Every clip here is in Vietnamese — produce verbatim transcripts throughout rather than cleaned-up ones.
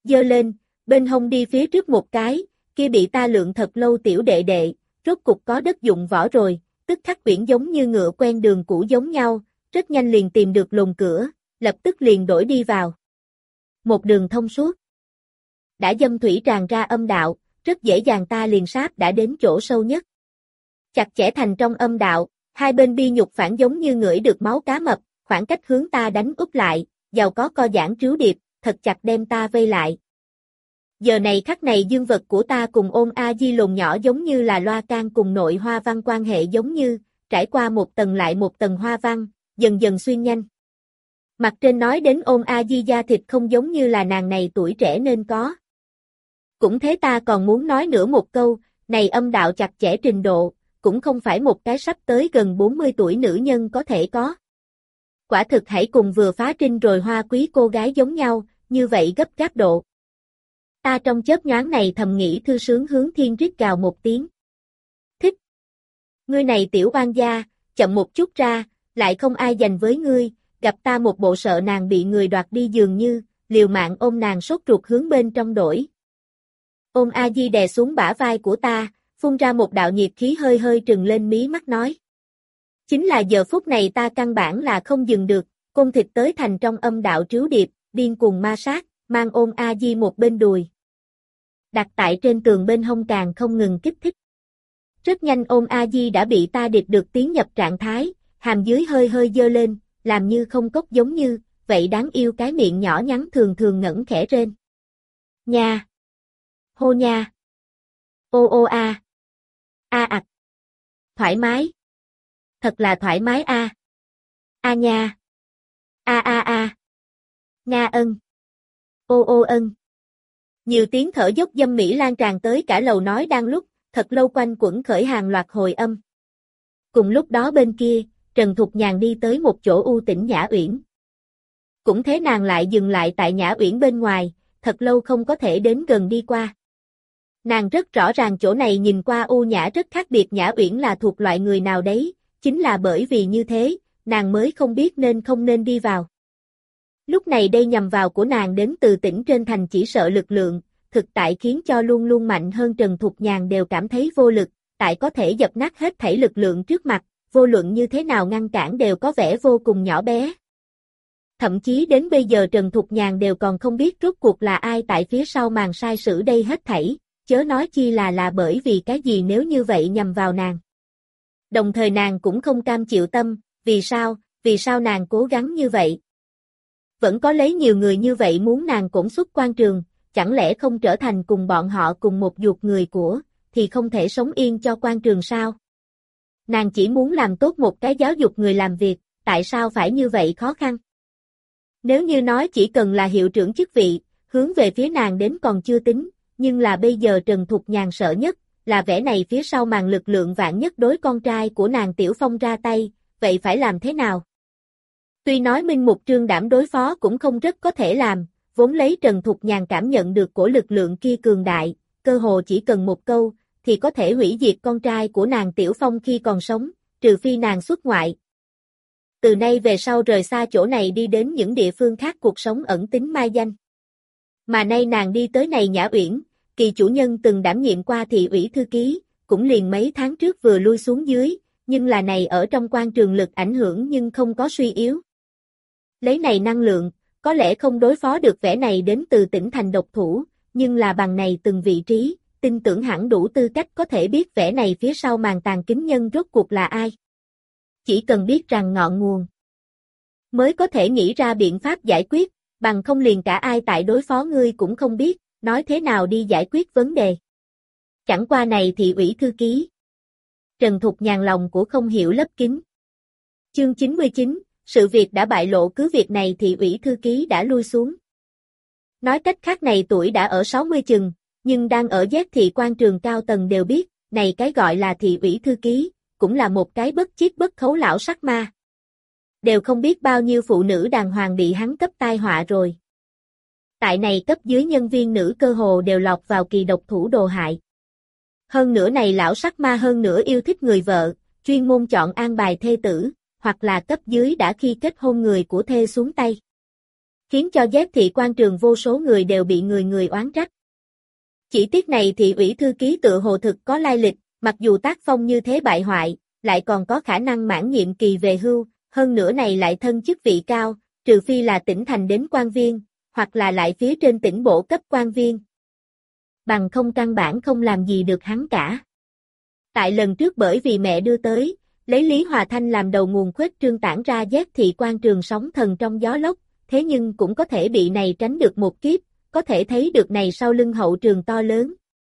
giơ lên, bên hông đi phía trước một cái, kia bị ta lượng thật lâu tiểu đệ đệ, rốt cục có đất dụng võ rồi, tức khắc Uyển giống như ngựa quen đường cũ giống nhau, rất nhanh liền tìm được lồng cửa, lập tức liền đổi đi vào. Một đường thông suốt. Đã dâm thủy tràn ra âm đạo, rất dễ dàng ta liền sáp đã đến chỗ sâu nhất. Chặt chẽ thành trong âm đạo, hai bên bi nhục phản giống như ngửi được máu cá mập, khoảng cách hướng ta đánh úp lại, giàu có co giãn trứu điệp, thật chặt đem ta vây lại. Giờ này khắc này dương vật của ta cùng Ôn A Di lồn nhỏ giống như là loa can cùng nội hoa văn quan hệ giống như, trải qua một tầng lại một tầng hoa văn, dần dần xuyên nhanh. Mặt trên nói đến Ôn A Di da thịt không giống như là nàng này tuổi trẻ nên có. Cũng thế ta còn muốn nói nữa một câu, này âm đạo chặt chẽ trình độ, cũng không phải một cái sắp tới gần bốn mươi tuổi nữ nhân có thể có. Quả thực hãy cùng vừa phá trinh rồi hoa quý cô gái giống nhau, như vậy gấp gáp độ. Ta trong chớp nhoáng này thầm nghĩ thư sướng hướng thiên rít gào một tiếng. Thích! Ngươi này tiểu oan gia, chậm một chút ra, lại không ai dành với ngươi, gặp ta một bộ sợ nàng bị người đoạt đi dường như, liều mạng ôm nàng sốt ruột hướng bên trong đổi. Ôn A Di đè xuống bả vai của ta, phun ra một đạo nhiệt khí hơi hơi trừng lên mí mắt nói. Chính là giờ phút này ta căn bản là không dừng được, côn thịt tới thành trong âm đạo trứu điệp, điên cuồng ma sát, mang Ôn A Di một bên đùi. Đặt tại trên tường bên hông càng không ngừng kích thích. Rất nhanh Ôn A Di đã bị ta điệp được tiến nhập trạng thái, hàm dưới hơi hơi dơ lên, làm như không cốc giống như, vậy đáng yêu cái miệng nhỏ nhắn thường thường ngẩng khẽ rên. Nha! Hô nha! Ô ô a! A ặc! Thoải mái! Thật là thoải mái a! A nha! A a a! Nga ân! Ô ô ân! Nhiều tiếng thở dốc dâm mỹ lan tràn tới cả lầu nói đang lúc, thật lâu quanh quẩn khởi hàng loạt hồi âm. Cùng lúc đó bên kia, Trần Thục Nhàn đi tới một chỗ u tĩnh Nhã Uyển. Cũng thế nàng lại dừng lại tại Nhã Uyển bên ngoài, thật lâu không có thể đến gần đi qua. Nàng rất rõ ràng chỗ này nhìn qua u nhã rất khác biệt, Nhã Uyển là thuộc loại người nào đấy, chính là bởi vì như thế, nàng mới không biết nên không nên đi vào. Lúc này đây nhằm vào của nàng đến từ tỉnh trên thành chỉ sợ lực lượng, thực tại khiến cho luôn luôn mạnh hơn Trần Thục Nhàn đều cảm thấy vô lực, tại có thể dập nát hết thảy lực lượng trước mặt, vô luận như thế nào ngăn cản đều có vẻ vô cùng nhỏ bé. Thậm chí đến bây giờ Trần Thục Nhàn đều còn không biết rốt cuộc là ai tại phía sau màn sai sử đây hết thảy, chớ nói chi là là bởi vì cái gì nếu như vậy nhằm vào nàng. Đồng thời nàng cũng không cam chịu tâm, vì sao, vì sao nàng cố gắng như vậy. Vẫn có lấy nhiều người như vậy muốn nàng cổn xuất quan trường, chẳng lẽ không trở thành cùng bọn họ cùng một ruột người của, thì không thể sống yên cho quan trường sao? Nàng chỉ muốn làm tốt một cái giáo dục người làm việc, tại sao phải như vậy khó khăn? Nếu như nói chỉ cần là hiệu trưởng chức vị, hướng về phía nàng đến còn chưa tính, nhưng là bây giờ Trần Thục Nhàn sợ nhất, là vẻ này phía sau màn lực lượng vạn nhất đối con trai của nàng Tiểu Phong ra tay, vậy phải làm thế nào? Tuy nói minh mục trương đảm đối phó cũng không rất có thể làm, vốn lấy Trần Thục Nhàn cảm nhận được của lực lượng kia cường đại, cơ hồ chỉ cần một câu, thì có thể hủy diệt con trai của nàng Tiểu Phong khi còn sống, trừ phi nàng xuất ngoại. Từ nay về sau rời xa chỗ này đi đến những địa phương khác cuộc sống ẩn tính mai danh. Mà nay nàng đi tới này Nhã Uyển, kỳ chủ nhân từng đảm nhiệm qua thị ủy thư ký, cũng liền mấy tháng trước vừa lui xuống dưới, nhưng là này ở trong quan trường lực ảnh hưởng nhưng không có suy yếu. Lấy này năng lượng, có lẽ không đối phó được vẻ này đến từ tỉnh thành độc thủ, nhưng là bằng này từng vị trí, tin tưởng hẳn đủ tư cách có thể biết vẻ này phía sau màn tàn kính nhân rốt cuộc là ai. Chỉ cần biết rằng ngọn nguồn, mới có thể nghĩ ra biện pháp giải quyết, bằng không liền cả ai tại đối phó ngươi cũng không biết, nói thế nào đi giải quyết vấn đề. Chẳng qua này thị ủy thư ký. Trần Thục Nhàn lòng của không hiểu lấp kín. Chương chín mươi chín, sự việc đã bại lộ cứ việc này thị ủy thư ký đã lui xuống. Nói cách khác này tuổi đã ở sáu mươi chừng, nhưng đang ở giác thị quan trường cao tầng đều biết, này cái gọi là thị ủy thư ký, cũng là một cái bất chiết bất khấu lão sắc ma. Đều không biết bao nhiêu phụ nữ đàng hoàng bị hắn cấp tai họa rồi. Tại này cấp dưới nhân viên nữ cơ hồ đều lọt vào kỳ độc thủ đồ hại. Hơn nữa này lão sắc ma hơn nữa yêu thích người vợ, chuyên môn chọn an bài thê tử, hoặc là cấp dưới đã khi kết hôn người của thê xuống tay. khiến cho Giác Thị quan trường vô số người đều bị người người oán trách. Chỉ tiếc này thị ủy thư ký tự hồ thực có lai lịch, mặc dù tác phong như thế bại hoại, lại còn có khả năng mãn nhiệm kỳ về hưu, hơn nữa này lại thân chức vị cao, trừ phi là tỉnh thành đến quan viên, hoặc là lại phía trên tỉnh bộ cấp quan viên. Bằng không căn bản không làm gì được hắn cả. Tại lần trước bởi vì mẹ đưa tới, lấy Lý Hòa Thanh làm đầu nguồn khuếch trương tản ra Giác Thị quan trường sóng thần trong gió lốc, thế nhưng cũng có thể bị này tránh được một kiếp, có thể thấy được này sau lưng hậu trường to lớn.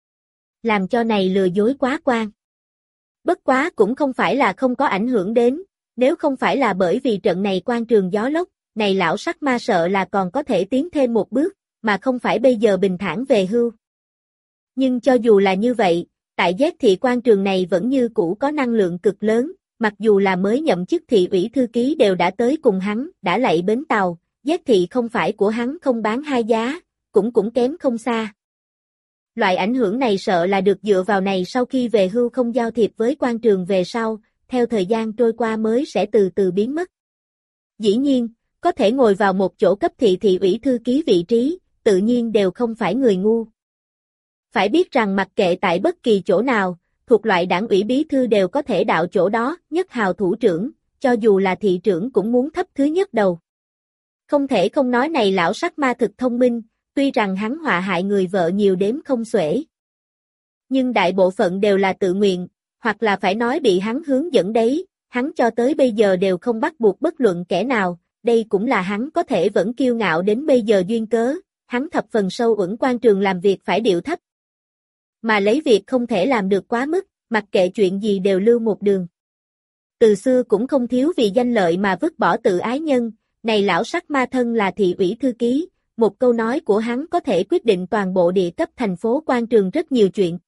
Làm cho này lừa dối quá quan. Bất quá cũng không phải là không có ảnh hưởng đến, nếu không phải là bởi vì trận này quan trường gió lốc, này lão sắc ma sợ là còn có thể tiến thêm một bước, mà không phải bây giờ bình thản về hưu. Nhưng cho dù là như vậy, tại Giác Thị quan trường này vẫn như cũ có năng lượng cực lớn, mặc dù là mới nhậm chức thị ủy thư ký đều đã tới cùng hắn, đã lạy bến tàu, Giác Thị không phải của hắn không bán hai giá, cũng cũng kém không xa. Loại ảnh hưởng này sợ là được dựa vào này sau khi về hưu không giao thiệp với quan trường về sau, theo thời gian trôi qua mới sẽ từ từ biến mất. Dĩ nhiên, có thể ngồi vào một chỗ cấp thị thị ủy thư ký vị trí, tự nhiên đều không phải người ngu. Phải biết rằng mặc kệ tại bất kỳ chỗ nào, thuộc loại đảng ủy bí thư đều có thể đạo chỗ đó, nhất hào thủ trưởng, cho dù là thị trưởng cũng muốn thấp thứ nhất đầu. Không thể không nói này lão sắc ma thực thông minh, tuy rằng hắn họa hại người vợ nhiều đếm không xuể. Nhưng đại bộ phận đều là tự nguyện, hoặc là phải nói bị hắn hướng dẫn đấy, hắn cho tới bây giờ đều không bắt buộc bất luận kẻ nào, đây cũng là hắn có thể vẫn kiêu ngạo đến bây giờ duyên cớ, hắn thập phần sâu uẩn quan trường làm việc phải điệu thấp. Mà lấy việc không thể làm được quá mức, mặc kệ chuyện gì đều lưu một đường. Từ xưa cũng không thiếu vì danh lợi mà vứt bỏ tự ái nhân, này lão sắc ma thân là thị ủy thư ký, một câu nói của hắn có thể quyết định toàn bộ địa cấp thành phố quan trường rất nhiều chuyện.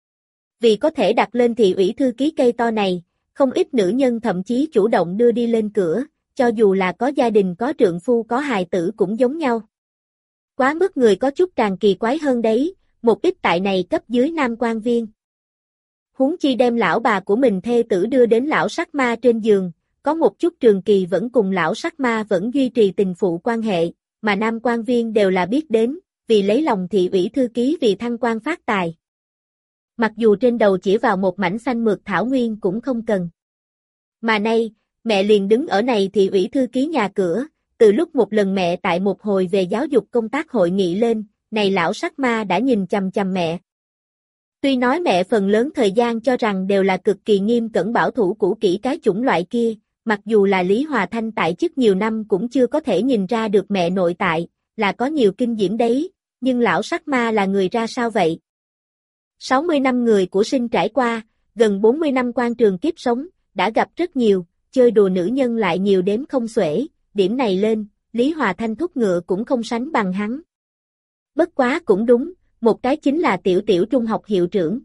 Vì có thể đặt lên thị ủy thư ký cây to này, không ít nữ nhân thậm chí chủ động đưa đi lên cửa, cho dù là có gia đình có trượng phu có hài tử cũng giống nhau. Quá mức người có chút càng kỳ quái hơn đấy, một ít tại này cấp dưới nam quan viên. Huống chi đem lão bà của mình thê tử đưa đến lão sắc ma trên giường, có một chút trường kỳ vẫn cùng lão sắc ma vẫn duy trì tình phụ quan hệ, mà nam quan viên đều là biết đến, vì lấy lòng thị ủy thư ký vì thăng quan phát tài. Mặc dù trên đầu chỉ vào một mảnh xanh mượt thảo nguyên cũng không cần. Mà nay, mẹ liền đứng ở này thị ủy thư ký nhà cửa, từ lúc một lần mẹ tại một hồi về giáo dục công tác hội nghị lên, này lão sắc ma đã nhìn chằm chằm mẹ. Tuy nói mẹ phần lớn thời gian cho rằng đều là cực kỳ nghiêm cẩn bảo thủ cũ kỹ cái chủng loại kia, mặc dù là Lý Hòa Thanh tại chức nhiều năm cũng chưa có thể nhìn ra được mẹ nội tại, là có nhiều kinh diễm đấy, nhưng lão sắc ma là người ra sao vậy? sáu mươi năm người của sinh trải qua, gần bốn mươi năm quan trường kiếp sống, đã gặp rất nhiều, chơi đùa nữ nhân lại nhiều đếm không xuể, điểm này lên, Lý Hòa Thanh thúc ngựa cũng không sánh bằng hắn. Bất quá cũng đúng, một cái chính là tiểu tiểu trung học hiệu trưởng.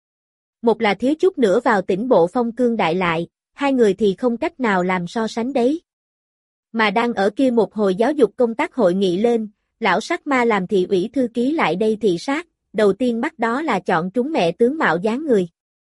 Một là thiếu chút nữa vào tỉnh bộ phong cương đại lại, hai người thì không cách nào làm so sánh đấy. Mà đang ở kia một hồi giáo dục công tác hội nghị lên, lão sắc ma làm thị ủy thư ký lại đây thị sát, đầu tiên mắt đó là chọn trúng mẹ tướng mạo dáng người.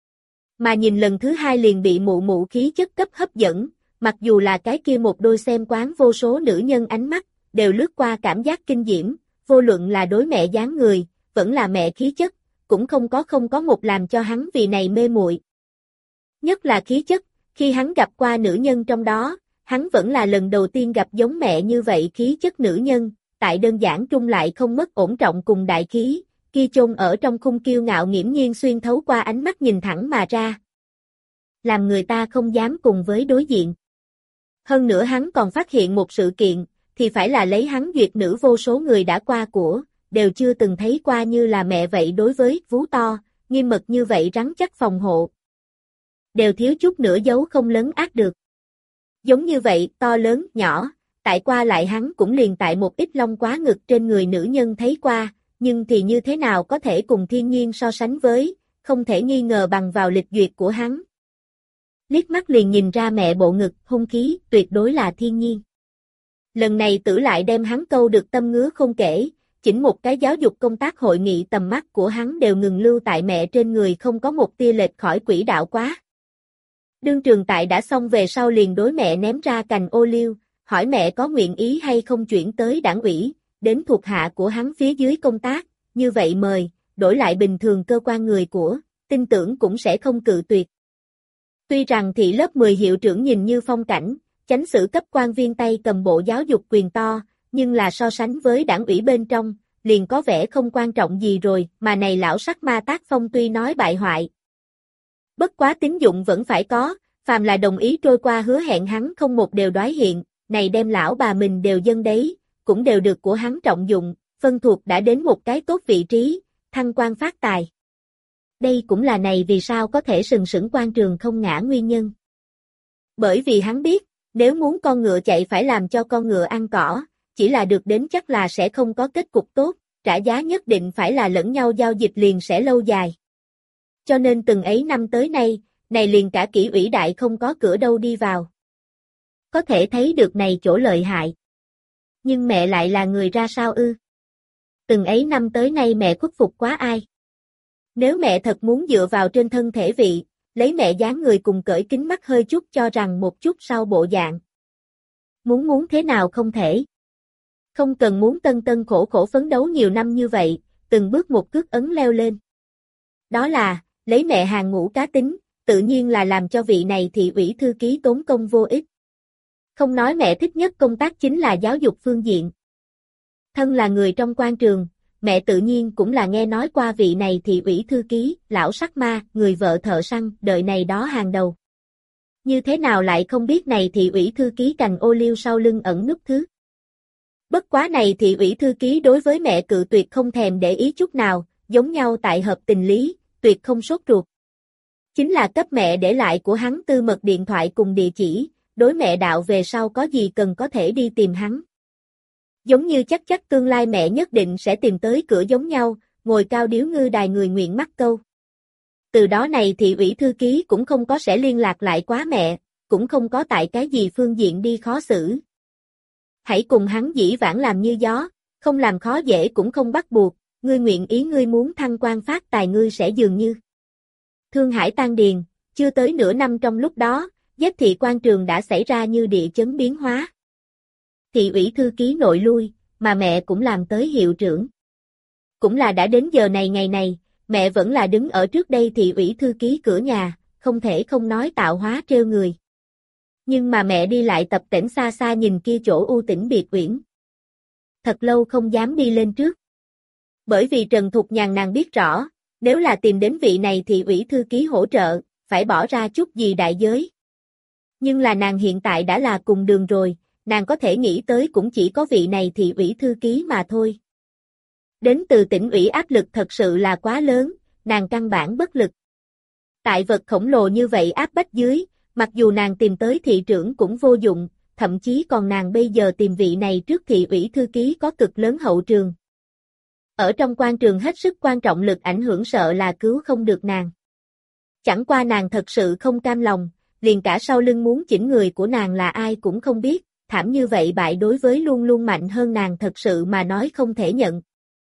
Mà nhìn lần thứ hai liền bị mụ mụ khí chất cấp hấp dẫn, mặc dù là cái kia một đôi xem quán vô số nữ nhân ánh mắt, đều lướt qua cảm giác kinh diễm, vô luận là đối mẹ dáng người, vẫn là mẹ khí chất, cũng không có không có một làm cho hắn vì này mê muội. Nhất là khí chất, khi hắn gặp qua nữ nhân trong đó, hắn vẫn là lần đầu tiên gặp giống mẹ như vậy khí chất nữ nhân, tại đơn giản trung lại không mất ổn trọng cùng đại khí, kia chôn ở trong khung kiêu ngạo nghiễm nhiên xuyên thấu qua ánh mắt nhìn thẳng mà ra. Làm người ta không dám cùng với đối diện. Hơn nữa hắn còn phát hiện một sự kiện, thì phải là lấy hắn duyệt nữ vô số người đã qua của, đều chưa từng thấy qua như là mẹ vậy đối với vú to, nghiêm mật như vậy rắn chắc phòng hộ. Đều thiếu chút nữa giấu không lấn át được. Giống như vậy, to lớn, nhỏ, tại qua lại hắn cũng liền tại một ít lông quá ngực trên người nữ nhân thấy qua, nhưng thì như thế nào có thể cùng thiên nhiên so sánh với, không thể nghi ngờ bằng vào lịch duyệt của hắn. Liếc mắt liền nhìn ra mẹ bộ ngực, hung khí, tuyệt đối là thiên nhiên. Lần này tử lại đem hắn câu được tâm ngứa không kể, chỉnh một cái giáo dục công tác hội nghị tầm mắt của hắn đều ngừng lưu tại mẹ trên người không có một tia lệch khỏi quỹ đạo quá. Đương trường tại đã xong về sau liền đối mẹ ném ra cành ô liu, hỏi mẹ có nguyện ý hay không chuyển tới đảng ủy, đến thuộc hạ của hắn phía dưới công tác, như vậy mời, đổi lại bình thường cơ quan người của, tin tưởng cũng sẽ không cự tuyệt. Tuy rằng thị lớp mười hiệu trưởng nhìn như phong cảnh, chánh sử cấp quan viên tay cầm bộ giáo dục quyền to, nhưng là so sánh với đảng ủy bên trong, liền có vẻ không quan trọng gì rồi, mà này lão sắc ma tác phong tuy nói bại hoại. Bất quá tín dụng vẫn phải có, phàm là đồng ý trôi qua hứa hẹn hắn không một đều đoái hiện, này đem lão bà mình đều dâng đấy, cũng đều được của hắn trọng dụng, phân thuộc đã đến một cái tốt vị trí, thăng quan phát tài. Đây cũng là này vì sao có thể sừng sững quan trường không ngã nguyên nhân. Bởi vì hắn biết, nếu muốn con ngựa chạy phải làm cho con ngựa ăn cỏ, chỉ là được đến chắc là sẽ không có kết cục tốt, trả giá nhất định phải là lẫn nhau giao dịch liền sẽ lâu dài. Cho nên từng ấy năm tới nay, này liền cả kỷ ủy đại không có cửa đâu đi vào. Có thể thấy được này chỗ lợi hại. Nhưng mẹ lại là người ra sao ư? Từng ấy năm tới nay mẹ khuất phục quá ai? Nếu mẹ thật muốn dựa vào trên thân thể vị, lấy mẹ dáng người cùng cởi kính mắt hơi chút cho rằng một chút sau bộ dạng. Muốn muốn thế nào không thể. Không cần muốn tân tân khổ khổ phấn đấu nhiều năm như vậy, từng bước một cước ấn leo lên. Đó là, lấy mẹ hàng ngũ cá tính, tự nhiên là làm cho vị này thị ủy thư ký tốn công vô ích. Không nói mẹ thích nhất công tác chính là giáo dục phương diện. Thân là người trong quan trường, mẹ tự nhiên cũng là nghe nói qua vị này thị ủy thư ký, lão sắc ma, người vợ thợ săn, đời này đó hàng đầu. Như thế nào lại không biết này thị ủy thư ký cành ô liu sau lưng ẩn núp thứ. Bất quá này thị ủy thư ký đối với mẹ cự tuyệt không thèm để ý chút nào, giống nhau tại hợp tình lý, tuyệt không sốt ruột. Chính là cấp mẹ để lại của hắn tư mật điện thoại cùng địa chỉ, đối mẹ đạo về sau có gì cần có thể đi tìm hắn. Giống như chắc chắc tương lai mẹ nhất định sẽ tìm tới cửa giống nhau, ngồi cao điếu ngư đài người nguyện mắc câu. Từ đó này thị ủy thư ký cũng không có sẽ liên lạc lại quá mẹ, cũng không có tại cái gì phương diện đi khó xử. Hãy cùng hắn dĩ vãng làm như gió, không làm khó dễ cũng không bắt buộc, ngươi nguyện ý ngươi muốn thăng quan phát tài ngươi sẽ dường như. Thương Hải tan điền, chưa tới nửa năm trong lúc đó, giết thị quan trường đã xảy ra như địa chấn biến hóa. Thị ủy thư ký nội lui, mà mẹ cũng làm tới hiệu trưởng. Cũng là đã đến giờ này ngày này, mẹ vẫn là đứng ở trước đây thị ủy thư ký cửa nhà, không thể không nói tạo hóa trêu người. Nhưng mà mẹ đi lại tập tễnh xa xa nhìn kia chỗ u tĩnh biệt uyển. Thật lâu không dám đi lên trước. Bởi vì Trần Thục Nhàn nàng biết rõ, nếu là tìm đến vị này thị ủy thư ký hỗ trợ, phải bỏ ra chút gì đại giới. Nhưng là nàng hiện tại đã là cùng đường rồi, nàng có thể nghĩ tới cũng chỉ có vị này thị ủy thư ký mà thôi. Đến từ tỉnh ủy áp lực thật sự là quá lớn, nàng căn bản bất lực. Tại vật khổng lồ như vậy áp bách dưới, mặc dù nàng tìm tới thị trưởng cũng vô dụng, thậm chí còn nàng bây giờ tìm vị này trước thị ủy thư ký có cực lớn hậu trường. Ở trong quan trường hết sức quan trọng lực ảnh hưởng sợ là cứu không được nàng. Chẳng qua nàng thật sự không cam lòng, liền cả sau lưng muốn chỉnh người của nàng là ai cũng không biết, thảm như vậy bại đối với luôn luôn mạnh hơn nàng thật sự mà nói không thể nhận.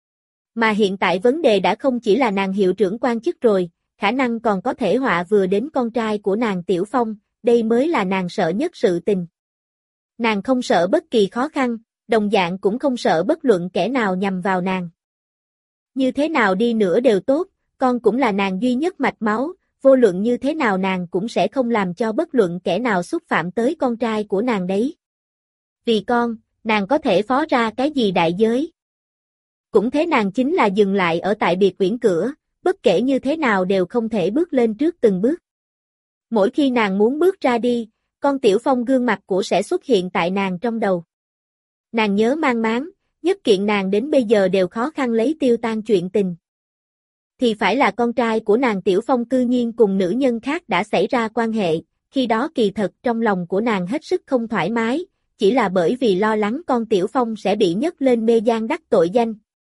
Mà hiện tại vấn đề đã không chỉ là nàng hiệu trưởng quan chức rồi, khả năng còn có thể họa vừa đến con trai của nàng Tiểu Phong, đây mới là nàng sợ nhất sự tình. Nàng không sợ bất kỳ khó khăn, đồng dạng cũng không sợ bất luận kẻ nào nhằm vào nàng. Như thế nào đi nữa đều tốt, con cũng là nàng duy nhất mạch máu, vô luận như thế nào nàng cũng sẽ không làm cho bất luận kẻ nào xúc phạm tới con trai của nàng đấy. Vì con, nàng có thể phó ra cái gì đại giới. Cũng thế nàng chính là dừng lại ở tại biệt uyển cửa, bất kể như thế nào đều không thể bước lên trước từng bước. Mỗi khi nàng muốn bước ra đi, con Tiểu Phong gương mặt của sẽ xuất hiện tại nàng trong đầu. Nàng nhớ mang máng, nhất kiện nàng đến bây giờ đều khó khăn lấy tiêu tan chuyện tình. Thì phải là con trai của nàng Tiểu Phong cư nhiên cùng nữ nhân khác đã xảy ra quan hệ, khi đó kỳ thật trong lòng của nàng hết sức không thoải mái, chỉ là bởi vì lo lắng con Tiểu Phong sẽ bị nhấc lên mê gian đắc tội danh.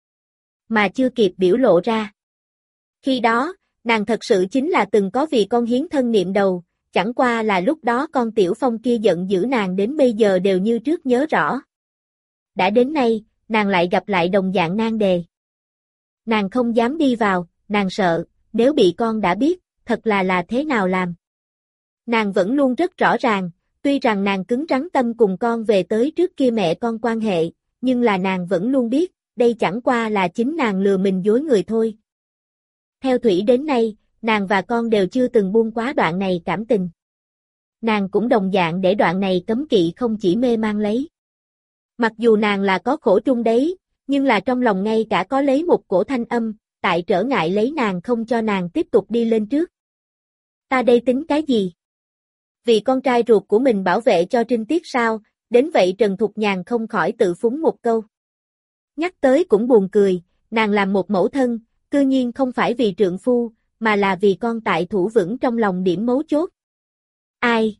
Mà chưa kịp biểu lộ ra. Khi đó, nàng thật sự chính là từng có vì con hiến thân niệm đầu, chẳng qua là lúc đó con Tiểu Phong kia giận dữ nàng đến bây giờ đều như trước nhớ rõ. Đã đến nay, nàng lại gặp lại đồng dạng nan đề. Nàng không dám đi vào, nàng sợ, nếu bị con đã biết, thật là là thế nào làm. Nàng vẫn luôn rất rõ ràng, Tuy rằng nàng cứng rắn tâm cùng con về tới trước kia mẹ con quan hệ, nhưng là nàng vẫn luôn biết, đây chẳng qua là chính nàng lừa mình dối người thôi. Theo Thủy đến nay, nàng và con đều chưa từng buông quá đoạn này cảm tình. Nàng cũng đồng dạng để đoạn này cấm kỵ không chỉ mê mang lấy. Mặc dù nàng là có khổ chung đấy, nhưng là trong lòng ngay cả có lấy một cổ thanh âm, tại trở ngại lấy nàng không cho nàng tiếp tục đi lên trước. Ta đây tính cái gì? Vì con trai ruột của mình bảo vệ cho trinh tiết sao, đến vậy Trần Thục Nhàn không khỏi tự phúng một câu. Nhắc tới cũng buồn cười, nàng làm một mẫu thân, cư nhiên không phải vì trượng phu, mà là vì con tại thủ vững trong lòng điểm mấu chốt. Ai?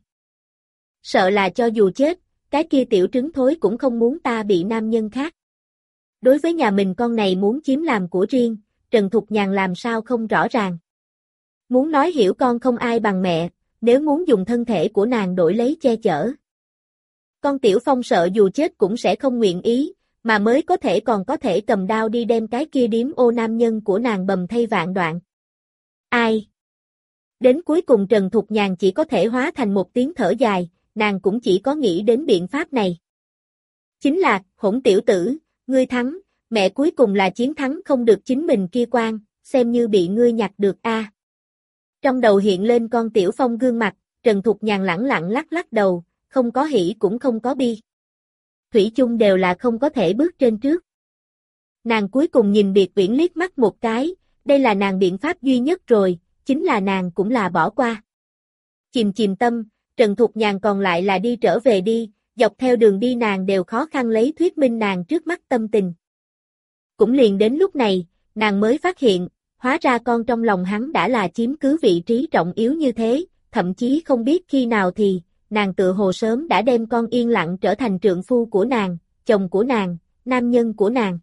Sợ là cho dù chết, cái kia tiểu trứng thối cũng không muốn ta bị nam nhân khác. Đối với nhà mình con này muốn chiếm làm của riêng, Trần Thục Nhàn làm sao không rõ ràng. Muốn nói hiểu con không ai bằng mẹ, nếu muốn dùng thân thể của nàng đổi lấy che chở. Con Tiểu Phong sợ dù chết cũng sẽ không nguyện ý, mà mới có thể còn có thể cầm đao đi đem cái kia điếm ô nam nhân của nàng bầm thay vạn đoạn. Ai? Đến cuối cùng Trần Thục Nhàn chỉ có thể hóa thành một tiếng thở dài, nàng cũng chỉ có nghĩ đến biện pháp này. Chính là, hỗn tiểu tử, ngươi thắng, mẹ cuối cùng là chiến thắng không được chính mình kia quan, xem như bị ngươi nhặt được a. À. Trong đầu hiện lên con Tiểu Phong gương mặt, Trần Thục Nhàn lẳng lặng lắc lắc đầu, không có hỉ cũng không có bi. Thủy chung đều là không có thể bước trên trước. Nàng cuối cùng nhìn Biệt Uyển liếc mắt một cái, đây là nàng biện pháp duy nhất rồi, chính là nàng cũng là bỏ qua. Chìm chìm tâm, Trần Thục Nhàn còn lại là đi trở về đi, dọc theo đường đi nàng đều khó khăn lấy thuyết minh nàng trước mắt tâm tình. Cũng liền đến lúc này, nàng mới phát hiện, hóa ra con trong lòng hắn đã là chiếm cứ vị trí trọng yếu như thế, thậm chí không biết khi nào thì, nàng tự hồ sớm đã đem con yên lặng trở thành trượng phu của nàng, chồng của nàng, nam nhân của nàng.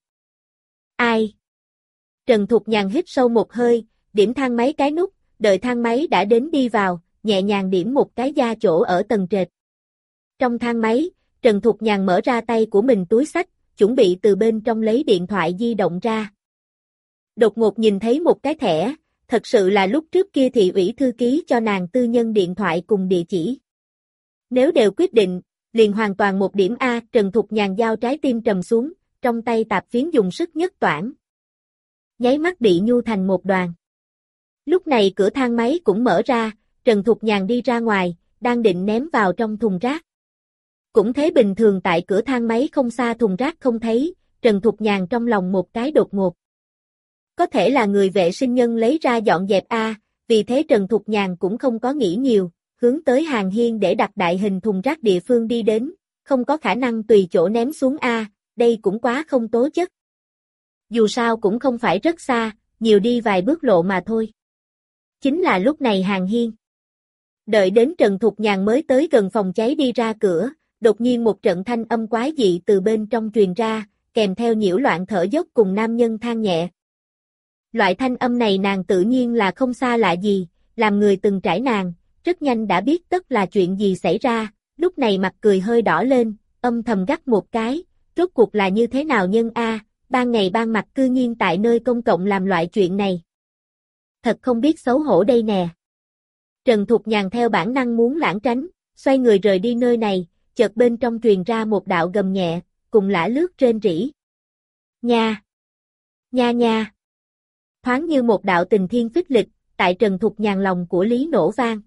Ai? Trần Thục Nhàn hít sâu một hơi, điểm thang máy cái nút, đợi thang máy đã đến đi vào, nhẹ nhàng điểm một cái gia chỗ ở tầng trệt. Trong thang máy, Trần Thục Nhàn mở ra tay của mình túi xách, chuẩn bị từ bên trong lấy điện thoại di động ra. Đột ngột nhìn thấy một cái thẻ, thật sự là lúc trước kia thị ủy thư ký cho nàng tư nhân điện thoại cùng địa chỉ. Nếu đều quyết định, liền hoàn toàn một điểm A, Trần Thục Nhàn giao trái tim trầm xuống, trong tay tạp phiến dùng sức nhất toản. Nháy mắt bị nhu thành một đoàn. Lúc này cửa thang máy cũng mở ra, Trần Thục Nhàn đi ra ngoài, đang định ném vào trong thùng rác. Cũng thế bình thường tại cửa thang máy không xa thùng rác không thấy, Trần Thục Nhàn trong lòng một cái đột ngột. Có thể là người vệ sinh nhân lấy ra dọn dẹp A, vì thế Trần Thục Nhàn cũng không có nghĩ nhiều, hướng tới hàng hiên để đặt đại hình thùng rác địa phương đi đến, không có khả năng tùy chỗ ném xuống A, đây cũng quá không tố chất. Dù sao cũng không phải rất xa, nhiều đi vài bước lộ mà thôi. Chính là lúc này hàng hiên. Đợi đến Trần Thục Nhàn mới tới gần phòng cháy đi ra cửa, đột nhiên một trận thanh âm quái dị từ bên trong truyền ra, kèm theo nhiễu loạn thở dốc cùng nam nhân than nhẹ. Loại thanh âm này nàng tự nhiên là không xa lạ gì, làm người từng trải nàng, rất nhanh đã biết tất là chuyện gì xảy ra, lúc này mặt cười hơi đỏ lên, âm thầm gắt một cái, rốt cuộc là như thế nào nhân a, ban ngày ban mặt cư nhiên tại nơi công cộng làm loại chuyện này. Thật không biết xấu hổ đây nè. Trần Thục Nhàn theo bản năng muốn lảng tránh, xoay người rời đi nơi này, chợt bên trong truyền ra một đạo gầm nhẹ, cùng lả lướt rên rỉ. Nha! Nha nha! Thoáng như một đạo tình thiên phích lịch, tại Trần Thục Nhàn lòng của Lý nổ vang.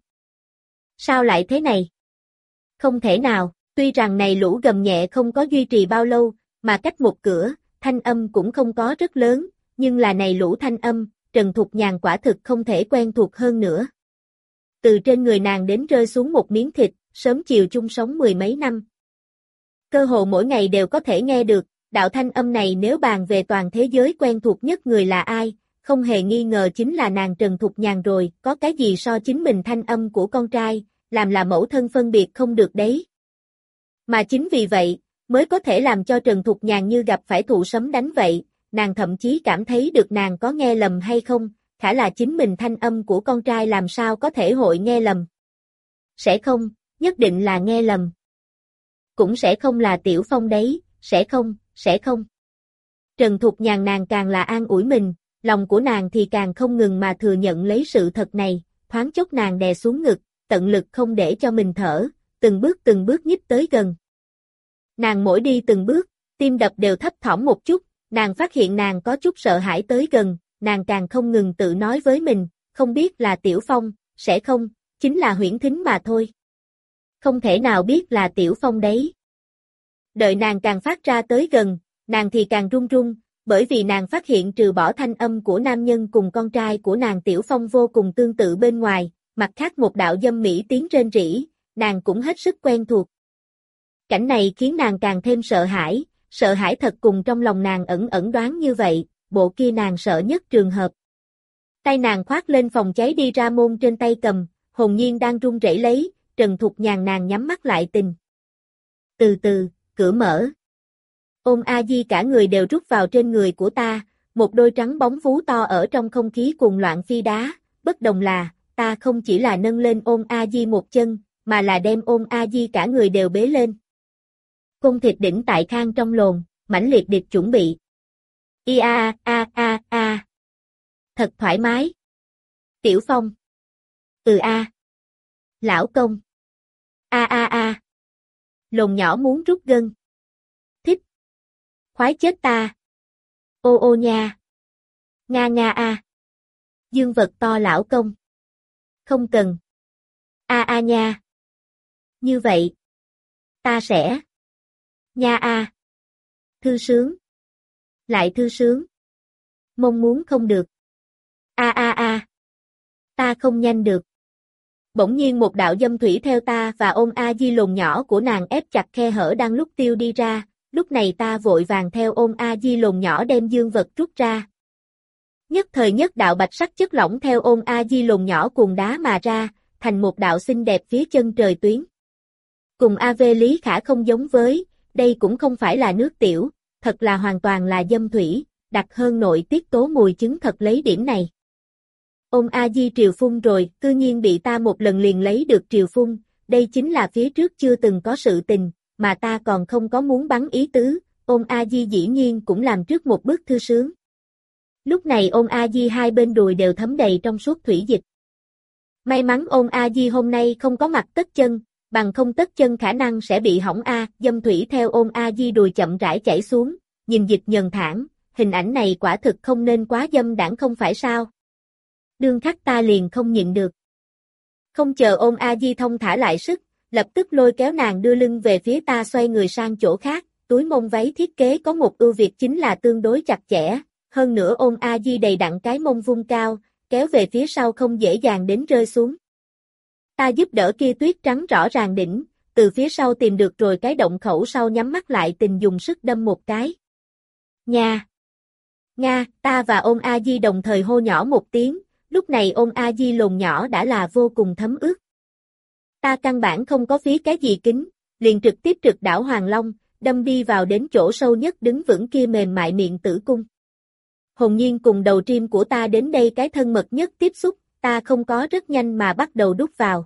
Sao lại thế này? Không thể nào, tuy rằng này lũ gầm nhẹ không có duy trì bao lâu, mà cách một cửa, thanh âm cũng không có rất lớn, nhưng là này lũ thanh âm, Trần Thục Nhàn quả thực không thể quen thuộc hơn nữa. Từ trên người nàng đến rơi xuống một miếng thịt, sớm chiều chung sống mười mấy năm. Cơ hồ mỗi ngày đều có thể nghe được, đạo thanh âm này nếu bàn về toàn thế giới quen thuộc nhất người là ai, không hề nghi ngờ chính là nàng Trần Thục Nhàn rồi, có cái gì so chính mình thanh âm của con trai, làm là mẫu thân phân biệt không được đấy. Mà chính vì vậy, mới có thể làm cho Trần Thục Nhàn như gặp phải thụ sấm đánh vậy, nàng thậm chí cảm thấy được nàng có nghe lầm hay không, khả là chính mình thanh âm của con trai làm sao có thể hội nghe lầm. Sẽ không, nhất định là nghe lầm. Cũng sẽ không là Tiểu Phong đấy, sẽ không, sẽ không. Trần Thục Nhàn nàng càng là an ủi mình, lòng của nàng thì càng không ngừng mà thừa nhận lấy sự thật này, thoáng chốc nàng đè xuống ngực, tận lực không để cho mình thở, từng bước từng bước nhích tới gần. Nàng mỗi đi từng bước, tim đập đều thấp thỏm một chút, nàng phát hiện nàng có chút sợ hãi tới gần, nàng càng không ngừng tự nói với mình, không biết là Tiểu Phong, sẽ không, chính là Huyễn Thính mà thôi. Không thể nào biết là Tiểu Phong đấy. Đợi nàng càng phát ra tới gần, nàng thì càng run run, bởi vì nàng phát hiện trừ bỏ thanh âm của nam nhân cùng con trai của nàng Tiểu Phong vô cùng tương tự bên ngoài, mặt khác một đạo dâm mỹ tiếng rên rỉ, nàng cũng hết sức quen thuộc. Cảnh này khiến nàng càng thêm sợ hãi, sợ hãi thật cùng trong lòng nàng ẩn ẩn đoán như vậy, bộ kia nàng sợ nhất trường hợp. Tay nàng khoác lên phòng cháy đi ra môn trên tay cầm, hồn nhiên đang run rẩy lấy, Trần Thục Nhàn nàng nhắm mắt lại tình. Từ từ, cửa mở. Ôn A Di cả người đều rút vào trên người của ta, một đôi trắng bóng vú to ở trong không khí cuồng loạn phi đá, bất đồng là, ta không chỉ là nâng lên Ôn A Di một chân, mà là đem Ôn A Di cả người đều bế lên. Cung thịt đỉnh tại khang trong lồn, mãnh liệt điệp chuẩn bị. I a a a a. Thật thoải mái. Tiểu Phong. Ừ a. Lão công. A a a. Lồn nhỏ muốn rút gân. Thích. Khoái chết ta. Ô ô nha. Nga nga a. Dương vật to lão công. Không cần. A a nha. Như vậy. Ta sẽ. Nha a. Thư sướng. Lại thư sướng. Mong muốn không được. A a a. Ta không nhanh được. Bỗng nhiên một đạo dâm thủy theo ta và Ôn A Di lồn nhỏ của nàng ép chặt khe hở đang lúc tiêu đi ra, lúc này ta vội vàng theo Ôn A Di lồn nhỏ đem dương vật rút ra. Nhất thời nhất đạo bạch sắc chất lỏng theo Ôn A Di lồn nhỏ cuồng đá mà ra, thành một đạo xinh đẹp phía chân trời tuyến. Cùng a vê Lý Khả không giống với, đây cũng không phải là nước tiểu, thật là hoàn toàn là dâm thủy, đặc hơn nội tiết tố mùi chứng thật lấy điểm này. Ôn A Di triều phun rồi, cư nhiên bị ta một lần liền lấy được triều phun, đây chính là phía trước chưa từng có sự tình, mà ta còn không có muốn bắn ý tứ, Ôn A Di dĩ nhiên cũng làm trước một bước thư sướng. Lúc này Ôn A Di hai bên đùi đều thấm đầy trong suốt thủy dịch. May mắn Ôn A Di hôm nay không có mặc tất chân, bằng không tất chân khả năng sẽ bị hỏng a, dâm thủy theo Ôn A Di đùi chậm rãi chảy xuống, nhìn dịch nhờn thẳng, hình ảnh này quả thực không nên quá dâm đãng không phải sao? Đương khắc ta liền không nhịn được. Không chờ Ôn A Di thông thả lại sức, lập tức lôi kéo nàng đưa lưng về phía ta xoay người sang chỗ khác, túi mông váy thiết kế có một ưu việt chính là tương đối chặt chẽ, hơn nữa Ôn A Di đầy đặn cái mông vung cao, kéo về phía sau không dễ dàng đến rơi xuống. Ta giúp đỡ kia tuyết trắng rõ ràng đỉnh, từ phía sau tìm được rồi cái động khẩu sau nhắm mắt lại tình dùng sức đâm một cái. Nha! Nga, ta và Ôn A Di đồng thời hô nhỏ một tiếng, lúc này Ôn A Di lồn nhỏ đã là vô cùng thấm ướt. Ta căn bản không có phí cái gì kính, liền trực tiếp trực đảo Hoàng Long, đâm đi vào đến chỗ sâu nhất đứng vững kia mềm mại miệng tử cung. Hồn nhiên cùng đầu tim của ta đến đây cái thân mật nhất tiếp xúc, ta không có rất nhanh mà bắt đầu đút vào.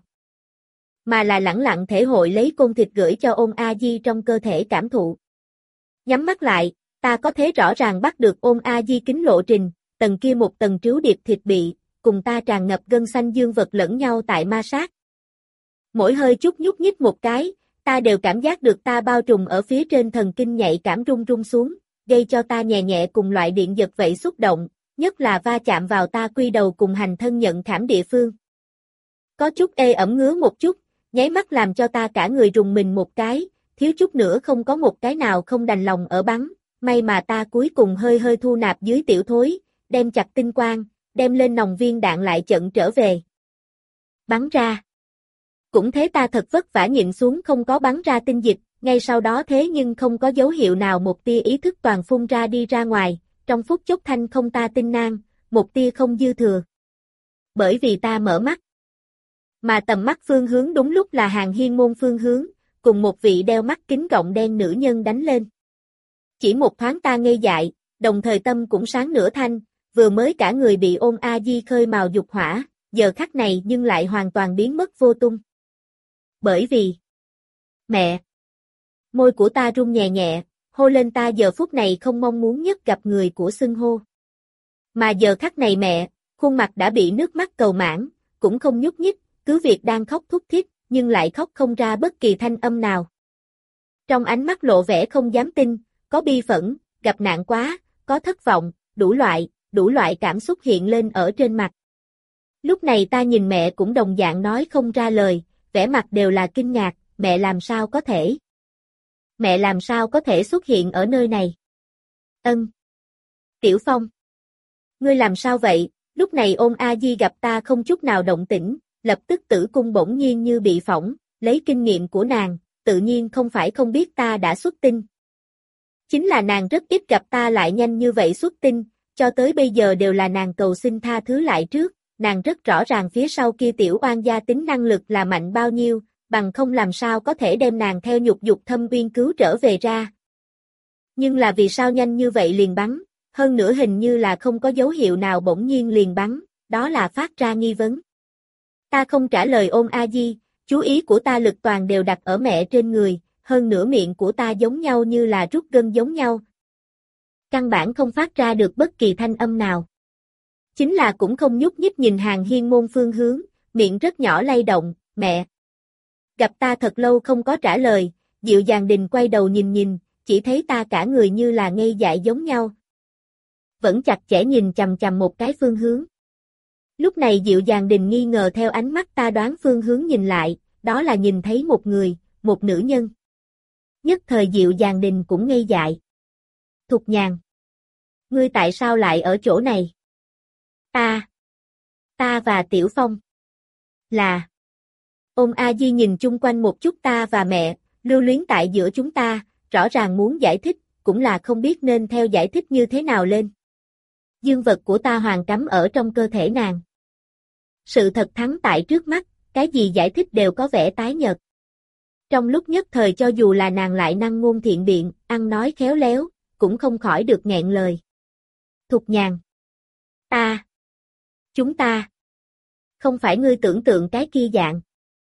Mà là lẳng lặng thể hội lấy côn thịt gửi cho Ôn A Di trong cơ thể cảm thụ. Nhắm mắt lại, ta có thể rõ ràng bắt được Ôn A Di kính lộ trình, tầng kia một tầng trứu điệp thịt bị, cùng ta tràn ngập gân xanh dương vật lẫn nhau tại ma sát. Mỗi hơi chút nhúc nhích một cái, ta đều cảm giác được ta bao trùm ở phía trên thần kinh nhạy cảm rung rung xuống, gây cho ta nhẹ nhẹ cùng loại điện giật vậy xúc động, nhất là va chạm vào ta quy đầu cùng hành thân nhận khảm địa phương. Có chút ê ẩm ngứa một chút, nháy mắt làm cho ta cả người rùng mình một cái, thiếu chút nữa không có một cái nào không đành lòng ở bắn, may mà ta cuối cùng hơi hơi thu nạp dưới tiểu thối, đem chặt tinh quang, đem lên nòng viên đạn lại chận trở về. Bắn ra. Cũng thế ta thật vất vả nhịn xuống không có bắn ra tinh dịch, ngay sau đó thế nhưng không có dấu hiệu nào một tia ý thức toàn phun ra đi ra ngoài, trong phút chốc thanh không ta tinh nang, một tia không dư thừa. Bởi vì ta mở mắt. Mà tầm mắt phương hướng đúng lúc là Hàng Hiên môn phương hướng, cùng một vị đeo mắt kính gọng đen nữ nhân đánh lên. Chỉ một thoáng ta ngây dại, đồng thời tâm cũng sáng nửa thanh, vừa mới cả người bị Ôn A Di khơi mào dục hỏa, giờ khắc này nhưng lại hoàn toàn biến mất vô tung. Bởi vì... Mẹ! Môi của ta run nhẹ nhẹ, hô lên ta giờ phút này không mong muốn nhất gặp người của xưng hô. Mà giờ khắc này mẹ, khuôn mặt đã bị nước mắt cầu mãn, cũng không nhúc nhích, cứ việc đang khóc thút thít, nhưng lại khóc không ra bất kỳ thanh âm nào. Trong ánh mắt lộ vẻ không dám tin, có bi phẫn, gặp nạn quá, có thất vọng, đủ loại, đủ loại cảm xúc hiện lên ở trên mặt. Lúc này ta nhìn mẹ cũng đồng dạng nói không ra lời, vẻ mặt đều là kinh ngạc, mẹ làm sao có thể? Mẹ làm sao có thể xuất hiện ở nơi này? Ân. Tiểu Phong. Ngươi làm sao vậy? Lúc này Ôn A Di gặp ta không chút nào động tĩnh, lập tức tử cung bỗng nhiên như bị phỏng, lấy kinh nghiệm của nàng, tự nhiên không phải không biết ta đã xuất tinh. Chính là nàng rất ít gặp ta lại nhanh như vậy xuất tinh, cho tới bây giờ đều là nàng cầu xin tha thứ lại trước, nàng rất rõ ràng phía sau kia tiểu oan gia tính năng lực là mạnh bao nhiêu, bằng không làm sao có thể đem nàng theo nhục dục thâm uyên cứu trở về ra. Nhưng là vì sao nhanh như vậy liền bắn, hơn nữa hình như là không có dấu hiệu nào bỗng nhiên liền bắn, đó là phát ra nghi vấn. Ta không trả lời Ôn A Di, chú ý của ta lực toàn đều đặt ở mẹ trên người, hơn nữa miệng của ta giống nhau như là rút gân giống nhau. Căn bản không phát ra được bất kỳ thanh âm nào. Chính là cũng không nhúc nhích nhìn Hàng Hiên môn phương hướng, miệng rất nhỏ lay động, mẹ. Gặp ta thật lâu không có trả lời, Dịu Dàng Đình quay đầu nhìn nhìn, chỉ thấy ta cả người như là ngây dại giống nhau. Vẫn chặt chẽ nhìn chằm chằm một cái phương hướng. Lúc này Dịu Dàng Đình nghi ngờ theo ánh mắt ta đoán phương hướng nhìn lại, đó là nhìn thấy một người, một nữ nhân. Nhất thời Dịu Dàng Đình cũng ngây dại. Thục Nhàn. Ngươi tại sao lại ở chỗ này? Ta. Ta và Tiểu Phong. Là. Ôn A Di nhìn chung quanh một chút ta và mẹ, lưu luyến tại giữa chúng ta, rõ ràng muốn giải thích, cũng là không biết nên theo giải thích như thế nào lên. Dương vật của ta hoàn cắm ở trong cơ thể nàng. Sự thật thắng tại trước mắt, cái gì giải thích đều có vẻ tái nhợt. Trong lúc nhất thời cho dù là nàng lại năng ngôn thiện biện, ăn nói khéo léo, cũng không khỏi được nghẹn lời. Thục Nhàn. Ta. Chúng ta. Không phải ngươi tưởng tượng cái kia dạng.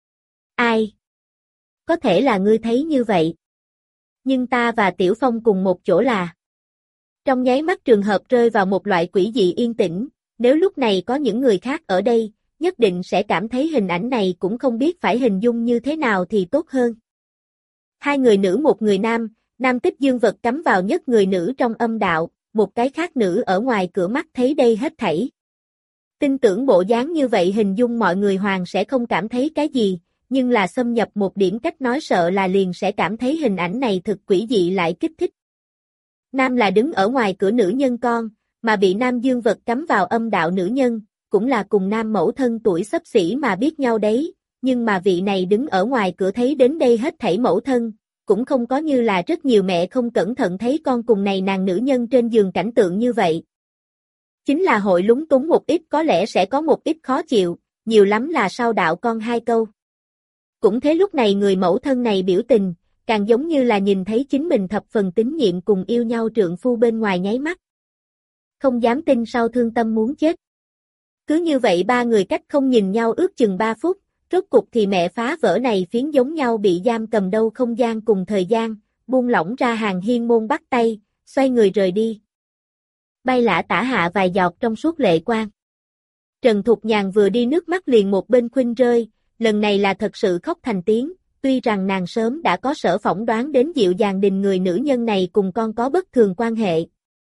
Ai? Có thể là ngươi thấy như vậy. Nhưng ta và Tiểu Phong cùng một chỗ là. Trong nháy mắt trường hợp rơi vào một loại quỷ dị yên tĩnh, nếu lúc này có những người khác ở đây, nhất định sẽ cảm thấy hình ảnh này cũng không biết phải hình dung như thế nào thì tốt hơn. Hai người nữ một người nam, nam tích dương vật cắm vào nhất người nữ trong âm đạo, một cái khác nữ ở ngoài cửa mắt thấy đây hết thảy. Tin tưởng bộ dáng như vậy hình dung mọi người hoàng sẽ không cảm thấy cái gì, nhưng là xâm nhập một điểm cách nói sợ là liền sẽ cảm thấy hình ảnh này thực quỷ dị lại kích thích. Nam là đứng ở ngoài cửa nữ nhân con, mà bị nam dương vật cắm vào âm đạo nữ nhân, cũng là cùng nam mẫu thân tuổi xấp xỉ mà biết nhau đấy, nhưng mà vị này đứng ở ngoài cửa thấy đến đây hết thảy mẫu thân, cũng không có như là rất nhiều mẹ không cẩn thận thấy con cùng này nàng nữ nhân trên giường cảnh tượng như vậy. Chính là hội lúng túng một ít có lẽ sẽ có một ít khó chịu, nhiều lắm là sau đạo con hai câu. Cũng thế lúc này người mẫu thân này biểu tình, càng giống như là nhìn thấy chính mình thập phần tín nhiệm cùng yêu nhau trượng phu bên ngoài nháy mắt. Không dám tin sau thương tâm muốn chết. Cứ như vậy ba người cách không nhìn nhau ước chừng ba phút, rốt cục thì mẹ phá vỡ này phiến giống nhau bị giam cầm đâu không gian cùng thời gian, buông lỏng ra Hàng Hiên môn bắt tay, xoay người rời đi. Bay lả tả hạ vài giọt trong suốt lệ quang. Trần Thục Nhàn vừa đi nước mắt liền một bên khuynh rơi, lần này là thật sự khóc thành tiếng, tuy rằng nàng sớm đã có sở phỏng đoán đến Dịu Dàng Đình người nữ nhân này cùng con có bất thường quan hệ.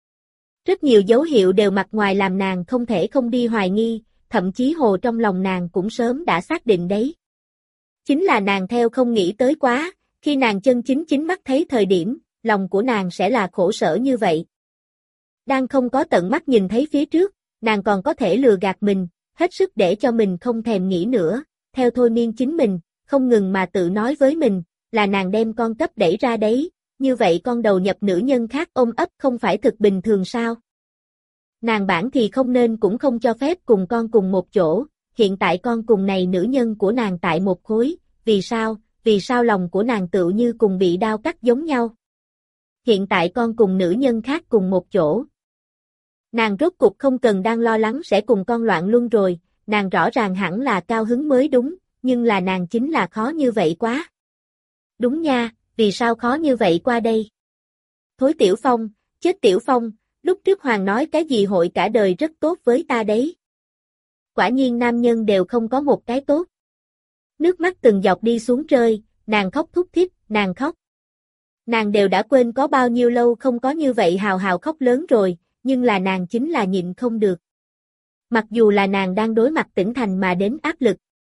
Rất nhiều dấu hiệu đều mặt ngoài làm nàng không thể không đi hoài nghi, thậm chí hồ trong lòng nàng cũng sớm đã xác định đấy. Chính là nàng theo không nghĩ tới quá, khi nàng chân chính chính mắt thấy thời điểm, lòng của nàng sẽ là khổ sở như vậy. Đang không có tận mắt nhìn thấy phía trước, nàng còn có thể lừa gạt mình, hết sức để cho mình không thèm nghĩ nữa, theo thôi miên chính mình, không ngừng mà tự nói với mình, là nàng đem con cấp đẩy ra đấy, như vậy con đầu nhập nữ nhân khác ôm ấp không phải thực bình thường sao? Nàng bản thì không nên cũng không cho phép cùng con cùng một chỗ, hiện tại con cùng này nữ nhân của nàng tại một khối, vì sao, vì sao lòng của nàng tựu như cùng bị đao cắt giống nhau? Hiện tại con cùng nữ nhân khác cùng một chỗ. Nàng rốt cục không cần đang lo lắng sẽ cùng con loạn luân rồi, nàng rõ ràng hẳn là cao hứng mới đúng, nhưng là nàng chính là khó như vậy quá. Đúng nha, vì sao khó như vậy qua đây? Thối Tiểu Phong, chết Tiểu Phong, lúc trước Hoàng nói cái gì hội cả đời rất tốt với ta đấy. Quả nhiên nam nhân đều không có một cái tốt. Nước mắt từng giọt đi xuống rơi, nàng khóc thút thít, nàng khóc. Nàng đều đã quên có bao nhiêu lâu không có như vậy hào hào khóc lớn rồi, nhưng là nàng chính là nhịn không được. Mặc dù là nàng đang đối mặt tỉnh thành mà đến áp lực.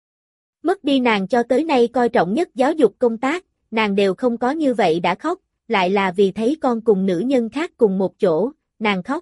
Mất đi nàng cho tới nay coi trọng nhất giáo dục công tác, nàng đều không có như vậy đã khóc, lại là vì thấy con cùng nữ nhân khác cùng một chỗ, nàng khóc.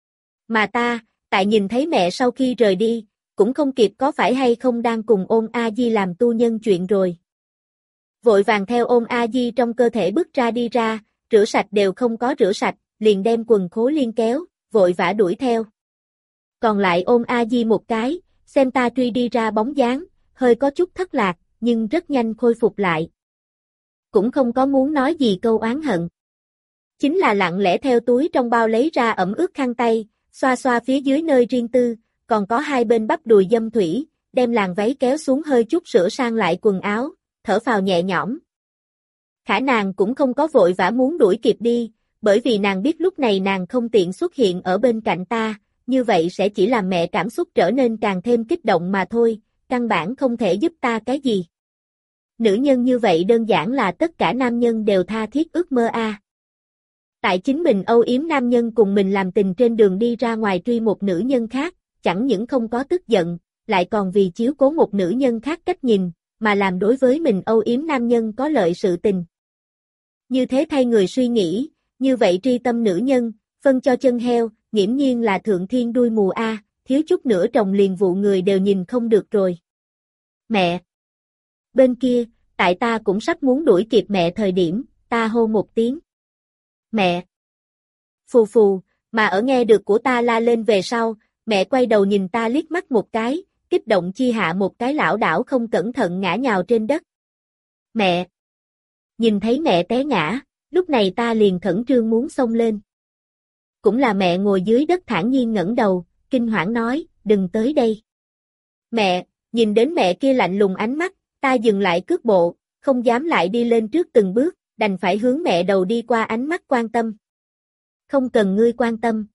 Mà ta, tại nhìn thấy mẹ sau khi rời đi, cũng không kịp có phải hay không đang cùng Ôn A Di làm tu nhân chuyện rồi. Vội vàng theo Ôn A Di trong cơ thể bước ra đi ra, rửa sạch đều không có rửa sạch, liền đem quần khố liên kéo, vội vã đuổi theo. Còn lại Ôn A Di một cái, xem ta truy đi ra bóng dáng, hơi có chút thất lạc, nhưng rất nhanh khôi phục lại. Cũng không có muốn nói gì câu oán hận. Chính là lặng lẽ theo túi trong bao lấy ra ẩm ướt khăn tay, xoa xoa phía dưới nơi riêng tư, còn có hai bên bắp đùi dâm thủy, đem làn váy kéo xuống hơi chút sửa sang lại quần áo, thở phào nhẹ nhõm. Khả nàng cũng không có vội vã muốn đuổi kịp đi, bởi vì nàng biết lúc này nàng không tiện xuất hiện ở bên cạnh ta, như vậy sẽ chỉ làm mẹ cảm xúc trở nên càng thêm kích động mà thôi, căn bản không thể giúp ta cái gì. Nữ nhân như vậy đơn giản là tất cả nam nhân đều tha thiết ước mơ a. À. Tại chính mình âu yếm nam nhân cùng mình làm tình trên đường đi ra ngoài truy một nữ nhân khác, chẳng những không có tức giận, lại còn vì chiếu cố một nữ nhân khác cách nhìn, mà làm đối với mình âu yếm nam nhân có lợi sự tình. Như thế thay người suy nghĩ, như vậy tri tâm nữ nhân, phân cho chân heo, nghiễm nhiên là thượng thiên đuôi mù a, à, thiếu chút nữa trồng liền vụ người đều nhìn không được rồi. Mẹ! Bên kia, tại ta cũng sắp muốn đuổi kịp mẹ thời điểm, ta hô một tiếng. Mẹ! Phù phù, mà ở nghe được của ta la lên về sau, mẹ quay đầu nhìn ta liếc mắt một cái, kích động chi hạ một cái lảo đảo không cẩn thận ngã nhào trên đất. Mẹ! Nhìn thấy mẹ té ngã, lúc này ta liền khẩn trương muốn xông lên. Cũng là mẹ ngồi dưới đất thản nhiên ngẩng đầu, kinh hoảng nói, đừng tới đây. Mẹ, nhìn đến mẹ kia lạnh lùng ánh mắt, ta dừng lại cước bộ, không dám lại đi lên trước từng bước, đành phải hướng mẹ đầu đi qua ánh mắt quan tâm. Không cần ngươi quan tâm.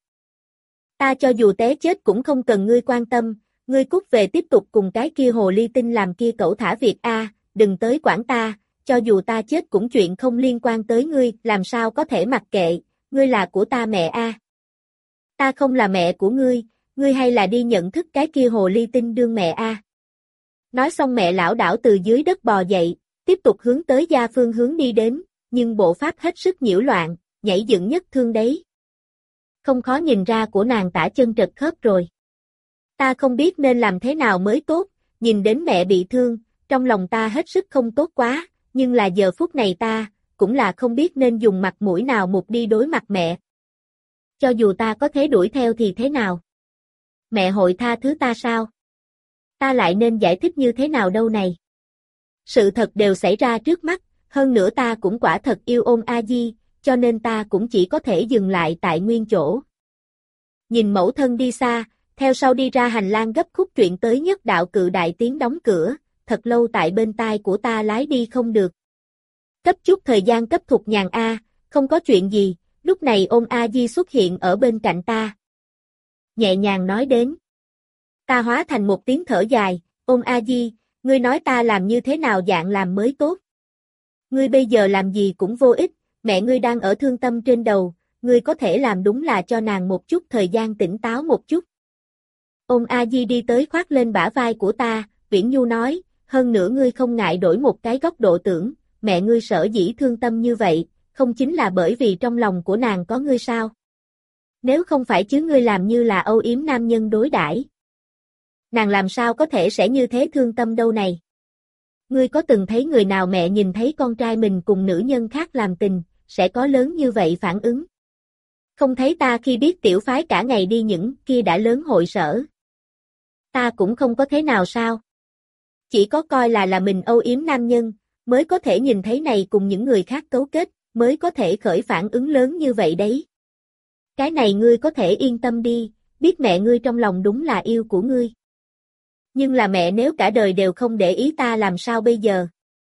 Ta cho dù té chết cũng không cần ngươi quan tâm, ngươi cút về tiếp tục cùng cái kia hồ ly tinh làm kia cẩu thả việc a, đừng tới quản ta, cho dù ta chết cũng chuyện không liên quan tới ngươi, làm sao có thể mặc kệ, ngươi là của ta mẹ a. Ta không là mẹ của ngươi, ngươi hay là đi nhận thức cái kia hồ ly tinh đương mẹ a. Nói xong mẹ lão đảo từ dưới đất bò dậy, tiếp tục hướng tới gia phương hướng đi đến, nhưng bộ pháp hết sức nhiễu loạn, nhảy dựng nhất thương đấy. Không khó nhìn ra của nàng tả chân trật khớp rồi. Ta không biết nên làm thế nào mới tốt, nhìn đến mẹ bị thương, trong lòng ta hết sức không tốt quá, nhưng là giờ phút này ta, cũng là không biết nên dùng mặt mũi nào một đi đối mặt mẹ. Cho dù ta có thế đuổi theo thì thế nào? Mẹ hội tha thứ ta sao? Ta lại nên giải thích như thế nào đâu này? Sự thật đều xảy ra trước mắt, hơn nữa ta cũng quả thật yêu Ôn A Di, cho nên ta cũng chỉ có thể dừng lại tại nguyên chỗ. Nhìn mẫu thân đi xa, theo sau đi ra hành lang gấp khúc truyện tới nhất đạo cự đại tiếng đóng cửa, thật lâu tại bên tai của ta lái đi không được. Cấp chút thời gian cấp Thục Nhàn a, không có chuyện gì, lúc này Ôn A Di xuất hiện ở bên cạnh ta. Nhẹ nhàng nói đến. Ta hóa thành một tiếng thở dài, Ôn A Di, ngươi nói ta làm như thế nào dạng làm mới tốt. Ngươi bây giờ làm gì cũng vô ích, mẹ ngươi đang ở thương tâm trên đầu, ngươi có thể làm đúng là cho nàng một chút thời gian tỉnh táo một chút. Ôn A Di đi tới khoác lên bả vai của ta, Viễn Nhu nói, hơn nữa ngươi không ngại đổi một cái góc độ tưởng, mẹ ngươi sở dĩ thương tâm như vậy, không chính là bởi vì trong lòng của nàng có ngươi sao? Nếu không phải chứ ngươi làm như là âu yếm nam nhân đối đãi, nàng làm sao có thể sẽ như thế thương tâm đâu này? Ngươi có từng thấy người nào mẹ nhìn thấy con trai mình cùng nữ nhân khác làm tình, sẽ có lớn như vậy phản ứng? Không thấy ta khi biết tiểu phái cả ngày đi những kia đã lớn hội sở. Ta cũng không có thế nào sao? Chỉ có coi là là mình âu yếm nam nhân, mới có thể nhìn thấy này cùng những người khác cấu kết, mới có thể khởi phản ứng lớn như vậy đấy. Cái này ngươi có thể yên tâm đi, biết mẹ ngươi trong lòng đúng là yêu của ngươi. Nhưng là mẹ nếu cả đời đều không để ý ta làm sao bây giờ?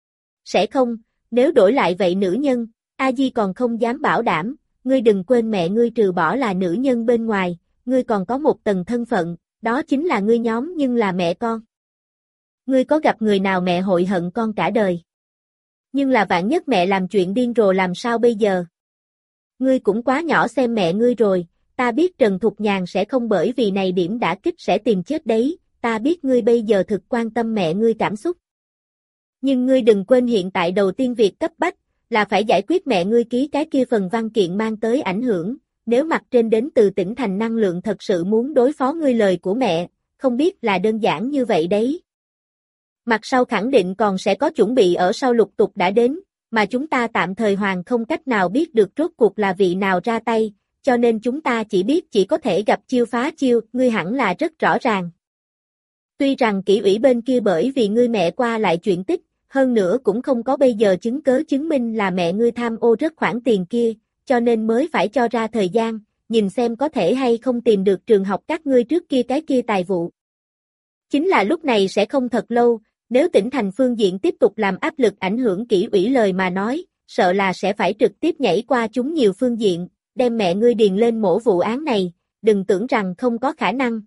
Sẽ không, nếu đổi lại vậy nữ nhân, A Di còn không dám bảo đảm, ngươi đừng quên mẹ ngươi trừ bỏ là nữ nhân bên ngoài, ngươi còn có một tầng thân phận, đó chính là ngươi nhóm nhưng là mẹ con. Ngươi có gặp người nào mẹ hội hận con cả đời. Nhưng là vạn nhất mẹ làm chuyện điên rồ làm sao bây giờ? Ngươi cũng quá nhỏ xem mẹ ngươi rồi, ta biết Trần Thục Nhàn sẽ không bởi vì này điểm đả kích sẽ tìm chết đấy, ta biết ngươi bây giờ thực quan tâm mẹ ngươi cảm xúc. Nhưng ngươi đừng quên hiện tại đầu tiên việc cấp bách, là phải giải quyết mẹ ngươi ký cái kia phần văn kiện mang tới ảnh hưởng, nếu mặt trên đến từ tỉnh thành năng lượng thật sự muốn đối phó ngươi lời của mẹ, không biết là đơn giản như vậy đấy. Mặt sau khẳng định còn sẽ có chuẩn bị ở sau lục tục đã đến, mà chúng ta tạm thời hoàn không cách nào biết được rốt cuộc là vị nào ra tay, cho nên chúng ta chỉ biết chỉ có thể gặp chiêu phá chiêu, ngươi hẳn là rất rõ ràng. Tuy rằng kỷ ủy bên kia bởi vì ngươi mẹ qua lại chuyện tích, hơn nữa cũng không có bây giờ chứng cớ chứng minh là mẹ ngươi tham ô rất khoản tiền kia, cho nên mới phải cho ra thời gian, nhìn xem có thể hay không tìm được trường học các ngươi trước kia cái kia tài vụ. Chính là lúc này sẽ không thật lâu, nếu tỉnh thành phương diện tiếp tục làm áp lực ảnh hưởng kỷ ủy lời mà nói, sợ là sẽ phải trực tiếp nhảy qua chúng nhiều phương diện, đem mẹ ngươi điền lên mổ vụ án này, đừng tưởng rằng không có khả năng.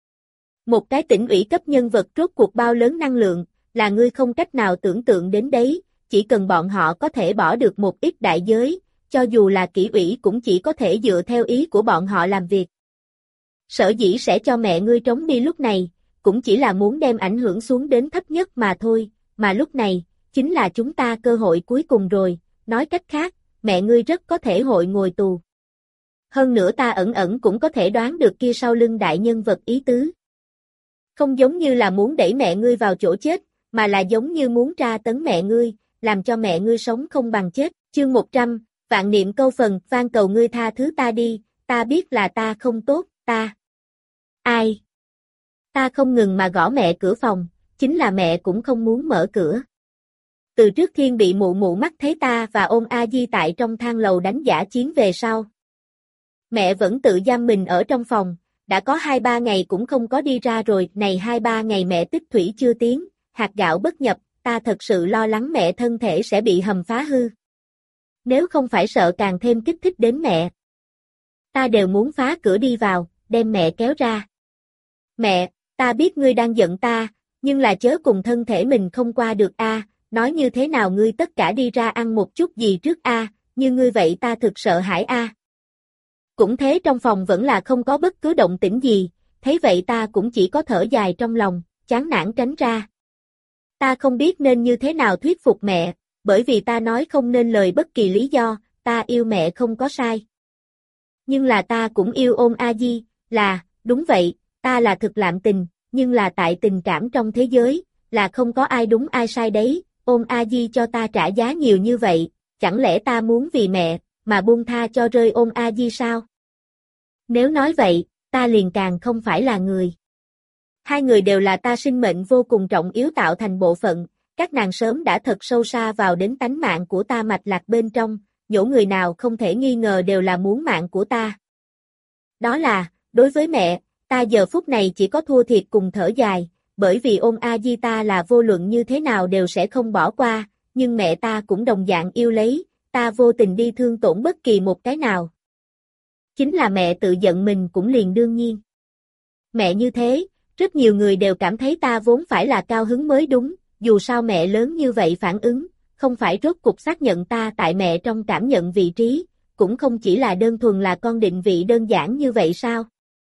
Một cái tỉnh ủy cấp nhân vật rốt cuộc bao lớn năng lượng, là ngươi không cách nào tưởng tượng đến đấy, chỉ cần bọn họ có thể bỏ được một ít đại giới, cho dù là kỷ ủy cũng chỉ có thể dựa theo ý của bọn họ làm việc. Sở dĩ sẽ cho mẹ ngươi trống đi lúc này, cũng chỉ là muốn đem ảnh hưởng xuống đến thấp nhất mà thôi, mà lúc này, chính là chúng ta cơ hội cuối cùng rồi, nói cách khác, mẹ ngươi rất có thể hội ngồi tù. Hơn nữa ta ẩn ẩn cũng có thể đoán được kia sau lưng đại nhân vật ý tứ. Không giống như là muốn đẩy mẹ ngươi vào chỗ chết, mà là giống như muốn tra tấn mẹ ngươi, làm cho mẹ ngươi sống không bằng chết. Chương một trăm, vạn niệm câu phần, van cầu ngươi tha thứ ta đi, ta biết là ta không tốt, ta. Ai? Ta không ngừng mà gõ mẹ cửa phòng, chính là mẹ cũng không muốn mở cửa. Từ trước Thiên bị mụ mụ mắt thấy ta và ôm A Di tại trong thang lầu đánh giả chiến về sau. Mẹ vẫn tự giam mình ở trong phòng, đã có hai ba ngày cũng không có đi ra rồi, này hai ba ngày mẹ tích thủy chưa tiến, hạt gạo bất nhập, ta thật sự lo lắng mẹ thân thể sẽ bị hầm phá hư. Nếu không phải sợ càng thêm kích thích đến mẹ, ta đều muốn phá cửa đi vào, đem mẹ kéo ra. Mẹ, ta biết ngươi đang giận ta, nhưng là chớ cùng thân thể mình không qua được a, nói như thế nào ngươi tất cả đi ra ăn một chút gì trước a, như ngươi vậy ta thực sợ hãi a. Cũng thế trong phòng vẫn là không có bất cứ động tĩnh gì, thấy vậy ta cũng chỉ có thở dài trong lòng, chán nản tránh ra. Ta không biết nên như thế nào thuyết phục mẹ, bởi vì ta nói không nên lời bất kỳ lý do, ta yêu mẹ không có sai. Nhưng là ta cũng yêu ôm A Di, là, đúng vậy, ta là thực lạm tình, nhưng là tại tình cảm trong thế giới, là không có ai đúng ai sai đấy, ôm A Di cho ta trả giá nhiều như vậy, chẳng lẽ ta muốn vì mẹ, mà buông tha cho rơi ôm A Di sao? Nếu nói vậy, ta liền càng không phải là người. Hai người đều là ta sinh mệnh vô cùng trọng yếu tạo thành bộ phận, các nàng sớm đã thật sâu xa vào đến tánh mạng của ta mạch lạc bên trong, nhổ người nào không thể nghi ngờ đều là muốn mạng của ta. Đó là, đối với mẹ, ta giờ phút này chỉ có thua thiệt cùng thở dài, bởi vì ôm A Di ta là vô luận như thế nào đều sẽ không bỏ qua, nhưng mẹ ta cũng đồng dạng yêu lấy, ta vô tình đi thương tổn bất kỳ một cái nào. Chính là mẹ tự giận mình cũng liền đương nhiên. Mẹ như thế, rất nhiều người đều cảm thấy ta vốn phải là cao hứng mới đúng, dù sao mẹ lớn như vậy phản ứng, không phải rốt cục xác nhận ta tại mẹ trong cảm nhận vị trí, cũng không chỉ là đơn thuần là con định vị đơn giản như vậy sao?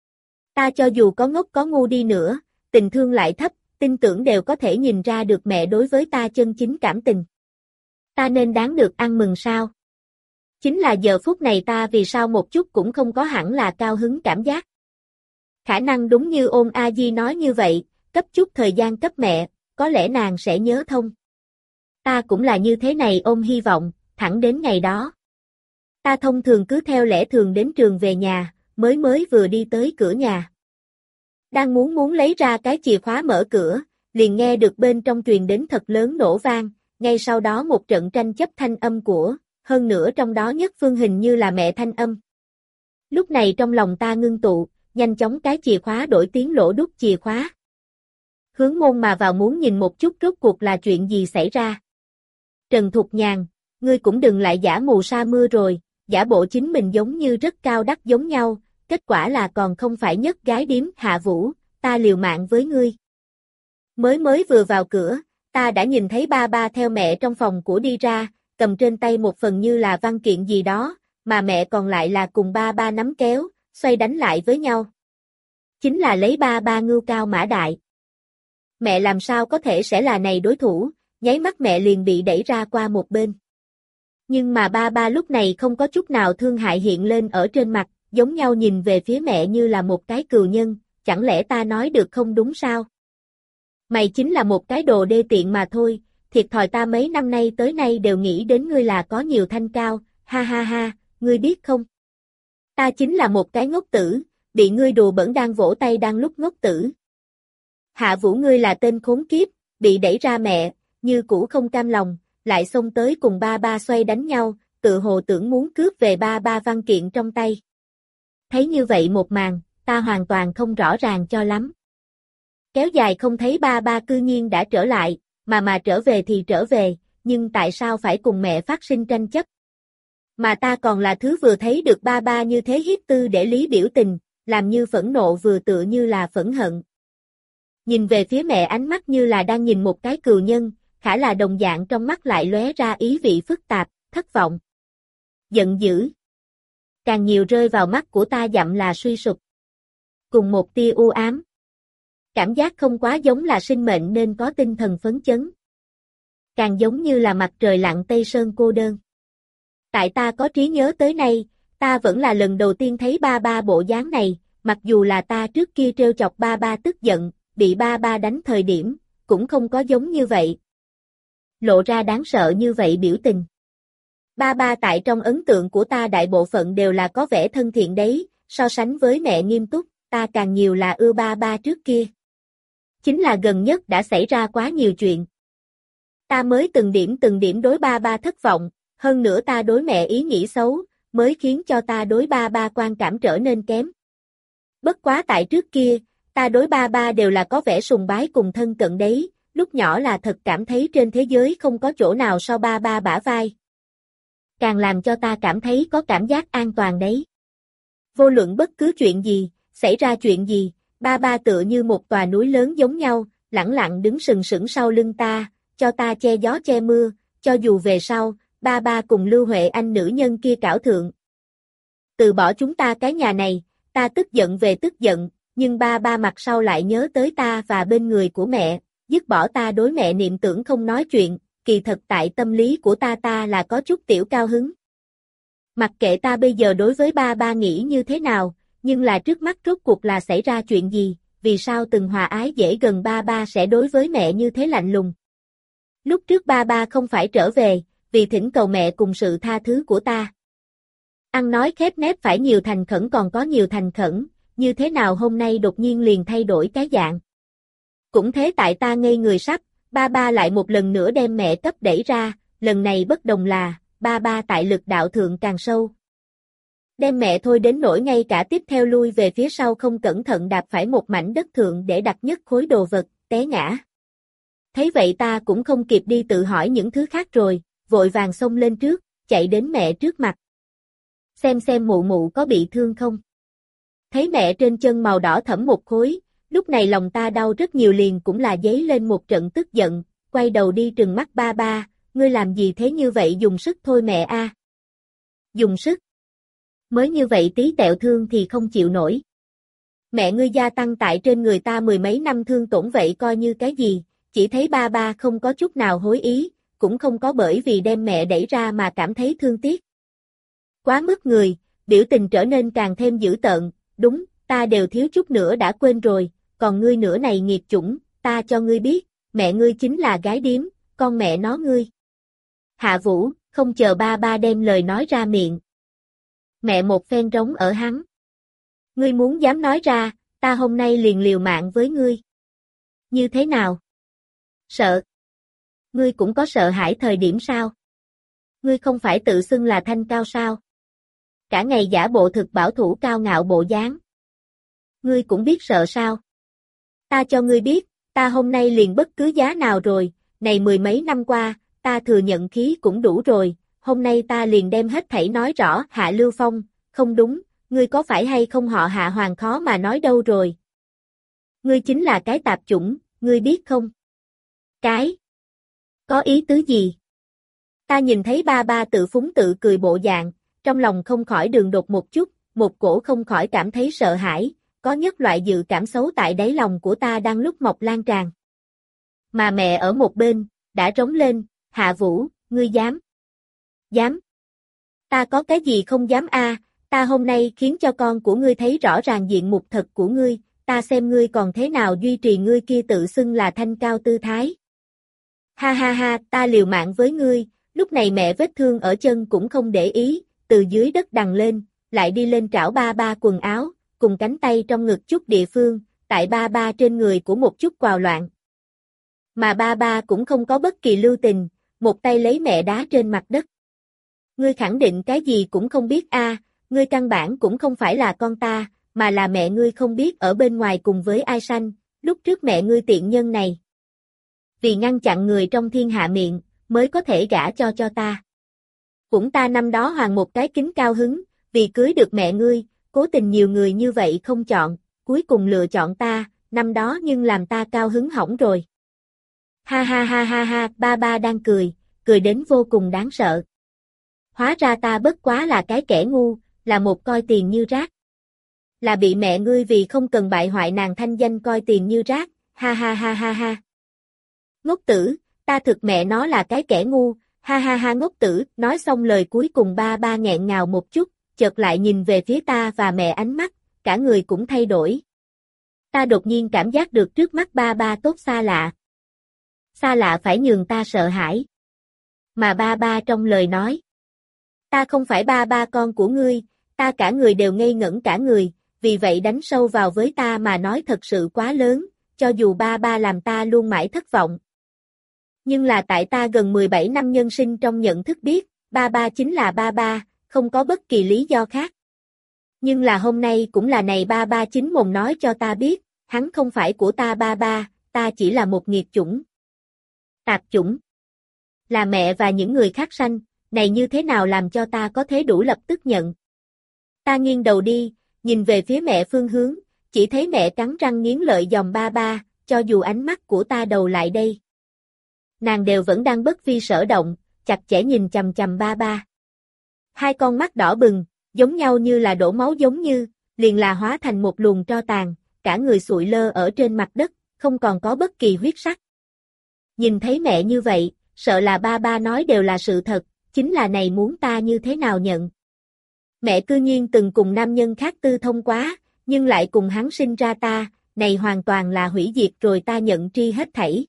Ta cho dù có ngốc có ngu đi nữa, tình thương lại thấp, tin tưởng đều có thể nhìn ra được mẹ đối với ta chân chính cảm tình. Ta nên đáng được ăn mừng sao? Chính là giờ phút này ta vì sao một chút cũng không có hẳn là cao hứng cảm giác. Khả năng đúng như ôm A Di nói như vậy, cấp chút thời gian cấp mẹ, có lẽ nàng sẽ nhớ thông. Ta cũng là như thế này ôm hy vọng, thẳng đến ngày đó. Ta thông thường cứ theo lẽ thường đến trường về nhà, mới mới vừa đi tới cửa nhà. Đang muốn muốn lấy ra cái chìa khóa mở cửa, liền nghe được bên trong truyền đến thật lớn nổ vang, ngay sau đó một trận tranh chấp thanh âm của, hơn nữa trong đó nhất phương hình như là mẹ thanh âm. Lúc này trong lòng ta ngưng tụ, nhanh chóng cái chìa khóa đổi tiếng lỗ đúc chìa khóa. Hướng môn mà vào muốn nhìn một chút rốt cuộc là chuyện gì xảy ra. Trần Thục Nhàn, ngươi cũng đừng lại giả mù sa mưa rồi, giả bộ chính mình giống như rất cao đắc giống nhau, kết quả là còn không phải nhất gái điếm Hạ Vũ, ta liều mạng với ngươi. Mới mới vừa vào cửa, ta đã nhìn thấy ba ba theo mẹ trong phòng của đi ra, cầm trên tay một phần như là văn kiện gì đó, mà mẹ còn lại là cùng ba ba nắm kéo, xoay đánh lại với nhau. Chính là lấy ba ba ngưu cao mã đại. Mẹ làm sao có thể sẽ là này đối thủ, nháy mắt mẹ liền bị đẩy ra qua một bên. Nhưng mà ba ba lúc này không có chút nào thương hại hiện lên ở trên mặt, giống nhau nhìn về phía mẹ như là một cái cừu nhân, chẳng lẽ ta nói được không đúng sao? Mày chính là một cái đồ đê tiện mà thôi, thiệt thòi ta mấy năm nay tới nay đều nghĩ đến ngươi là có nhiều thanh cao, ha ha ha, ngươi biết không? Ta chính là một cái ngốc tử, bị ngươi đùa bỡn đang vỗ tay đang lúc ngốc tử. Hạ Vũ ngươi là tên khốn kiếp, bị đẩy ra mẹ, như cũ không cam lòng, lại xông tới cùng ba ba xoay đánh nhau, tự hồ tưởng muốn cướp về ba ba văn kiện trong tay. Thấy như vậy một màn, ta hoàn toàn không rõ ràng cho lắm. Kéo dài không thấy ba ba cư nhiên đã trở lại, mà mà trở về thì trở về, nhưng tại sao phải cùng mẹ phát sinh tranh chấp? Mà ta còn là thứ vừa thấy được ba ba như thế hiếp tư để lý biểu tình, làm như phẫn nộ vừa tựa như là phẫn hận. Nhìn về phía mẹ ánh mắt như là đang nhìn một cái cừu nhân, khả là đồng dạng trong mắt lại lóe ra ý vị phức tạp, thất vọng, giận dữ. Càng nhiều rơi vào mắt của ta dặm là suy sụp. Cùng một tia u ám. Cảm giác không quá giống là sinh mệnh nên có tinh thần phấn chấn. Càng giống như là mặt trời lặn Tây Sơn cô đơn. Tại ta có trí nhớ tới nay, ta vẫn là lần đầu tiên thấy ba ba bộ dáng này, mặc dù là ta trước kia trêu chọc ba ba tức giận, bị ba ba đánh thời điểm, cũng không có giống như vậy. Lộ ra đáng sợ như vậy biểu tình. Ba ba tại trong ấn tượng của ta đại bộ phận đều là có vẻ thân thiện đấy, so sánh với mẹ nghiêm túc, ta càng nhiều là ưa ba ba trước kia. Chính là gần nhất đã xảy ra quá nhiều chuyện. Ta mới từng điểm từng điểm đối ba ba thất vọng, hơn nữa ta đối mẹ ý nghĩ xấu, mới khiến cho ta đối ba ba quan cảm trở nên kém. Bất quá tại trước kia, ta đối ba ba đều là có vẻ sùng bái cùng thân cận đấy, lúc nhỏ là thật cảm thấy trên thế giới không có chỗ nào so ba ba bả vai. Càng làm cho ta cảm thấy có cảm giác an toàn đấy. Vô luận bất cứ chuyện gì, xảy ra chuyện gì, ba ba tựa như một tòa núi lớn giống nhau, lẳng lặng đứng sừng sững sau lưng ta, cho ta che gió che mưa, cho dù về sau, ba ba cùng Lưu Huệ Anh nữ nhân kia cảo thượng. Từ bỏ chúng ta cái nhà này, ta tức giận về tức giận, nhưng ba ba mặt sau lại nhớ tới ta và bên người của mẹ, dứt bỏ ta đối mẹ niệm tưởng không nói chuyện, kỳ thật tại tâm lý của ta ta là có chút tiểu cao hứng. Mặc kệ ta bây giờ đối với ba ba nghĩ như thế nào, nhưng là trước mắt rốt cuộc là xảy ra chuyện gì, vì sao từng hòa ái dễ gần ba ba sẽ đối với mẹ như thế lạnh lùng. Lúc trước ba ba không phải trở về, vì thỉnh cầu mẹ cùng sự tha thứ của ta. Ăn nói khép nép phải nhiều thành khẩn còn có nhiều thành khẩn, như thế nào hôm nay đột nhiên liền thay đổi cái dạng. Cũng thế tại ta ngây người sắp, ba ba lại một lần nữa đem mẹ cấp đẩy ra, lần này bất đồng là, ba ba tại lực đạo thượng càng sâu. Đem mẹ thôi đến nỗi ngay cả tiếp theo lui về phía sau không cẩn thận đạp phải một mảnh đất thượng để đặt nhất khối đồ vật, té ngã. Thấy vậy ta cũng không kịp đi tự hỏi những thứ khác rồi, vội vàng xông lên trước, chạy đến mẹ trước mặt. Xem xem mụ mụ có bị thương không. Thấy mẹ trên chân màu đỏ thẫm một khối, lúc này lòng ta đau rất nhiều liền cũng là dấy lên một trận tức giận, quay đầu đi trừng mắt ba ba, ngươi làm gì thế như vậy dùng sức thôi mẹ a. À. Dùng sức. Mới như vậy tí tẹo thương thì không chịu nổi. Mẹ ngươi gia tăng tại trên người ta mười mấy năm thương tổn vậy coi như cái gì, chỉ thấy ba ba không có chút nào hối ý, cũng không có bởi vì đem mẹ đẩy ra mà cảm thấy thương tiếc. Quá mức người, biểu tình trở nên càng thêm dữ tợn, đúng, ta đều thiếu chút nữa đã quên rồi, còn ngươi nữa này nghiệt chủng, ta cho ngươi biết, mẹ ngươi chính là gái điếm, con mẹ nó ngươi. Hạ Vũ, không chờ ba ba đem lời nói ra miệng. Mẹ một phen rống ở hắn. Ngươi muốn dám nói ra, ta hôm nay liền liều mạng với ngươi. Như thế nào? Sợ. Ngươi cũng có sợ hãi thời điểm sao? Ngươi không phải tự xưng là thanh cao sao? Cả ngày giả bộ thực bảo thủ cao ngạo bộ dáng. Ngươi cũng biết sợ sao? Ta cho ngươi biết, ta hôm nay liền bất cứ giá nào rồi, này mười mấy năm qua, ta thừa nhận khí cũng đủ rồi, hôm nay ta liền đem hết thảy nói rõ. Hạ Lưu Phong, không đúng, ngươi có phải hay không họ Hạ Hoàng khó mà nói đâu rồi. Ngươi chính là cái tạp chủng, ngươi biết không? Cái? Có ý tứ gì? Ta nhìn thấy ba ba tự phúng tự cười bộ dạng, trong lòng không khỏi đường đột một chút, một cổ không khỏi cảm thấy sợ hãi, có nhất loại dự cảm xấu tại đáy lòng của ta đang lúc mọc lan tràn. Mà mẹ ở một bên, đã trống lên, Hạ Vũ, ngươi dám? Dám? Ta có cái gì không dám a? Ta hôm nay khiến cho con của ngươi thấy rõ ràng diện mục thật của ngươi, ta xem ngươi còn thế nào duy trì ngươi kia tự xưng là thanh cao tư thái. Ha ha ha, ta liều mạng với ngươi, lúc này mẹ vết thương ở chân cũng không để ý, từ dưới đất đằng lên, lại đi lên trảo ba ba quần áo, cùng cánh tay trong ngực chút địa phương, tại ba ba trên người của một chút quào loạn. Mà ba ba cũng không có bất kỳ lưu tình, một tay lấy mẹ đá trên mặt đất. Ngươi khẳng định cái gì cũng không biết a, ngươi căn bản cũng không phải là con ta, mà là mẹ ngươi không biết ở bên ngoài cùng với ai sanh, lúc trước mẹ ngươi tiện nhân này. Vì ngăn chặn người trong thiên hạ miệng, mới có thể gả cho cho ta. Cũng ta năm đó hoàng một cái kính cao hứng, vì cưới được mẹ ngươi, cố tình nhiều người như vậy không chọn, cuối cùng lựa chọn ta, năm đó nhưng làm ta cao hứng hỏng rồi. Ha ha ha ha ha, ba ba đang cười, cười đến vô cùng đáng sợ. Hóa ra ta bất quá là cái kẻ ngu, là một coi tiền như rác. Là bị mẹ ngươi vì không cần bại hoại nàng thanh danh coi tiền như rác, ha ha ha ha ha. Ngốc tử, ta thực mẹ nó là cái kẻ ngu, ha ha ha ngốc tử, nói xong lời cuối cùng ba ba nghẹn ngào một chút, chợt lại nhìn về phía ta và mẹ ánh mắt, cả người cũng thay đổi. Ta đột nhiên cảm giác được trước mắt ba ba tốt xa lạ. Xa lạ phải nhường ta sợ hãi. Mà ba ba trong lời nói. Ta không phải ba ba con của ngươi, ta cả người đều ngây ngẩn cả người, vì vậy đánh sâu vào với ta mà nói thật sự quá lớn, cho dù ba ba làm ta luôn mãi thất vọng. Nhưng là tại ta gần mười bảy năm nhân sinh trong nhận thức biết, ba ba chính là ba ba, không có bất kỳ lý do khác. Nhưng là hôm nay cũng là này ba ba chính mồm nói cho ta biết, hắn không phải của ta ba ba, ta chỉ là một nghiệt chủng. Tạp chủng. Là mẹ và những người khác sanh, này như thế nào làm cho ta có thể đủ lập tức nhận. Ta nghiêng đầu đi, nhìn về phía mẹ phương hướng, chỉ thấy mẹ cắn răng nghiến lợi dòng ba ba, cho dù ánh mắt của ta đầu lại đây. Nàng đều vẫn đang bất vi sở động, chặt chẽ nhìn chằm chằm ba ba. Hai con mắt đỏ bừng, giống nhau như là đổ máu giống như, liền là hóa thành một luồng tro tàn, cả người sụi lơ ở trên mặt đất, không còn có bất kỳ huyết sắc. Nhìn thấy mẹ như vậy, sợ là ba ba nói đều là sự thật, chính là này muốn ta như thế nào nhận. Mẹ cư nhiên từng cùng nam nhân khác tư thông quá, nhưng lại cùng hắn sinh ra ta, này hoàn toàn là hủy diệt rồi ta nhận tri hết thảy.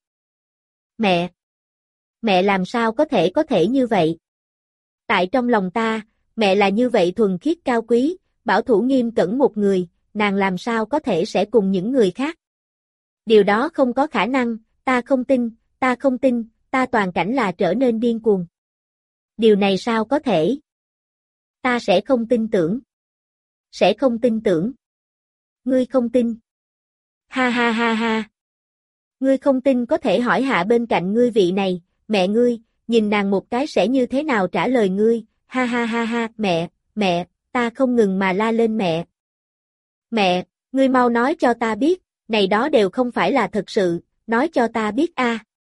Mẹ! Mẹ làm sao có thể có thể như vậy? Tại trong lòng ta, mẹ là như vậy thuần khiết cao quý, bảo thủ nghiêm cẩn một người, nàng làm sao có thể sẽ cùng những người khác? Điều đó không có khả năng, ta không tin, ta không tin, ta toàn cảnh là trở nên điên cuồng. Điều này sao có thể? Ta sẽ không tin tưởng. Sẽ không tin tưởng. Ngươi không tin. Ha ha ha ha. Ngươi không tin có thể hỏi hạ bên cạnh ngươi vị này, mẹ ngươi, nhìn nàng một cái sẽ như thế nào trả lời ngươi, ha ha ha ha, mẹ, mẹ, ta không ngừng mà la lên mẹ. Mẹ, ngươi mau nói cho ta biết, này đó đều không phải là thật sự, nói cho ta biết a.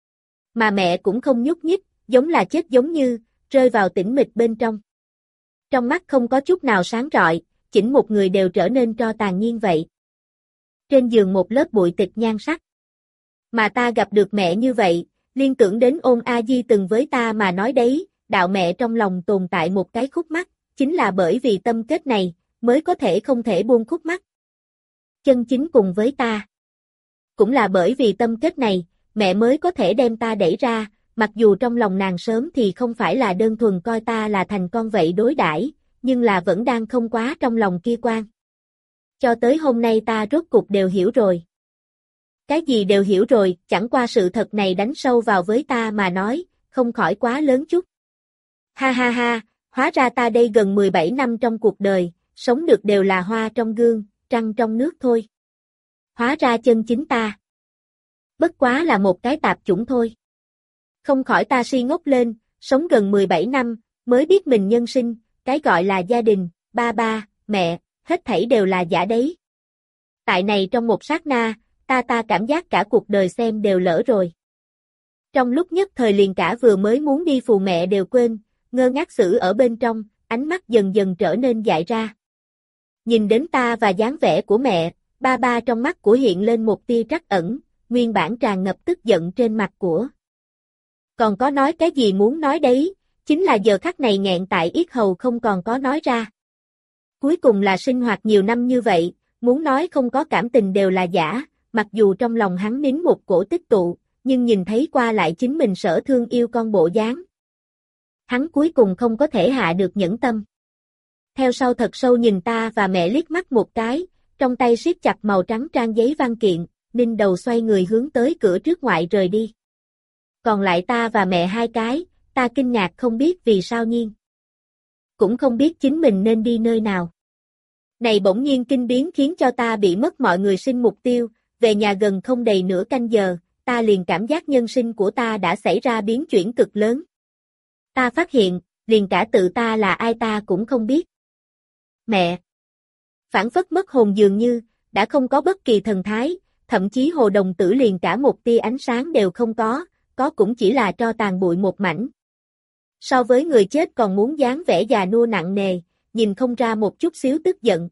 Mà mẹ cũng không nhúc nhích, giống là chết giống như, rơi vào tĩnh mịch bên trong. Trong mắt không có chút nào sáng rọi, chỉnh một người đều trở nên tro tàn nhiên vậy. Trên giường một lớp bụi tịch nhan sắc. Mà ta gặp được mẹ như vậy, liên tưởng đến Ôn A Di từng với ta mà nói đấy, đạo mẹ trong lòng tồn tại một cái khúc mắc, chính là bởi vì tâm kết này, mới có thể không thể buông khúc mắc. Chân chính cùng với ta. Cũng là bởi vì tâm kết này, mẹ mới có thể đem ta đẩy ra, mặc dù trong lòng nàng sớm thì không phải là đơn thuần coi ta là thành con vậy đối đãi, nhưng là vẫn đang không quá trong lòng kia quan. Cho tới hôm nay ta rốt cục đều hiểu rồi. Cái gì đều hiểu rồi, chẳng qua sự thật này đánh sâu vào với ta mà nói, không khỏi quá lớn chút. Ha ha ha, hóa ra ta đây gần mười bảy năm trong cuộc đời, sống được đều là hoa trong gương, trăng trong nước thôi. Hóa ra chân chính ta. Bất quá là một cái tạp chủng thôi. Không khỏi ta si ngốc lên, sống gần mười bảy năm, mới biết mình nhân sinh, cái gọi là gia đình, ba ba, mẹ, hết thảy đều là giả đấy. Tại này trong một sát na, ta ta cảm giác cả cuộc đời xem đều lỡ rồi. Trong lúc nhất thời liền cả vừa mới muốn đi phù mẹ đều quên, ngơ ngác xử ở bên trong, ánh mắt dần dần trở nên dại ra. Nhìn đến ta và dáng vẻ của mẹ, ba ba trong mắt của hiện lên một tia trắc ẩn, nguyên bản tràn ngập tức giận trên mặt của. Còn có nói cái gì muốn nói đấy, chính là giờ khắc này nghẹn tại yết hầu không còn có nói ra. Cuối cùng là sinh hoạt nhiều năm như vậy, muốn nói không có cảm tình đều là giả, mặc dù trong lòng hắn nín một cổ tích tụ, nhưng nhìn thấy qua lại chính mình sở thương yêu con bộ dáng. Hắn cuối cùng không có thể hạ được nhẫn tâm. Theo sau thật sâu nhìn ta và mẹ liếc mắt một cái, trong tay siết chặt màu trắng trang giấy văn kiện, ninh đầu xoay người hướng tới cửa trước ngoại rời đi. Còn lại ta và mẹ hai cái, ta kinh ngạc không biết vì sao nhiên. Cũng không biết chính mình nên đi nơi nào. Này bỗng nhiên kinh biến khiến cho ta bị mất mọi người sinh mục tiêu, về nhà gần không đầy nửa canh giờ, ta liền cảm giác nhân sinh của ta đã xảy ra biến chuyển cực lớn. Ta phát hiện, liền cả tự ta là ai ta cũng không biết. Mẹ! Phản phất mất hồn dường như, đã không có bất kỳ thần thái, thậm chí hồ đồng tử liền cả một tia ánh sáng đều không có, có cũng chỉ là tro tàn bụi một mảnh. So với người chết còn muốn dáng vẻ già nua nặng nề, nhìn không ra một chút xíu tức giận.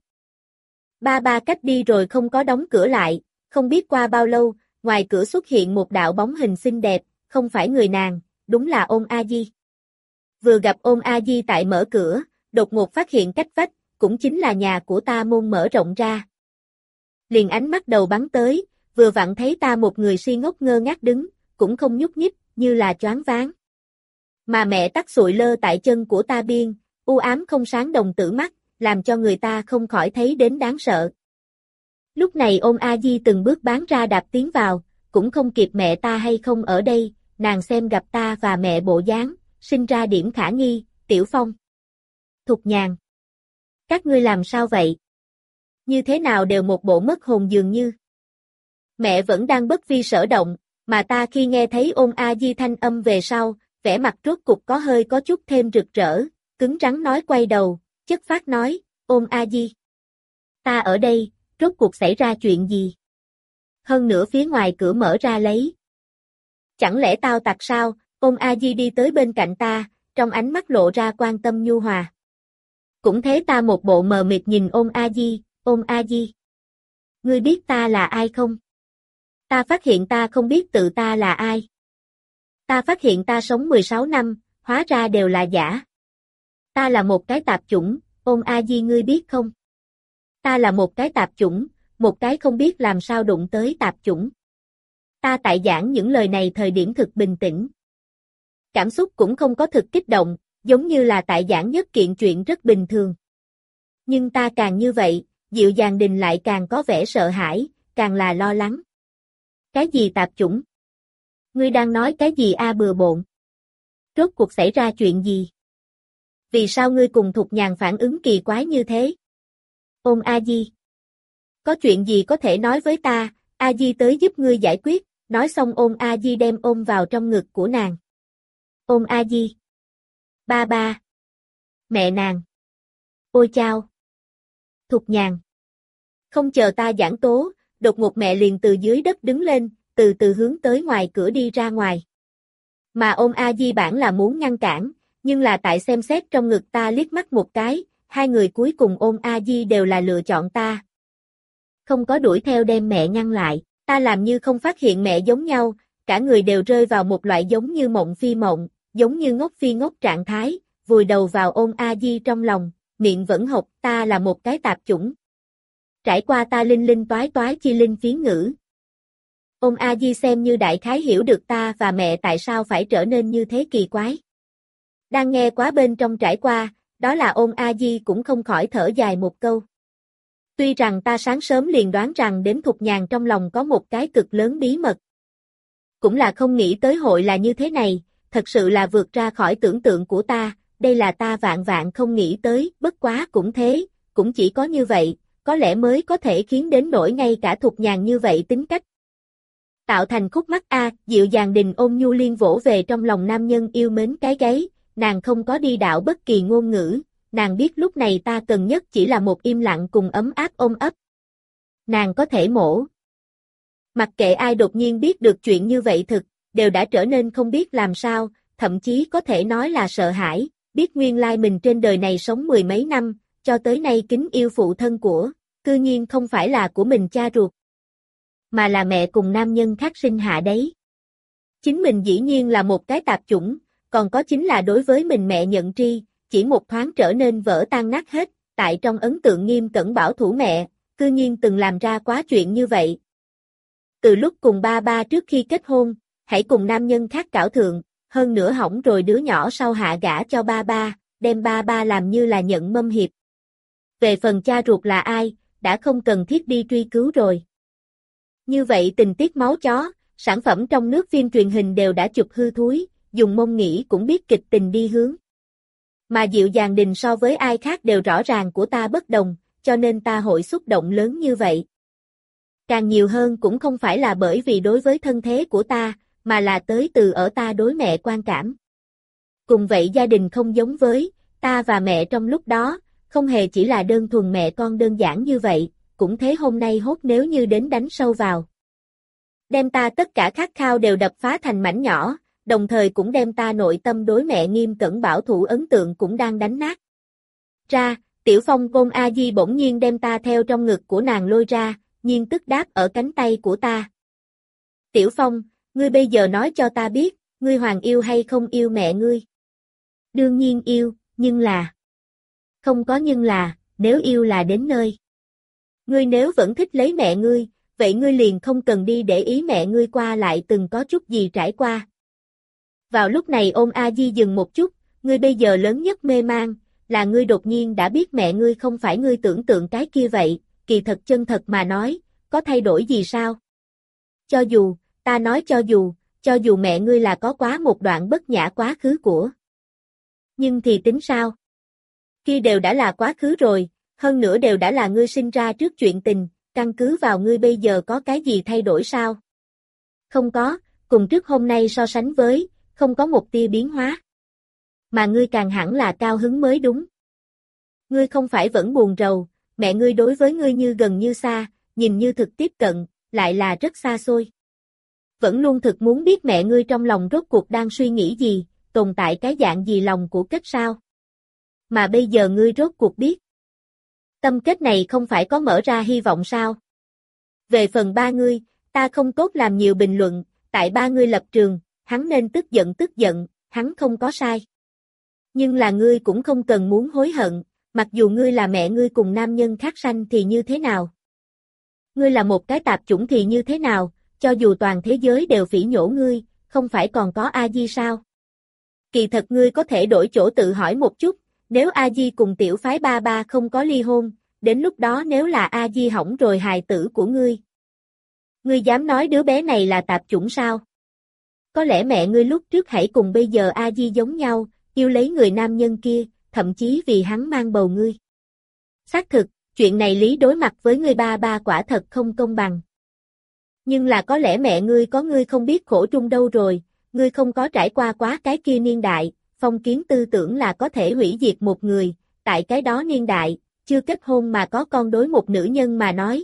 Ba ba cách đi rồi không có đóng cửa lại, không biết qua bao lâu, ngoài cửa xuất hiện một đạo bóng hình xinh đẹp, không phải người nàng, đúng là Ôn A Di. Vừa gặp Ôn A Di tại mở cửa, đột ngột phát hiện cách vách, cũng chính là nhà của ta môn mở rộng ra. Liền ánh mắt đầu bắn tới, vừa vặn thấy ta một người si ngốc ngơ ngác đứng, cũng không nhúc nhích, như là choáng váng. Mà mẹ tắt sụi lơ tại chân của ta biên, u ám không sáng đồng tử mắt, làm cho người ta không khỏi thấy đến đáng sợ. Lúc này Ôn A Di từng bước bán ra đạp tiến vào, cũng không kịp mẹ ta hay không ở đây, nàng xem gặp ta và mẹ bộ dáng, sinh ra điểm khả nghi, Tiểu Phong. Thục Nhàn. Các ngươi làm sao vậy? Như thế nào đều một bộ mất hồn dường như. Mẹ vẫn đang bất vi sở động, mà ta khi nghe thấy Ôn A Di thanh âm về sau, vẻ mặt rốt cục có hơi có chút thêm rực rỡ, cứng rắn nói quay đầu, chất phát nói, Ôn A Di. Ta ở đây, rốt cuộc xảy ra chuyện gì? Hơn nữa phía ngoài cửa mở ra lấy. Chẳng lẽ tao tặc sao? Ôn A Di đi tới bên cạnh ta, trong ánh mắt lộ ra quan tâm nhu hòa. Cũng thế ta một bộ mờ mịt nhìn Ôn A Di, Ôn A Di. Ngươi biết ta là ai không? Ta phát hiện ta không biết tự ta là ai. Ta phát hiện ta sống mười sáu năm, hóa ra đều là giả. Ta là một cái tạp chủng, Ôn A Di ngươi biết không? Ta là một cái tạp chủng, một cái không biết làm sao đụng tới tạp chủng. Ta tại giảng những lời này thời điểm thực bình tĩnh. Cảm xúc cũng không có thực kích động, giống như là tại giảng nhất kiện chuyện rất bình thường. Nhưng ta càng như vậy, Dịu Dàng Đình lại càng có vẻ sợ hãi, càng là lo lắng. Cái gì tạp chủng? Ngươi đang nói cái gì a bừa bộn? Rốt cuộc xảy ra chuyện gì? Vì sao ngươi cùng Thục Nhàn phản ứng kỳ quái như thế? Ôn A Di. Có chuyện gì có thể nói với ta, A Di tới giúp ngươi giải quyết, nói xong Ôn A Di đem ôm vào trong ngực của nàng. Ôn A Di. Ba ba. Mẹ nàng. Ôi chao. Thục Nhàn. Không chờ ta giảng tố, đột ngột mẹ liền từ dưới đất đứng lên, từ từ hướng tới ngoài cửa đi ra ngoài. Mà Ôn A Di bản là muốn ngăn cản, nhưng là tại xem xét trong ngực ta liếc mắt một cái, hai người cuối cùng Ôn A Di đều là lựa chọn ta. Không có đuổi theo đem mẹ ngăn lại, ta làm như không phát hiện mẹ giống nhau, cả người đều rơi vào một loại giống như mộng phi mộng, giống như ngốc phi ngốc trạng thái, vùi đầu vào Ôn A Di trong lòng, miệng vẫn học ta là một cái tạp chủng. Trải qua ta linh linh toái toái chi linh phiến ngữ. Ôn A Di xem như đại khái hiểu được ta và mẹ tại sao phải trở nên như thế kỳ quái. Đang nghe quá bên trong trải qua, đó là Ôn A Di cũng không khỏi thở dài một câu. Tuy rằng ta sáng sớm liền đoán rằng đến Thục Nhàn trong lòng có một cái cực lớn bí mật. Cũng là không nghĩ tới hội là như thế này, thật sự là vượt ra khỏi tưởng tượng của ta, đây là ta vạn vạn không nghĩ tới, bất quá cũng thế, cũng chỉ có như vậy, có lẽ mới có thể khiến đến nỗi ngay cả Thục Nhàn như vậy tính cách. Tạo thành khúc mắc A, Dịu Dàng Đình ôm nhu liên vỗ về trong lòng nam nhân yêu mến cái gáy, nàng không có đi đạo bất kỳ ngôn ngữ, nàng biết lúc này ta cần nhất chỉ là một im lặng cùng ấm áp ôm ấp. Nàng có thể mổ. Mặc kệ ai đột nhiên biết được chuyện như vậy thực, đều đã trở nên không biết làm sao, thậm chí có thể nói là sợ hãi, biết nguyên lai mình trên đời này sống mười mấy năm, cho tới nay kính yêu phụ thân của, cư nhiên không phải là của mình cha ruột, mà là mẹ cùng nam nhân khác sinh hạ đấy. Chính mình dĩ nhiên là một cái tạp chủng, còn có chính là đối với mình mẹ nhận tri, chỉ một thoáng trở nên vỡ tan nát hết, tại trong ấn tượng nghiêm cẩn bảo thủ mẹ, cư nhiên từng làm ra quá chuyện như vậy. Từ lúc cùng ba ba trước khi kết hôn, hãy cùng nam nhân khác cảo thượng, hơn nữa hỏng rồi đứa nhỏ sau hạ gả cho ba ba, đem ba ba làm như là nhận mâm hiệp. Về phần cha ruột là ai, đã không cần thiết đi truy cứu rồi. Như vậy tình tiết máu chó, sản phẩm trong nước phim truyền hình đều đã chụp hư thúi, dùng mông nghĩ cũng biết kịch tình đi hướng. Mà Diệu Dàng Đình so với ai khác đều rõ ràng của ta bất đồng, cho nên ta hội xúc động lớn như vậy. Càng nhiều hơn cũng không phải là bởi vì đối với thân thế của ta, mà là tới từ ở ta đối mẹ quan cảm. Cùng vậy gia đình không giống với, ta và mẹ trong lúc đó, không hề chỉ là đơn thuần mẹ con đơn giản như vậy, cũng thế hôm nay hốt nếu như đến đánh sâu vào. Đem ta tất cả khát khao đều đập phá thành mảnh nhỏ, đồng thời cũng đem ta nội tâm đối mẹ nghiêm cẩn bảo thủ ấn tượng cũng đang đánh nát. Ra, Tiểu Phong ôm A Di bỗng nhiên đem ta theo trong ngực của nàng lôi ra, nhiên tức đáp ở cánh tay của ta. Tiểu Phong, ngươi bây giờ nói cho ta biết, ngươi hoàn yêu hay không yêu mẹ ngươi? Đương nhiên yêu, nhưng là... Không có nhưng là, nếu yêu là đến nơi. Ngươi nếu vẫn thích lấy mẹ ngươi, vậy ngươi liền không cần đi để ý mẹ ngươi qua lại từng có chút gì trải qua. Vào lúc này ôm A Di dừng một chút, ngươi bây giờ lớn nhất mê mang, là ngươi đột nhiên đã biết mẹ ngươi không phải ngươi tưởng tượng cái kia vậy, kỳ thật chân thật mà nói, có thay đổi gì sao? Cho dù, ta nói cho dù, cho dù mẹ ngươi là có quá một đoạn bất nhã quá khứ của. Nhưng thì tính sao? Kia đều đã là quá khứ rồi, hơn nữa đều đã là ngươi sinh ra trước chuyện tình, căn cứ vào ngươi bây giờ có cái gì thay đổi sao? Không có, cùng trước hôm nay so sánh với, không có một tia biến hóa. Mà ngươi càng hẳn là cao hứng mới đúng. Ngươi không phải vẫn buồn rầu, mẹ ngươi đối với ngươi như gần như xa, nhìn như thực tiếp cận, lại là rất xa xôi. Vẫn luôn thực muốn biết mẹ ngươi trong lòng rốt cuộc đang suy nghĩ gì, tồn tại cái dạng gì lòng của kết sao. Mà bây giờ ngươi rốt cuộc biết. Tâm kết này không phải có mở ra hy vọng sao? Về phần ba ngươi, ta không tốt làm nhiều bình luận, tại ba ngươi lập trường, hắn nên tức giận tức giận, hắn không có sai. Nhưng là ngươi cũng không cần muốn hối hận, mặc dù ngươi là mẹ ngươi cùng nam nhân khác sanh thì như thế nào? Ngươi là một cái tạp chủng thì như thế nào, cho dù toàn thế giới đều phỉ nhổ ngươi, không phải còn có A Di sao? Kỳ thật ngươi có thể đổi chỗ tự hỏi một chút, nếu A Di cùng tiểu phái ba ba không có ly hôn, đến lúc đó nếu là A Di hỏng rồi hài tử của ngươi. Ngươi dám nói đứa bé này là tạp chủng sao? Có lẽ mẹ ngươi lúc trước hãy cùng bây giờ A Di giống nhau, yêu lấy người nam nhân kia, thậm chí vì hắn mang bầu ngươi. Xác thực, chuyện này lý đối mặt với ngươi ba ba quả thật không công bằng. Nhưng là có lẽ mẹ ngươi có ngươi không biết khổ trung đâu rồi, ngươi không có trải qua quá cái kia niên đại, phong kiến tư tưởng là có thể hủy diệt một người, tại cái đó niên đại, chưa kết hôn mà có con đối một nữ nhân mà nói.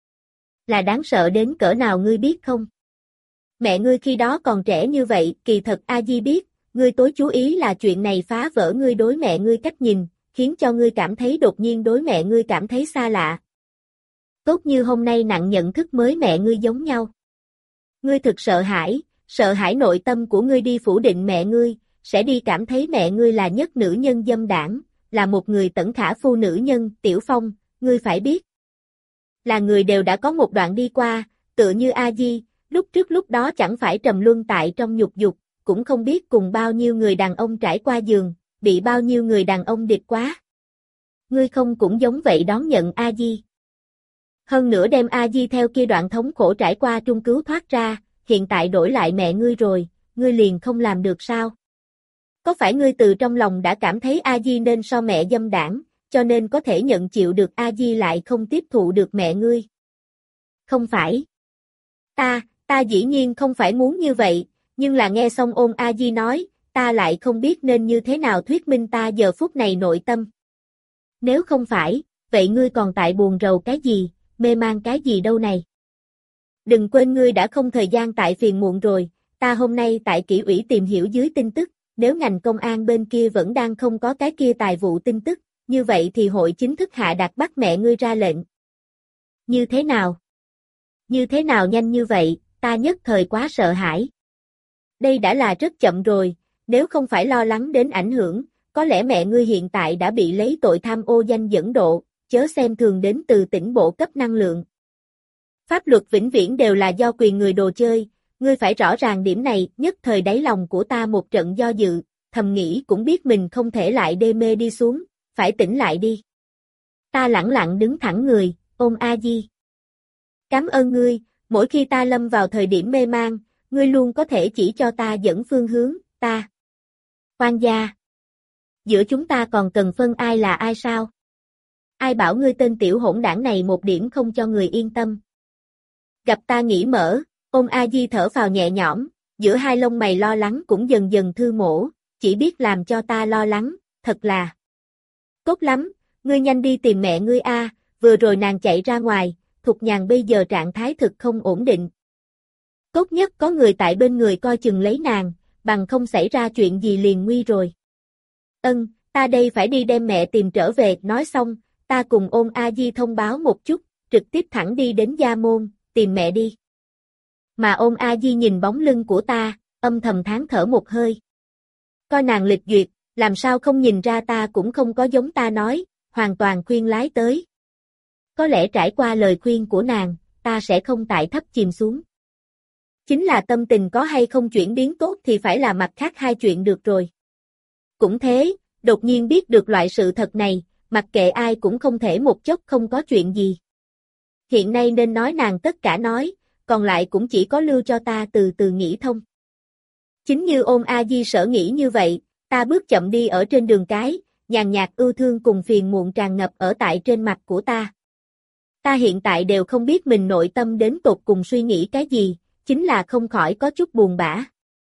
Là đáng sợ đến cỡ nào ngươi biết không? Mẹ ngươi khi đó còn trẻ như vậy, kỳ thật A Di biết, ngươi tối chú ý là chuyện này phá vỡ ngươi đối mẹ ngươi cách nhìn, khiến cho ngươi cảm thấy đột nhiên đối mẹ ngươi cảm thấy xa lạ. Tốt như hôm nay nặng nhận thức mới mẹ ngươi giống nhau. Ngươi thực sợ hãi, sợ hãi nội tâm của ngươi đi phủ định mẹ ngươi, sẽ đi cảm thấy mẹ ngươi là nhất nữ nhân dâm đảng, là một người tẩn khả phu nữ nhân, Tiểu Phong, ngươi phải biết. Là người đều đã có một đoạn đi qua, tựa như A Di, lúc trước lúc đó chẳng phải trầm luân tại trong nhục dục, cũng không biết cùng bao nhiêu người đàn ông trải qua giường, bị bao nhiêu người đàn ông địch quá. Ngươi không cũng giống vậy đón nhận A Di. Hơn nữa đem A Di theo kia đoạn thống khổ trải qua trung cứu thoát ra, hiện tại đổi lại mẹ ngươi rồi, ngươi liền không làm được sao? Có phải ngươi từ trong lòng đã cảm thấy A Di nên so mẹ dâm đảng, cho nên có thể nhận chịu được A Di lại không tiếp thụ được mẹ ngươi? Không phải. Ta, ta dĩ nhiên không phải muốn như vậy, nhưng là nghe xong ôn A Di nói, ta lại không biết nên như thế nào thuyết minh ta giờ phút này nội tâm. Nếu không phải, vậy ngươi còn tại buồn rầu cái gì, mê mang cái gì đâu này? Đừng quên ngươi đã không thời gian tại phiền muộn rồi, ta hôm nay tại kỷ ủy tìm hiểu dưới tin tức, nếu ngành công an bên kia vẫn đang không có cái kia tài vụ tin tức, như vậy thì hội chính thức hạ đạt bắt mẹ ngươi ra lệnh. Như thế nào? Như thế nào nhanh như vậy, ta nhất thời quá sợ hãi. Đây đã là rất chậm rồi, nếu không phải lo lắng đến ảnh hưởng, có lẽ mẹ ngươi hiện tại đã bị lấy tội tham ô danh dẫn độ, chớ xem thường đến từ tỉnh bộ cấp năng lượng. Pháp luật vĩnh viễn đều là do quyền người đồ chơi, ngươi phải rõ ràng điểm này, nhất thời đáy lòng của ta một trận do dự, thầm nghĩ cũng biết mình không thể lại đê mê đi xuống, phải tỉnh lại đi. Ta lẳng lặng đứng thẳng người, ôm A Di. Cảm ơn ngươi, mỗi khi ta lâm vào thời điểm mê mang, ngươi luôn có thể chỉ cho ta dẫn phương hướng, ta. Quan gia. Giữa chúng ta còn cần phân ai là ai sao? Ai bảo ngươi tên tiểu hỗn đảng này một điểm không cho người yên tâm. Gặp ta nghĩ mở, ôm A Di thở phào nhẹ nhõm, giữa hai lông mày lo lắng cũng dần dần thư mổ, chỉ biết làm cho ta lo lắng, thật là. Tốt lắm, ngươi nhanh đi tìm mẹ ngươi a, vừa rồi nàng chạy ra ngoài, Thục Nhàn bây giờ trạng thái thực không ổn định. Tốt nhất có người tại bên người coi chừng lấy nàng, bằng không xảy ra chuyện gì liền nguy rồi. Ân, ta đây phải đi đem mẹ tìm trở về, nói xong, ta cùng ôm A Di thông báo một chút, trực tiếp thẳng đi đến Gia Môn, tìm mẹ đi. Mà ôm A Di nhìn bóng lưng của ta, âm thầm thán thở một hơi. Coi nàng lịch duyệt, làm sao không nhìn ra ta cũng không có giống ta nói, hoàn toàn khuyên lái tới. Có lẽ trải qua lời khuyên của nàng, ta sẽ không tại thấp chìm xuống. Chính là tâm tình có hay không chuyển biến tốt thì phải là mặt khác hai chuyện được rồi. Cũng thế, đột nhiên biết được loại sự thật này, mặc kệ ai cũng không thể một chốc không có chuyện gì. Hiện nay nên nói nàng tất cả nói, còn lại cũng chỉ có lưu cho ta từ từ nghĩ thông. Chính như ôm A Di sở nghĩ như vậy, ta bước chậm đi ở trên đường cái, nhàn nhạt ưu thương cùng phiền muộn tràn ngập ở tại trên mặt của ta. Ta hiện tại đều không biết mình nội tâm đến tột cùng suy nghĩ cái gì, chính là không khỏi có chút buồn bã.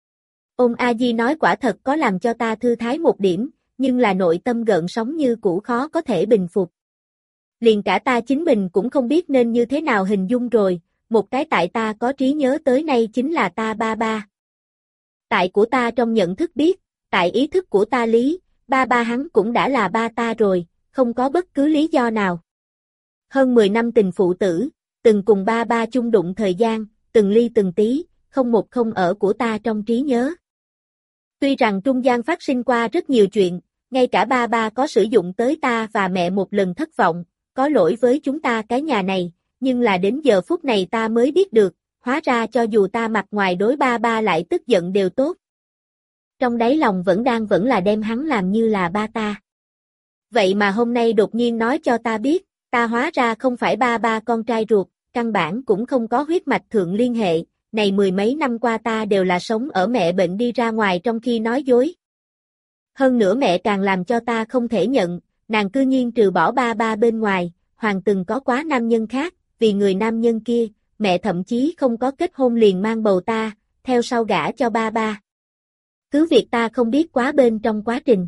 Ôm A Di nói quả thật có làm cho ta thư thái một điểm, nhưng là nội tâm gợn sóng như cũ khó có thể bình phục. Liền cả ta chính mình cũng không biết nên như thế nào hình dung rồi, một cái tại ta có trí nhớ tới nay chính là ta ba ba. Tại của ta trong nhận thức biết, tại ý thức của ta lý, ba ba hắn cũng đã là ba ta rồi, không có bất cứ lý do nào. Hơn mười năm tình phụ tử, từng cùng ba ba chung đụng thời gian, từng ly từng tí, không một không ở của ta trong trí nhớ. Tuy rằng trung gian phát sinh qua rất nhiều chuyện, ngay cả ba ba có sử dụng tới ta và mẹ một lần thất vọng, có lỗi với chúng ta cái nhà này, nhưng là đến giờ phút này ta mới biết được, hóa ra cho dù ta mặt ngoài đối ba ba lại tức giận đều tốt. Trong đáy lòng vẫn đang vẫn là đem hắn làm như là ba ta. Vậy mà hôm nay đột nhiên nói cho ta biết, ta hóa ra không phải ba ba con trai ruột, căn bản cũng không có huyết mạch thượng liên hệ, này mười mấy năm qua ta đều là sống ở mẹ bệnh đi ra ngoài trong khi nói dối. Hơn nữa mẹ càng làm cho ta không thể nhận, nàng cư nhiên trừ bỏ ba ba bên ngoài, hoàng từng có quá nam nhân khác, vì người nam nhân kia, mẹ thậm chí không có kết hôn liền mang bầu ta, theo sau gả cho ba ba. Cứ việc ta không biết quá bên trong quá trình.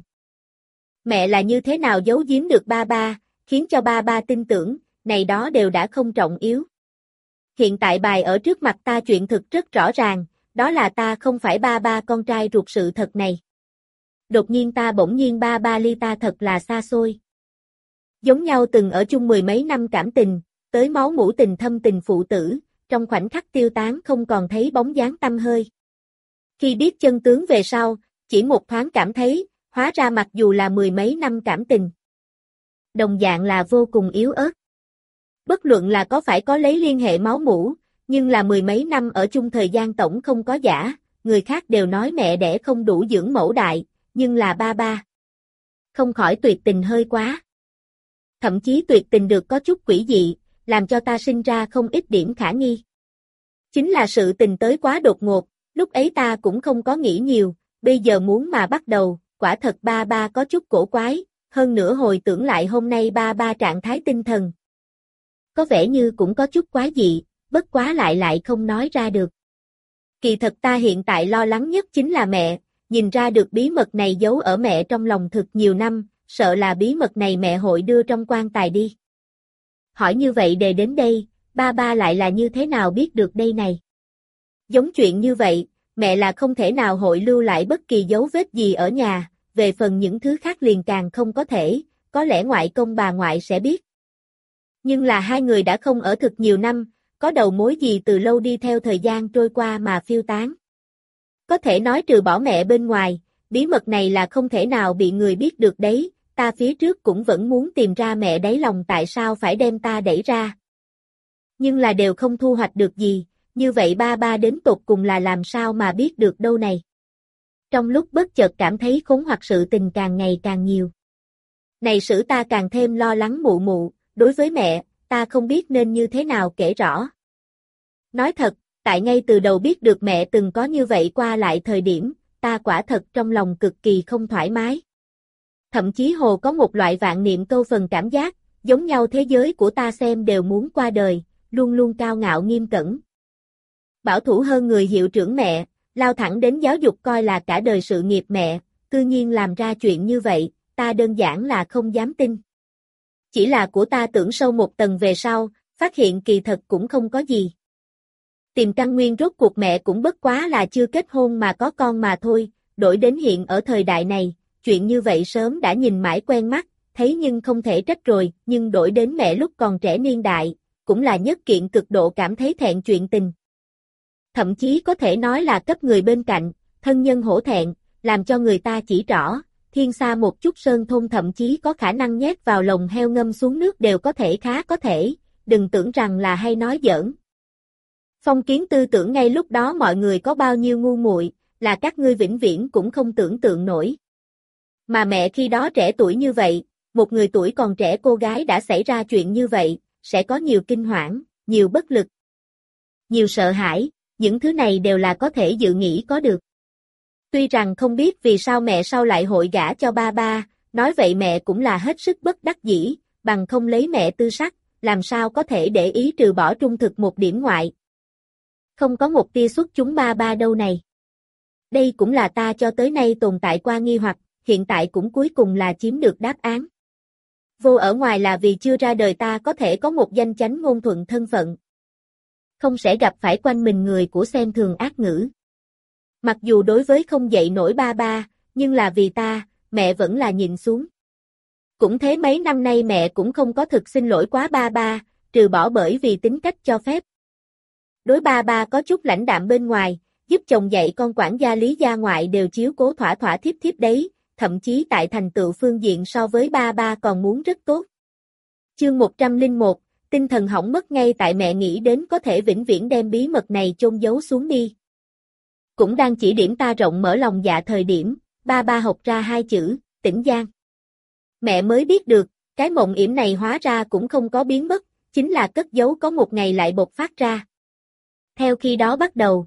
Mẹ là như thế nào giấu giếm được ba ba, khiến cho ba ba tin tưởng, này đó đều đã không trọng yếu. Hiện tại bài ở trước mặt ta chuyện thực rất rõ ràng, đó là ta không phải ba ba con trai ruột sự thật này. Đột nhiên ta bỗng nhiên ba ba ly ta thật là xa xôi. Giống nhau từng ở chung mười mấy năm cảm tình, tới máu mủ tình thâm tình phụ tử, trong khoảnh khắc tiêu tán không còn thấy bóng dáng tăm hơi. Khi biết chân tướng về sau, chỉ một thoáng cảm thấy, hóa ra mặc dù là mười mấy năm cảm tình, đồng dạng là vô cùng yếu ớt. Bất luận là có phải có lấy liên hệ máu mủ, nhưng là mười mấy năm ở chung thời gian tổng không có giả, người khác đều nói mẹ đẻ không đủ dưỡng mẫu đại, nhưng là ba ba. Không khỏi tuyệt tình hơi quá. Thậm chí tuyệt tình được có chút quỷ dị, làm cho ta sinh ra không ít điểm khả nghi. Chính là sự tình tới quá đột ngột, lúc ấy ta cũng không có nghĩ nhiều, bây giờ muốn mà bắt đầu, quả thật ba ba có chút cổ quái, hơn nữa hồi tưởng lại hôm nay ba ba trạng thái tinh thần. Có vẻ như cũng có chút quái dị, bất quá lại lại không nói ra được. Kỳ thật ta hiện tại lo lắng nhất chính là mẹ, nhìn ra được bí mật này giấu ở mẹ trong lòng thực nhiều năm, sợ là bí mật này mẹ hội đưa trong quan tài đi. Hỏi như vậy đề đến đây, ba ba lại là như thế nào biết được đây này? Giống chuyện như vậy, mẹ là không thể nào hội lưu lại bất kỳ dấu vết gì ở nhà, về phần những thứ khác liền càng không có thể, có lẽ ngoại công bà ngoại sẽ biết. Nhưng là hai người đã không ở thực nhiều năm, có đầu mối gì từ lâu đi theo thời gian trôi qua mà phiêu tán. Có thể nói trừ bỏ mẹ bên ngoài, bí mật này là không thể nào bị người biết được đấy, ta phía trước cũng vẫn muốn tìm ra mẹ đáy lòng tại sao phải đem ta đẩy ra. Nhưng là đều không thu hoạch được gì, như vậy ba ba đến tột cùng là làm sao mà biết được đâu này. Trong lúc bất chợt cảm thấy khốn hoặc sự tình càng ngày càng nhiều. Này sử ta càng thêm lo lắng mụ mụ, đối với mẹ, ta không biết nên như thế nào kể rõ. Nói thật, tại ngay từ đầu biết được mẹ từng có như vậy qua lại thời điểm, ta quả thật trong lòng cực kỳ không thoải mái. Thậm chí hồ có một loại vạn niệm câu phần cảm giác, giống nhau thế giới của ta xem đều muốn qua đời, luôn luôn cao ngạo nghiêm cẩn. Bảo thủ hơn người hiệu trưởng mẹ, lao thẳng đến giáo dục coi là cả đời sự nghiệp mẹ, cư nhiên làm ra chuyện như vậy, ta đơn giản là không dám tin. Chỉ là của ta tưởng sâu một tầng về sau, phát hiện kỳ thật cũng không có gì. Tìm căn nguyên rốt cuộc mẹ cũng bất quá là chưa kết hôn mà có con mà thôi, đổi đến hiện ở thời đại này, chuyện như vậy sớm đã nhìn mãi quen mắt, thấy nhưng không thể trách rồi, nhưng đổi đến mẹ lúc còn trẻ niên đại, cũng là nhất kiện cực độ cảm thấy thẹn chuyện tình. Thậm chí có thể nói là cấp người bên cạnh, thân nhân hổ thẹn, làm cho người ta chỉ rõ, thiên xa một chút sơn thôn thậm chí có khả năng nhét vào lồng heo ngâm xuống nước đều có thể khá có thể, đừng tưởng rằng là hay nói giỡn. Phong kiến tư tưởng ngay lúc đó mọi người có bao nhiêu ngu muội, là các ngươi vĩnh viễn cũng không tưởng tượng nổi. Mà mẹ khi đó trẻ tuổi như vậy, một người tuổi còn trẻ cô gái đã xảy ra chuyện như vậy, sẽ có nhiều kinh hoảng, nhiều bất lực, nhiều sợ hãi, những thứ này đều là có thể dự nghĩ có được. Tuy rằng không biết vì sao mẹ sau lại hội gả cho ba ba, nói vậy mẹ cũng là hết sức bất đắc dĩ, bằng không lấy mẹ tư sắc, làm sao có thể để ý trừ bỏ trung thực một điểm ngoại. Không có một tia xuất chúng ba ba đâu này. Đây cũng là ta cho tới nay tồn tại qua nghi hoặc, hiện tại cũng cuối cùng là chiếm được đáp án. Vô ở ngoài là vì chưa ra đời ta có thể có một danh chánh ngôn thuận thân phận. Không sẽ gặp phải quanh mình người của xem thường ác ngữ. Mặc dù đối với không dậy nổi ba ba, nhưng là vì ta, mẹ vẫn là nhìn xuống. Cũng thế mấy năm nay mẹ cũng không có thực xin lỗi quá ba ba, trừ bỏ bởi vì tính cách cho phép. Đối ba ba có chút lãnh đạm bên ngoài, giúp chồng dạy con quản gia lý gia ngoại đều chiếu cố thỏa thỏa thiếp thiếp đấy, thậm chí tại thành tựu phương diện so với ba ba còn muốn rất tốt. Chương một trăm lẻ một, tinh thần hỏng mất ngay tại mẹ nghĩ đến có thể vĩnh viễn đem bí mật này chôn giấu xuống đi. Cũng đang chỉ điểm ta rộng mở lòng dạ thời điểm, ba ba học ra hai chữ, Tĩnh Giang. Mẹ mới biết được, cái mộng yểm này hóa ra cũng không có biến mất, chính là cất giấu có một ngày lại bộc phát ra. Theo khi đó bắt đầu,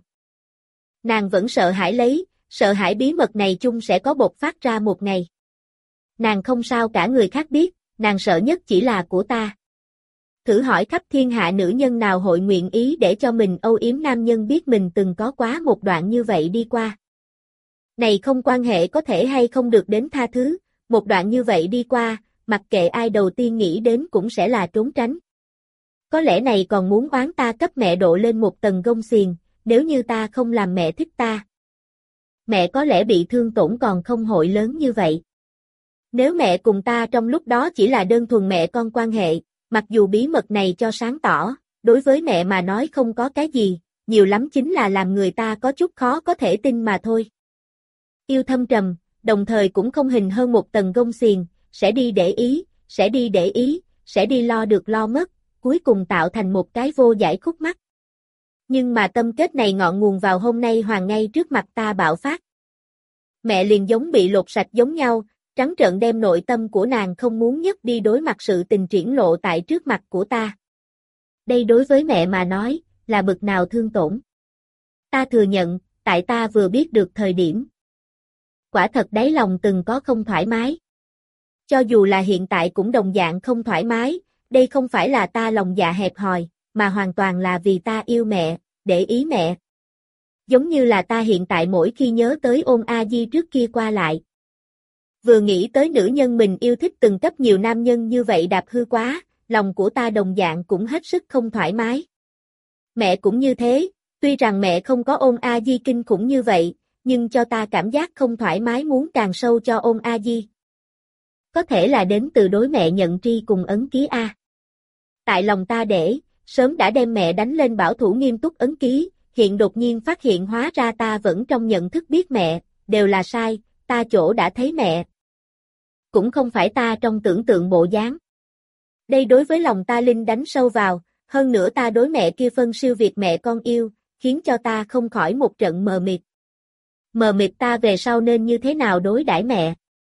nàng vẫn sợ hãi lấy, sợ hãi bí mật này chung sẽ có bộc phát ra một ngày. Nàng không sao cả người khác biết, nàng sợ nhất chỉ là của ta. Thử hỏi khắp thiên hạ nữ nhân nào hội nguyện ý để cho mình âu yếm nam nhân biết mình từng có quá một đoạn như vậy đi qua. Này không quan hệ có thể hay không được đến tha thứ, một đoạn như vậy đi qua, mặc kệ ai đầu tiên nghĩ đến cũng sẽ là trốn tránh. Có lẽ này còn muốn oán ta cấp mẹ độ lên một tầng gông xiềng, nếu như ta không làm mẹ thích ta. Mẹ có lẽ bị thương tổn còn không hội lớn như vậy. Nếu mẹ cùng ta trong lúc đó chỉ là đơn thuần mẹ con quan hệ, mặc dù bí mật này cho sáng tỏ, đối với mẹ mà nói không có cái gì, nhiều lắm chính là làm người ta có chút khó có thể tin mà thôi. Yêu thâm trầm, đồng thời cũng không hình hơn một tầng gông xiềng, sẽ đi để ý, sẽ đi để ý, sẽ đi lo được lo mất, cuối cùng tạo thành một cái vô giải khúc mắc. Nhưng mà tâm kết này ngọn nguồn vào hôm nay hoàng ngay trước mặt ta bạo phát. Mẹ liền giống bị lột sạch giống nhau, trắng trợn đem nội tâm của nàng không muốn nhất đi đối mặt sự tình triển lộ tại trước mặt của ta. Đây đối với mẹ mà nói, là bực nào thương tổn. Ta thừa nhận, tại ta vừa biết được thời điểm. Quả thật đáy lòng từng có không thoải mái. Cho dù là hiện tại cũng đồng dạng không thoải mái, đây không phải là ta lòng dạ hẹp hòi, mà hoàn toàn là vì ta yêu mẹ, để ý mẹ. Giống như là ta hiện tại mỗi khi nhớ tới Ôn A Di trước kia qua lại. Vừa nghĩ tới nữ nhân mình yêu thích từng cấp nhiều nam nhân như vậy đạp hư quá, lòng của ta đồng dạng cũng hết sức không thoải mái. Mẹ cũng như thế, tuy rằng mẹ không có ôn A Di kinh khủng như vậy, nhưng cho ta cảm giác không thoải mái muốn càng sâu cho ôn A Di. Có thể là đến từ đối mẹ nhận tri cùng ấn ký A. Tại lòng ta để, sớm đã đem mẹ đánh lên bảo thủ nghiêm túc ấn ký, hiện đột nhiên phát hiện hóa ra ta vẫn trong nhận thức biết mẹ, đều là sai, ta chỗ đã thấy mẹ. Cũng không phải ta trong tưởng tượng bộ dáng. Đây đối với lòng ta linh đánh sâu vào, hơn nữa ta đối mẹ kia phân siêu việt mẹ con yêu, khiến cho ta không khỏi một trận mờ mịt. Mờ mịt ta về sau nên như thế nào đối đãi mẹ.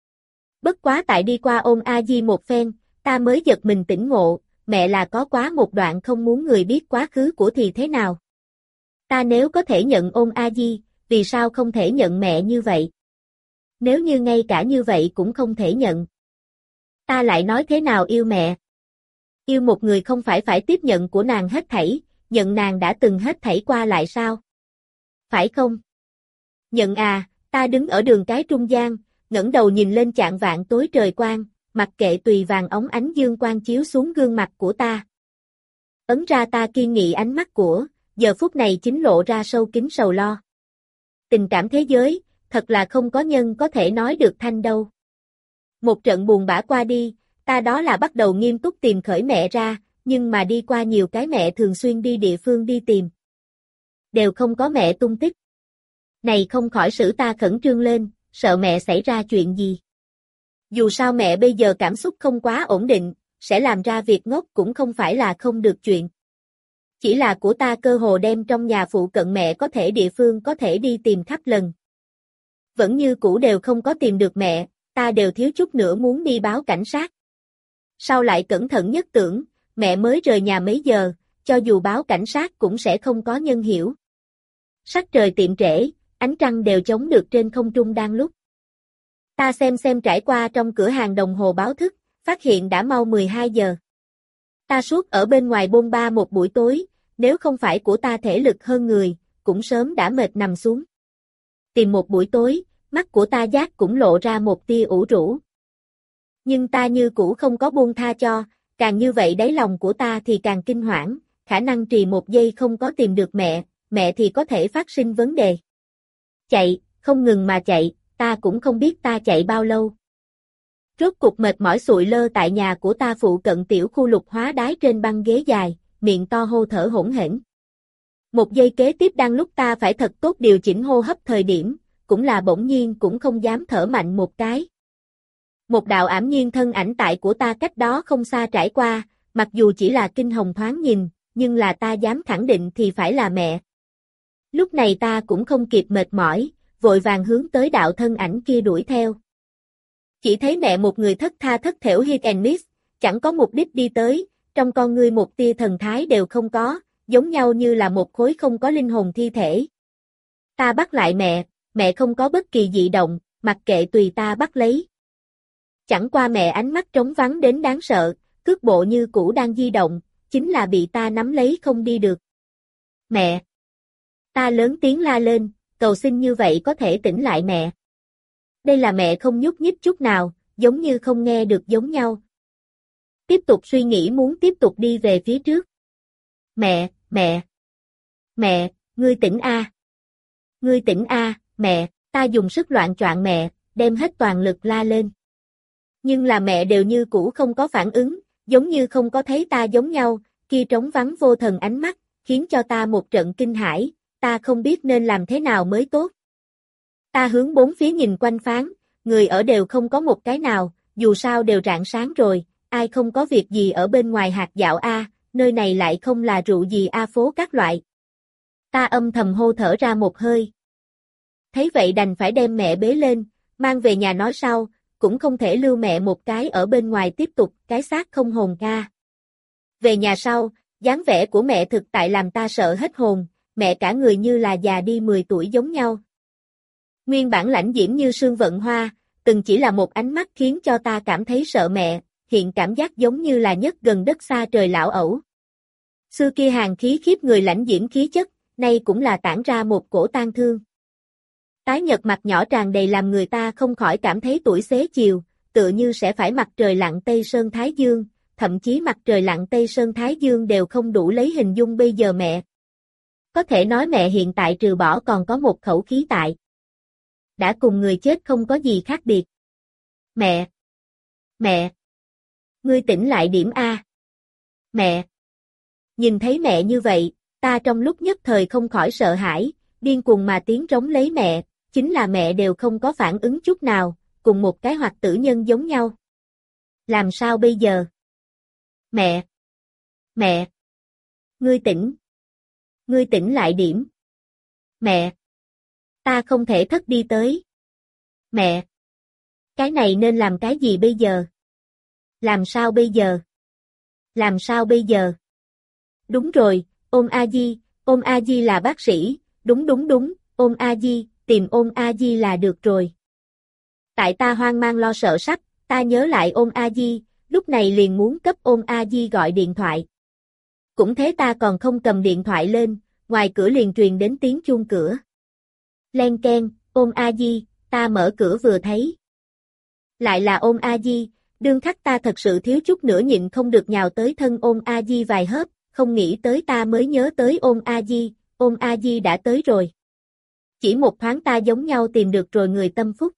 Bất quá tại đi qua ôn A Di một phen, ta mới giật mình tỉnh ngộ, mẹ là có quá một đoạn không muốn người biết quá khứ của thì thế nào. Ta nếu có thể nhận ôn A Di, vì sao không thể nhận mẹ như vậy? Nếu như ngay cả như vậy cũng không thể nhận. Ta lại nói thế nào yêu mẹ? Yêu một người không phải phải tiếp nhận của nàng hết thảy, nhận nàng đã từng hết thảy qua lại sao? Phải không? Nhận à, ta đứng ở đường cái trung gian, ngẩng đầu nhìn lên chạng vạng tối trời quang, mặc kệ tùy vàng óng ánh dương quang chiếu xuống gương mặt của ta. Ấn ra ta kiên nghị ánh mắt của, giờ phút này chính lộ ra sâu kín sầu lo. Tình cảm thế giới, thật là không có nhân có thể nói được thanh đâu. Một trận buồn bã qua đi, ta đó là bắt đầu nghiêm túc tìm khởi mẹ ra, nhưng mà đi qua nhiều cái mẹ thường xuyên đi địa phương đi tìm. Đều không có mẹ tung tích. Này không khỏi xử ta khẩn trương lên, sợ mẹ xảy ra chuyện gì. Dù sao mẹ bây giờ cảm xúc không quá ổn định, sẽ làm ra việc ngốc cũng không phải là không được chuyện. Chỉ là của ta cơ hồ đem trong nhà phụ cận mẹ có thể địa phương có thể đi tìm khắp lần. Vẫn như cũ đều không có tìm được mẹ, ta đều thiếu chút nữa muốn đi báo cảnh sát. Sau lại cẩn thận nhất tưởng, mẹ mới rời nhà mấy giờ, cho dù báo cảnh sát cũng sẽ không có nhân hiểu. Sắc trời tiệm trễ, ánh trăng đều chống được trên không trung đang lúc. Ta xem xem trải qua trong cửa hàng đồng hồ báo thức, phát hiện đã mau mười hai giờ. Ta suốt ở bên ngoài bôn ba một buổi tối, nếu không phải của ta thể lực hơn người, cũng sớm đã mệt nằm xuống. Tìm một buổi tối, mắt của ta giác cũng lộ ra một tia ủ rũ. Nhưng ta như cũ không có buông tha cho, càng như vậy đáy lòng của ta thì càng kinh hoảng, khả năng trì một giây không có tìm được mẹ, mẹ thì có thể phát sinh vấn đề. Chạy, không ngừng mà chạy, ta cũng không biết ta chạy bao lâu. Rốt cục mệt mỏi sụi lơ tại nhà của ta phụ cận tiểu khu lục hóa đái trên băng ghế dài, miệng to hô thở hỗn hển. Một giây kế tiếp đang lúc ta phải thật tốt điều chỉnh hô hấp thời điểm, cũng là bỗng nhiên cũng không dám thở mạnh một cái. Một đạo ảm nhiên thân ảnh tại của ta cách đó không xa trải qua, mặc dù chỉ là kinh hồng thoáng nhìn, nhưng là ta dám khẳng định thì phải là mẹ. Lúc này ta cũng không kịp mệt mỏi, vội vàng hướng tới đạo thân ảnh kia đuổi theo. Chỉ thấy mẹ một người thất tha thất thểu hit and miss, chẳng có mục đích đi tới, trong con ngươi một tia thần thái đều không có, giống nhau như là một khối không có linh hồn thi thể. Ta bắt lại mẹ, mẹ không có bất kỳ dị động, mặc kệ tùy ta bắt lấy. Chẳng qua mẹ ánh mắt trống vắng đến đáng sợ, cước bộ như cũ đang di động, chính là bị ta nắm lấy không đi được. Mẹ! Ta lớn tiếng la lên, cầu xin như vậy có thể tỉnh lại mẹ. Đây là mẹ không nhúc nhích chút nào, giống như không nghe được giống nhau. Tiếp tục suy nghĩ muốn tiếp tục đi về phía trước. Mẹ, mẹ! Mẹ, ngươi tỉnh a! Ngươi tỉnh a, mẹ! Ta dùng sức loạn choạng mẹ, đem hết toàn lực la lên. Nhưng là mẹ đều như cũ không có phản ứng, giống như không có thấy ta giống nhau, kia trống vắng vô thần ánh mắt, khiến cho ta một trận kinh hãi, ta không biết nên làm thế nào mới tốt. Ta hướng bốn phía nhìn quanh phán, người ở đều không có một cái nào, dù sao đều rạng sáng rồi, ai không có việc gì ở bên ngoài hạt dạo a, nơi này lại không là rượu gì a phố các loại. Ta âm thầm hô thở ra một hơi. Thấy vậy đành phải đem mẹ bế lên, mang về nhà nói sau, cũng không thể lưu mẹ một cái ở bên ngoài tiếp tục cái xác không hồn ca. Về nhà sau, dáng vẻ của mẹ thực tại làm ta sợ hết hồn, mẹ cả người như là già đi mười tuổi giống nhau. Nguyên bản lãnh diễm như sương vận hoa, từng chỉ là một ánh mắt khiến cho ta cảm thấy sợ mẹ, hiện cảm giác giống như là nhất gần đất xa trời lão ẩu. Xưa kia hàng khí khiếp người lãnh diễm khí chất, nay cũng là tản ra một cổ tang thương. Tái nhợt mặt nhỏ tràn đầy làm người ta không khỏi cảm thấy tuổi xế chiều, tựa như sẽ phải mặt trời lặn tây sơn thái dương, thậm chí mặt trời lặn Tây Sơn Thái Dương đều không đủ lấy hình dung bây giờ mẹ. Có thể nói mẹ hiện tại trừ bỏ còn có một khẩu khí tại. Đã cùng người chết không có gì khác biệt. Mẹ! Mẹ! Ngươi tỉnh lại điểm A. Mẹ! Nhìn thấy mẹ như vậy, ta trong lúc nhất thời không khỏi sợ hãi, điên cuồng mà tiếng trống lấy mẹ, chính là mẹ đều không có phản ứng chút nào, cùng một cái hoạt tử nhân giống nhau. Làm sao bây giờ? Mẹ! Mẹ! Ngươi tỉnh! Ngươi tỉnh lại điểm! Mẹ! Ta không thể thất đi tới! Mẹ! Cái này nên làm cái gì bây giờ? Làm sao bây giờ? Làm sao bây giờ? Đúng rồi, Ôn A Di, Ôn A Di là bác sĩ, đúng đúng đúng, Ôn A Di, tìm Ôn A Di là được rồi. Tại ta hoang mang lo sợ sắp, ta nhớ lại Ôn A Di, lúc này liền muốn cấp Ôn A Di gọi điện thoại. Cũng thế ta còn không cầm điện thoại lên, ngoài cửa liền truyền đến tiếng chuông cửa. Len keng, Ôn A Di, ta mở cửa vừa thấy. Lại là Ôn A Di, đương khắc ta thật sự thiếu chút nữa nhịn không được nhào tới thân Ôn A Di vài hớp, không nghĩ tới ta mới nhớ tới Ôn A Di, Ôn A Di đã tới rồi. Chỉ một thoáng ta giống nhau tìm được rồi người tâm phúc.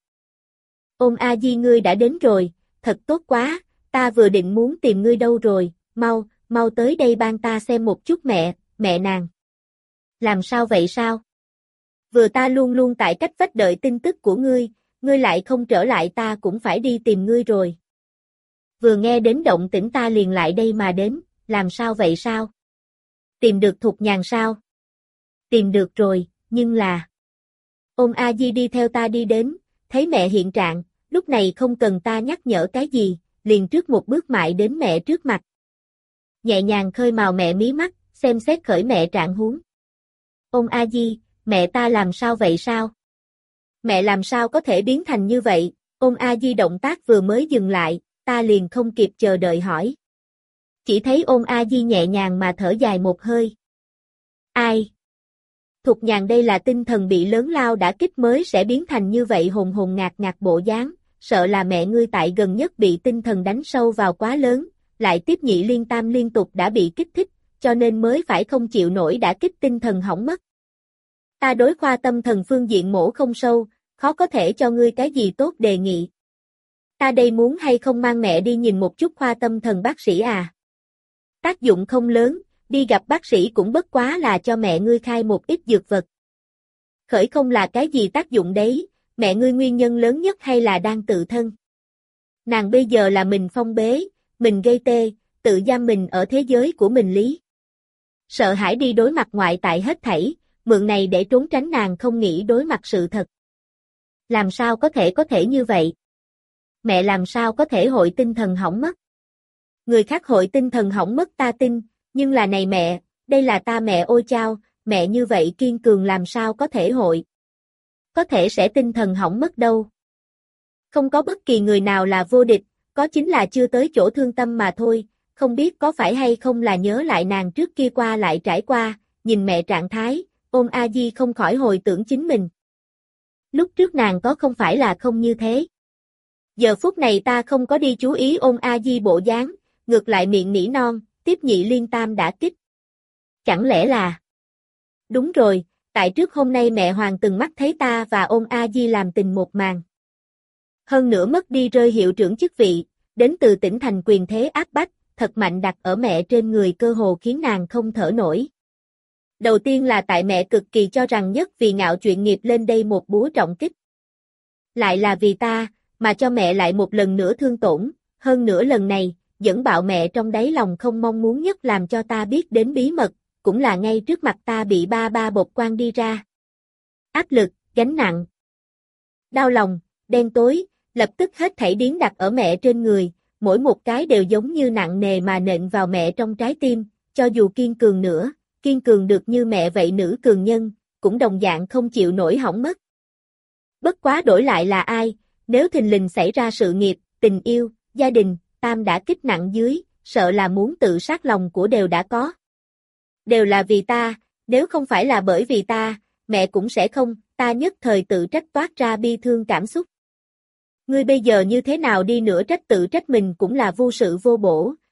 Ôn A Di ngươi đã đến rồi, thật tốt quá, ta vừa định muốn tìm ngươi đâu rồi, mau, mau tới đây ban ta xem một chút mẹ, mẹ nàng. Làm sao vậy sao? Vừa ta luôn luôn tại cách vách đợi tin tức của ngươi, ngươi lại không trở lại ta cũng phải đi tìm ngươi rồi. Vừa nghe đến động tĩnh ta liền lại đây mà đến, làm sao vậy sao? Tìm được Thục Nhàn sao? Tìm được rồi, nhưng là... Ôn A Di đi theo ta đi đến, thấy mẹ hiện trạng, lúc này không cần ta nhắc nhở cái gì, liền trước một bước mại đến mẹ trước mặt. Nhẹ nhàng khơi màu mẹ mí mắt, xem xét khởi mẹ trạng huống. Ôn A Di, mẹ ta làm sao vậy sao? Mẹ làm sao có thể biến thành như vậy? Ôn A Di động tác vừa mới dừng lại, ta liền không kịp chờ đợi hỏi. Chỉ thấy Ôn A Di nhẹ nhàng mà thở dài một hơi. Ai? Thục Nhàn đây là tinh thần bị lớn lao đã kích mới sẽ biến thành như vậy hồn hồn ngạt ngạt bộ dáng, sợ là mẹ ngươi tại gần nhất bị tinh thần đánh sâu vào quá lớn, lại tiếp nhị liên tam liên tục đã bị kích thích, cho nên mới phải không chịu nổi đã kích tinh thần hỏng mất. Ta đối khoa tâm thần phương diện mổ không sâu, khó có thể cho ngươi cái gì tốt đề nghị. Ta đây muốn hay không mang mẹ đi nhìn một chút khoa tâm thần bác sĩ à? Tác dụng không lớn, đi gặp bác sĩ cũng bất quá là cho mẹ ngươi khai một ít dược vật. Khởi không là cái gì tác dụng đấy, mẹ ngươi nguyên nhân lớn nhất hay là đang tự thân. Nàng bây giờ là mình phong bế, mình gây tê, tự giam mình ở thế giới của mình lý. Sợ hãi đi đối mặt ngoại tại hết thảy, mượn này để trốn tránh nàng không nghĩ đối mặt sự thật. Làm sao có thể có thể như vậy? Mẹ làm sao có thể hội tinh thần hỏng mất? Người khác hội tinh thần hỏng mất ta tin, nhưng là này mẹ, đây là ta mẹ ôi chao, mẹ như vậy kiên cường làm sao có thể hội? Có thể sẽ tinh thần hỏng mất đâu. Không có bất kỳ người nào là vô địch, có chính là chưa tới chỗ thương tâm mà thôi, không biết có phải hay không là nhớ lại nàng trước kia qua lại trải qua, nhìn mẹ trạng thái, Ôn A Di không khỏi hồi tưởng chính mình. Lúc trước nàng có không phải là không như thế. Giờ phút này ta không có đi chú ý Ôn A Di bộ dáng, ngược lại miệng nỉ non, tiếp nhị liên tam đã kích. Chẳng lẽ là... Đúng rồi, tại trước hôm nay mẹ Hoàng từng mắt thấy ta và Ôn A Di làm tình một màn. Hơn nữa mất đi rơi hiệu trưởng chức vị, đến từ tỉnh thành quyền thế áp bách, thật mạnh đặt ở mẹ trên người cơ hồ khiến nàng không thở nổi. Đầu tiên là tại mẹ cực kỳ cho rằng nhất vì ngạo chuyện nghiệp lên đây một búa trọng kích. Lại là vì ta, mà cho mẹ lại một lần nữa thương tổn, hơn nữa lần này, dẫn bạo mẹ trong đáy lòng không mong muốn nhất làm cho ta biết đến bí mật, cũng là ngay trước mặt ta bị ba ba bột quan đi ra. Áp lực, gánh nặng, đau lòng, đen tối, lập tức hết thảy điến đặt ở mẹ trên người, mỗi một cái đều giống như nặng nề mà nện vào mẹ trong trái tim, cho dù kiên cường nữa, kiên cường được như mẹ vậy nữ cường nhân, cũng đồng dạng không chịu nổi hỏng mất. Bất quá đổi lại là ai, nếu thình lình xảy ra sự nghiệp, tình yêu, gia đình, tam đã kích nặng dưới, sợ là muốn tự sát lòng của đều đã có. Đều là vì ta, nếu không phải là bởi vì ta, mẹ cũng sẽ không, ta nhất thời tự trách toát ra bi thương cảm xúc. Ngươi bây giờ như thế nào đi nữa trách tự trách mình cũng là vô sự vô bổ,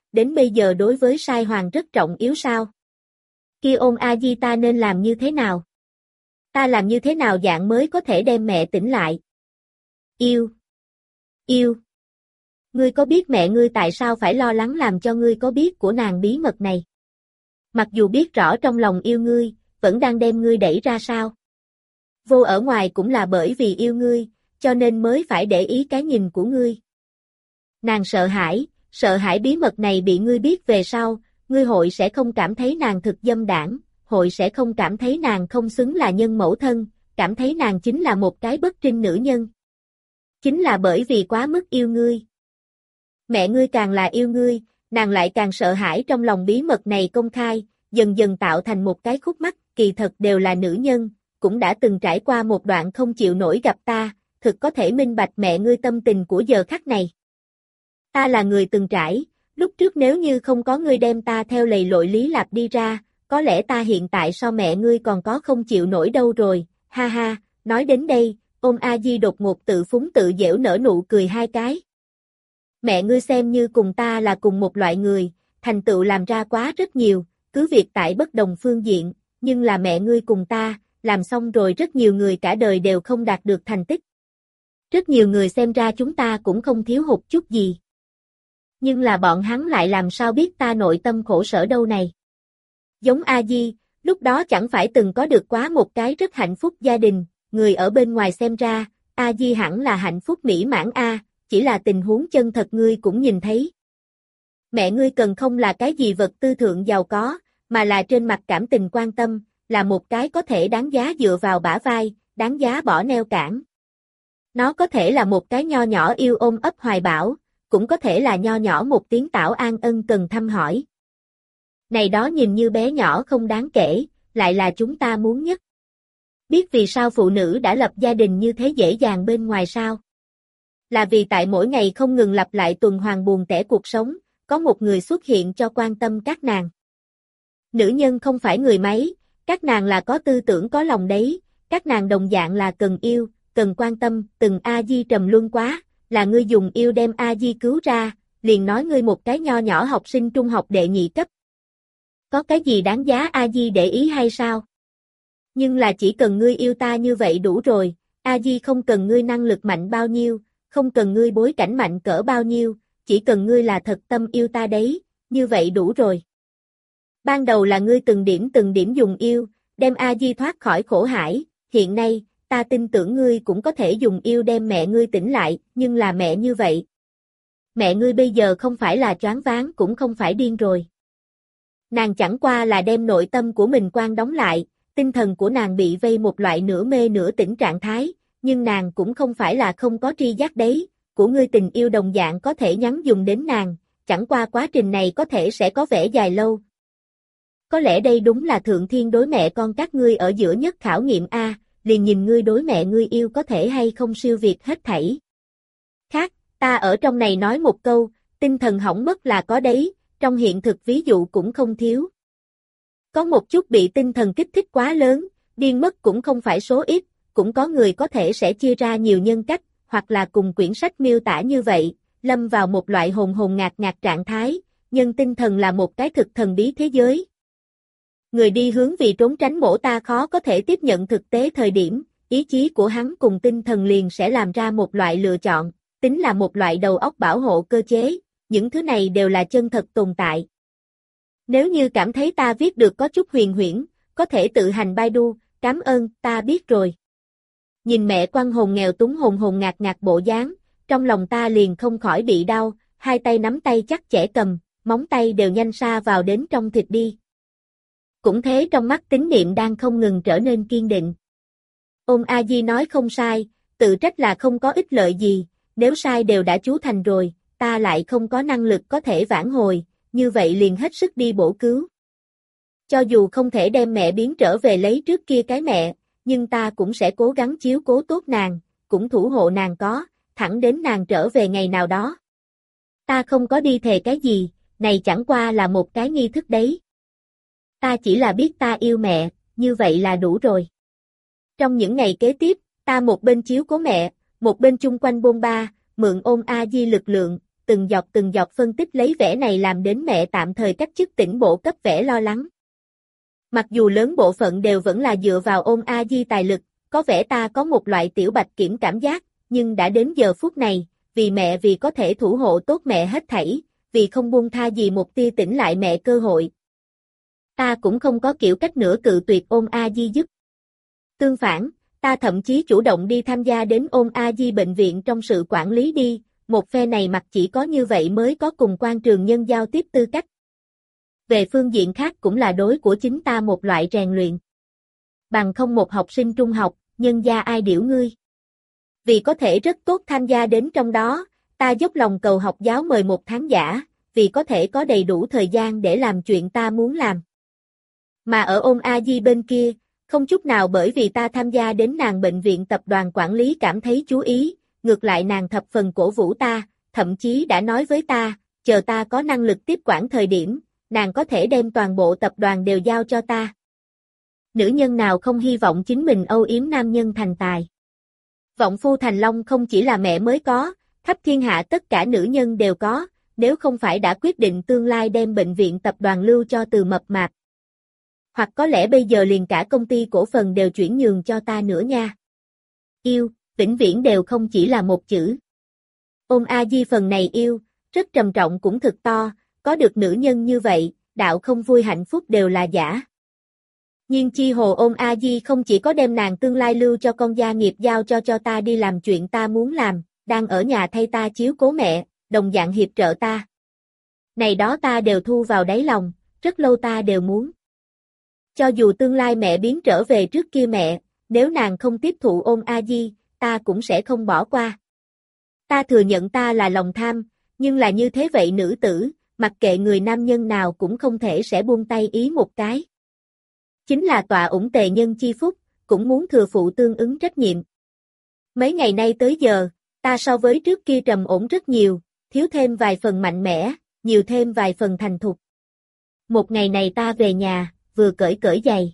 đến bây giờ đối với Sai Hoàng rất trọng yếu sao? Kia Ôn A Di ta nên làm như thế nào? Ta làm như thế nào dạng mới có thể đem mẹ tỉnh lại? Yêu. Yêu. Ngươi có biết mẹ ngươi tại sao phải lo lắng làm cho ngươi có biết của nàng bí mật này? Mặc dù biết rõ trong lòng yêu ngươi, vẫn đang đem ngươi đẩy ra sao? Vô ở ngoài cũng là bởi vì yêu ngươi, cho nên mới phải để ý cái nhìn của ngươi. Nàng sợ hãi, sợ hãi bí mật này bị ngươi biết về sau, ngươi hội sẽ không cảm thấy nàng thực dâm đảng, hội sẽ không cảm thấy nàng không xứng là nhân mẫu thân, cảm thấy nàng chính là một cái bất trinh nữ nhân. Chính là bởi vì quá mức yêu ngươi. Mẹ ngươi càng là yêu ngươi, nàng lại càng sợ hãi trong lòng bí mật này công khai, dần dần tạo thành một cái khúc mắc, kỳ thật đều là nữ nhân, cũng đã từng trải qua một đoạn không chịu nổi gặp ta, thực có thể minh bạch mẹ ngươi tâm tình của giờ khắc này. Ta là người từng trải, lúc trước nếu như không có ngươi đem ta theo lầy lội lý lạp đi ra, có lẽ ta hiện tại so mẹ ngươi còn có không chịu nổi đâu rồi, ha ha, nói đến đây, Ôn A Di đột ngột tự phúng tự giễu nở nụ cười hai cái. Mẹ ngươi xem như cùng ta là cùng một loại người, thành tựu làm ra quá rất nhiều, cứ việc tại bất đồng phương diện, nhưng là mẹ ngươi cùng ta, làm xong rồi rất nhiều người cả đời đều không đạt được thành tích. Rất nhiều người xem ra chúng ta cũng không thiếu hụt chút gì. Nhưng là bọn hắn lại làm sao biết ta nội tâm khổ sở đâu này. Giống A Di, lúc đó chẳng phải từng có được quá một cái rất hạnh phúc gia đình, người ở bên ngoài xem ra, A Di hẳn là hạnh phúc mỹ mãn A, chỉ là tình huống chân thật ngươi cũng nhìn thấy. Mẹ ngươi cần không là cái gì vật tư thượng giàu có, mà là trên mặt cảm tình quan tâm, là một cái có thể đáng giá dựa vào bả vai, đáng giá bỏ neo cản. Nó có thể là một cái nho nhỏ yêu ôm ấp hoài bão, cũng có thể là nho nhỏ một tiếng tảo an ân cần thăm hỏi. Này đó nhìn như bé nhỏ không đáng kể, lại là chúng ta muốn nhất. Biết vì sao phụ nữ đã lập gia đình như thế dễ dàng bên ngoài sao? Là vì tại mỗi ngày không ngừng lặp lại tuần hoàn buồn tẻ cuộc sống, có một người xuất hiện cho quan tâm các nàng. Nữ nhân không phải người máy, các nàng là có tư tưởng có lòng đấy, các nàng đồng dạng là cần yêu, cần quan tâm, từng A Di trầm luân quá, là ngươi dùng yêu đem A Di cứu ra, liền nói ngươi một cái nho nhỏ học sinh trung học đệ nhị cấp. Có cái gì đáng giá A Di để ý hay sao? Nhưng là chỉ cần ngươi yêu ta như vậy đủ rồi, A Di không cần ngươi năng lực mạnh bao nhiêu, không cần ngươi bối cảnh mạnh cỡ bao nhiêu, chỉ cần ngươi là thật tâm yêu ta đấy, như vậy đủ rồi. Ban đầu là ngươi từng điểm từng điểm dùng yêu, đem A Di thoát khỏi khổ hải, hiện nay, ta tin tưởng ngươi cũng có thể dùng yêu đem mẹ ngươi tỉnh lại, nhưng là mẹ như vậy. Mẹ ngươi bây giờ không phải là choáng váng cũng không phải điên rồi. Nàng chẳng qua là đem nội tâm của mình quan đóng lại, tinh thần của nàng bị vây một loại nửa mê nửa tỉnh trạng thái, nhưng nàng cũng không phải là không có tri giác đấy, của ngươi tình yêu đồng dạng có thể nhắn dùng đến nàng, chẳng qua quá trình này có thể sẽ có vẻ dài lâu. Có lẽ đây đúng là thượng thiên đối mẹ con các ngươi ở giữa nhất khảo nghiệm A, liền nhìn ngươi đối mẹ ngươi yêu có thể hay không siêu việt hết thảy. Khác, ta ở trong này nói một câu, tinh thần hỏng mất là có đấy, trong hiện thực ví dụ cũng không thiếu. Có một chút bị tinh thần kích thích quá lớn, điên mất cũng không phải số ít, cũng có người có thể sẽ chia ra nhiều nhân cách, hoặc là cùng quyển sách miêu tả như vậy, lâm vào một loại hồn hồn ngạt ngạt trạng thái, nhưng tinh thần là một cái thực thần bí thế giới. Người đi hướng vì trốn tránh mổ ta khó có thể tiếp nhận thực tế thời điểm, ý chí của hắn cùng tinh thần liền sẽ làm ra một loại lựa chọn, tính là một loại đầu óc bảo hộ cơ chế, những thứ này đều là chân thật tồn tại. Nếu như cảm thấy ta viết được có chút huyền huyễn, có thể tự hành Baidu, cảm ơn, ta biết rồi. Nhìn mẹ quan hồn nghèo túng hồn hồn ngạt ngạt bộ dáng, trong lòng ta liền không khỏi bị đau, hai tay nắm tay chắc chẽ cầm, móng tay đều nhanh sa vào đến trong thịt đi. Cũng thế trong mắt tín niệm đang không ngừng trở nên kiên định. Ôn A Di nói không sai, tự trách là không có ích lợi gì, nếu sai đều đã chú thành rồi, ta lại không có năng lực có thể vãn hồi, như vậy liền hết sức đi bổ cứu. Cho dù không thể đem mẹ biến trở về lấy trước kia cái mẹ, nhưng ta cũng sẽ cố gắng chiếu cố tốt nàng, cũng thủ hộ nàng có, thẳng đến nàng trở về ngày nào đó. Ta không có đi thề cái gì, này chẳng qua là một cái nghi thức đấy. Ta chỉ là biết ta yêu mẹ, như vậy là đủ rồi. Trong những ngày kế tiếp, ta một bên chiếu cố mẹ, một bên chung quanh bôn ba, mượn Ôn A Di lực lượng, từng giọt từng giọt phân tích lấy vẻ này làm đến mẹ tạm thời cách chức tỉnh bộ cấp vẻ lo lắng. Mặc dù lớn bộ phận đều vẫn là dựa vào Ôn A Di tài lực, có vẻ ta có một loại tiểu bạch kiểm cảm giác, nhưng đã đến giờ phút này, vì mẹ vì có thể thủ hộ tốt mẹ hết thảy, vì không buông tha gì một tia tỉnh lại mẹ cơ hội. Ta cũng không có kiểu cách nữa cự tuyệt Ôn A Di giúp. Tương phản, ta thậm chí chủ động đi tham gia đến Ôn A Di bệnh viện trong sự quản lý đi, một phe này mặc chỉ có như vậy mới có cùng quan trường nhân giao tiếp tư cách. Về phương diện khác cũng là đối của chính ta một loại rèn luyện. Bằng không một học sinh trung học, nhân gia ai điểu ngươi. Vì có thể rất tốt tham gia đến trong đó, ta dốc lòng cầu học giáo mời một tháng giả, vì có thể có đầy đủ thời gian để làm chuyện ta muốn làm. Mà ở Ôn A Di bên kia, không chút nào bởi vì ta tham gia đến nàng bệnh viện tập đoàn quản lý cảm thấy chú ý, ngược lại nàng thập phần cổ vũ ta, thậm chí đã nói với ta, chờ ta có năng lực tiếp quản thời điểm, nàng có thể đem toàn bộ tập đoàn đều giao cho ta. Nữ nhân nào không hy vọng chính mình âu yếm nam nhân thành tài. Vọng phu thành long không chỉ là mẹ mới có, khắp thiên hạ tất cả nữ nhân đều có, nếu không phải đã quyết định tương lai đem bệnh viện tập đoàn lưu cho Từ mập mạp. Hoặc có lẽ bây giờ liền cả công ty cổ phần đều chuyển nhường cho ta nữa nha. Yêu, vĩnh viễn đều không chỉ là một chữ. Ôn A Di phần này yêu, rất trầm trọng cũng thực to, có được nữ nhân như vậy, đạo không vui hạnh phúc đều là giả. Nhưng chi hồ Ôn A Di không chỉ có đem nàng tương lai lưu cho con gia nghiệp giao cho cho ta đi làm chuyện ta muốn làm, đang ở nhà thay ta chiếu cố mẹ, đồng dạng hiệp trợ ta. Này đó ta đều thu vào đáy lòng, rất lâu ta đều muốn. Cho dù tương lai mẹ biến trở về trước kia mẹ, nếu nàng không tiếp thụ Ôn A Di, ta cũng sẽ không bỏ qua. Ta thừa nhận ta là lòng tham, nhưng là như thế vậy nữ tử, mặc kệ người nam nhân nào cũng không thể sẽ buông tay ý một cái. Chính là tọa ủng tề nhân chi phúc, cũng muốn thừa phụ tương ứng trách nhiệm. Mấy ngày nay tới giờ, ta so với trước kia trầm ổn rất nhiều, thiếu thêm vài phần mạnh mẽ, nhiều thêm vài phần thành thục. Một ngày này ta về nhà, vừa cởi cởi giày.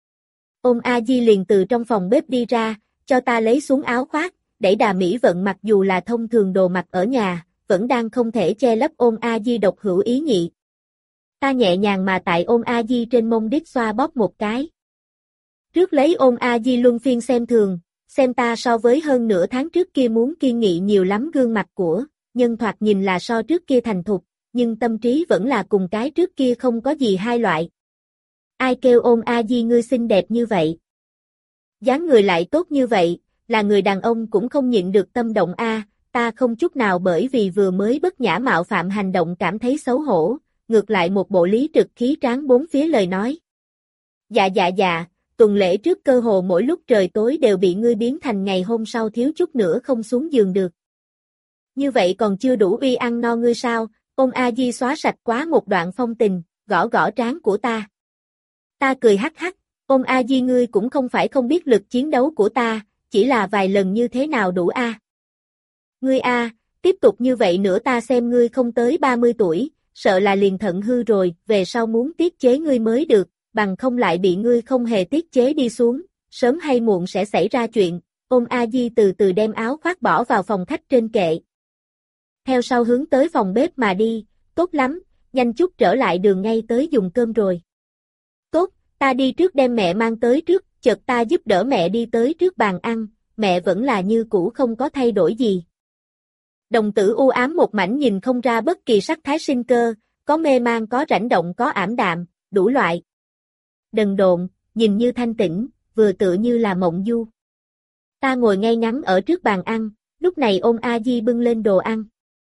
Ôn A Di liền từ trong phòng bếp đi ra, cho ta lấy xuống áo khoác, đẩy Đà Mỹ Vận mặc dù là thông thường đồ mặc ở nhà, vẫn đang không thể che lấp Ôn A Di độc hữu ý nhị. Ta nhẹ nhàng mà tại Ôn A Di trên mông đít xoa bóp một cái. Trước lấy Ôn A Di luân phiên xem thường, xem ta so với hơn nửa tháng trước kia muốn kiên nghị nhiều lắm gương mặt của, nhân thoạt nhìn là so trước kia thành thục, nhưng tâm trí vẫn là cùng cái trước kia không có gì hai loại. Ai kêu Ôn A Di ngươi xinh đẹp như vậy? Dáng người lại tốt như vậy, là người đàn ông cũng không nhịn được tâm động a, ta không chút nào bởi vì vừa mới bất nhã mạo phạm hành động cảm thấy xấu hổ, ngược lại một bộ lý trực khí tráng bốn phía lời nói. Dạ dạ dạ, tuần lễ trước cơ hồ mỗi lúc trời tối đều bị ngươi biến thành ngày hôm sau thiếu chút nữa không xuống giường được. Như vậy còn chưa đủ uy ăn no ngươi sao? Ôn A Di xóa sạch quá một đoạn phong tình, gõ gõ trán của ta. Ta cười hắc hắc, Ôn A Di ngươi cũng không phải không biết lực chiến đấu của ta, chỉ là vài lần như thế nào đủ a. À. Ngươi a, à, tiếp tục như vậy nữa ta xem ngươi không tới ba mươi tuổi, sợ là liền thận hư rồi, về sau muốn tiết chế ngươi mới được, bằng không lại bị ngươi không hề tiết chế đi xuống, sớm hay muộn sẽ xảy ra chuyện. Ôn A Di từ từ đem áo khoác bỏ vào phòng khách trên kệ. Theo sau hướng tới phòng bếp mà đi, tốt lắm, nhanh chút trở lại đường ngay tới dùng cơm rồi. Tốt, ta đi trước đem mẹ mang tới trước, chợt ta giúp đỡ mẹ đi tới trước bàn ăn, mẹ vẫn là như cũ không có thay đổi gì. Đồng tử u ám một mảnh nhìn không ra bất kỳ sắc thái sinh cơ, có mê man có rãnh động có ảm đạm, đủ loại. Đần độn, nhìn như thanh tĩnh, vừa tựa như là mộng du. Ta ngồi ngay ngắn ở trước bàn ăn, lúc này Ôn A Di bưng lên đồ ăn.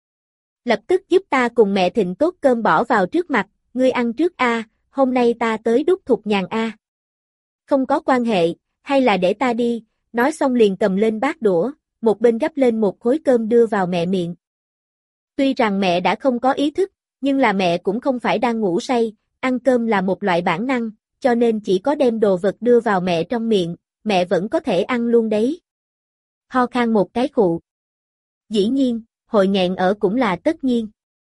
Lập tức giúp ta cùng mẹ thịnh tốt cơm bỏ vào trước mặt, ngươi ăn trước a, hôm nay ta tới đút thục nhàn a. Không có quan hệ, hay là để ta đi, nói xong liền cầm lên bát đũa, một bên gắp lên một khối cơm đưa vào mẹ miệng. Tuy rằng mẹ đã không có ý thức, nhưng là mẹ cũng không phải đang ngủ say, ăn cơm là một loại bản năng, cho nên chỉ có đem đồ vật đưa vào mẹ trong miệng, mẹ vẫn có thể ăn luôn đấy. Ho khan một cái khụ. Dĩ nhiên, hội nghẹn ở cũng là tất nhiên.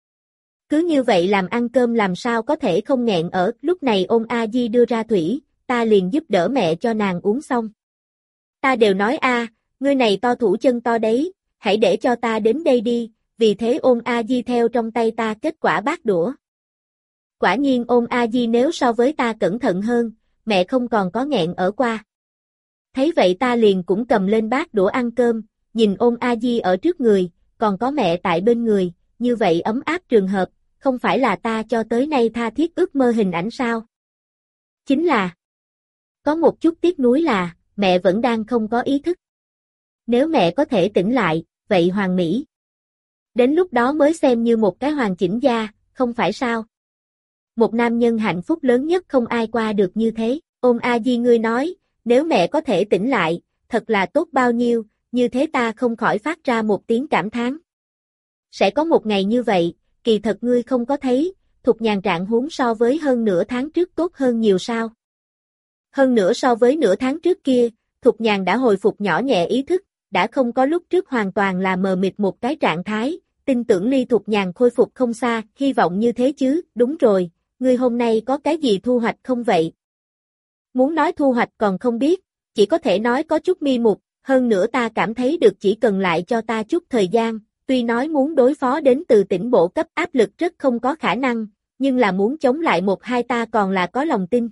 Cứ như vậy làm ăn cơm làm sao có thể không nghẹn ở, lúc này Ôn A Di đưa ra thủy, ta liền giúp đỡ mẹ cho nàng uống xong. Ta đều nói a, ngươi này to thủ chân to đấy, hãy để cho ta đến đây đi, vì thế ôn A Di theo trong tay ta kết quả bát đũa. Quả nhiên ôn A Di nếu so với ta cẩn thận hơn, mẹ không còn có nghẹn ở qua. Thấy vậy ta liền cũng cầm lên bát đũa ăn cơm, nhìn ôn A Di ở trước người, còn có mẹ tại bên người, như vậy ấm áp trường hợp, không phải là ta cho tới nay tha thiết ước mơ hình ảnh sao? Chính là, có một chút tiếc nuối là, mẹ vẫn đang không có ý thức. Nếu mẹ có thể tỉnh lại, vậy hoàn mỹ. Đến lúc đó mới xem như một cái hoàn chỉnh gia, không phải sao? Một nam nhân hạnh phúc lớn nhất không ai qua được như thế. Ôn A Di ngươi nói, nếu mẹ có thể tỉnh lại, thật là tốt bao nhiêu, như thế ta không khỏi phát ra một tiếng cảm thán. Sẽ có một ngày như vậy, kỳ thật ngươi không có thấy, Thục Nhàn trạng huống so với hơn nửa tháng trước tốt hơn nhiều sao. Hơn nữa so với nửa tháng trước kia, Thục Nhàn đã hồi phục nhỏ nhẹ ý thức, đã không có lúc trước hoàn toàn là mờ mịt một cái trạng thái, tin tưởng ly Thục Nhàn khôi phục không xa, hy vọng như thế chứ, đúng rồi, ngươi hôm nay có cái gì thu hoạch không vậy? Muốn nói thu hoạch còn không biết, chỉ có thể nói có chút mi mục, hơn nữa ta cảm thấy được chỉ cần lại cho ta chút thời gian, tuy nói muốn đối phó đến từ tỉnh bộ cấp áp lực rất không có khả năng, nhưng là muốn chống lại một hai ta còn là có lòng tin.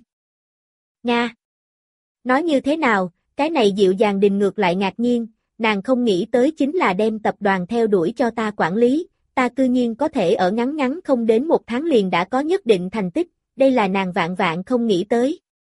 Nga. Nói như thế nào, cái này dịu dàng đình ngược lại ngạc nhiên, nàng không nghĩ tới chính là đem tập đoàn theo đuổi cho ta quản lý, ta cư nhiên có thể ở ngắn ngắn không đến một tháng liền đã có nhất định thành tích, đây là nàng vạn vạn không nghĩ tới.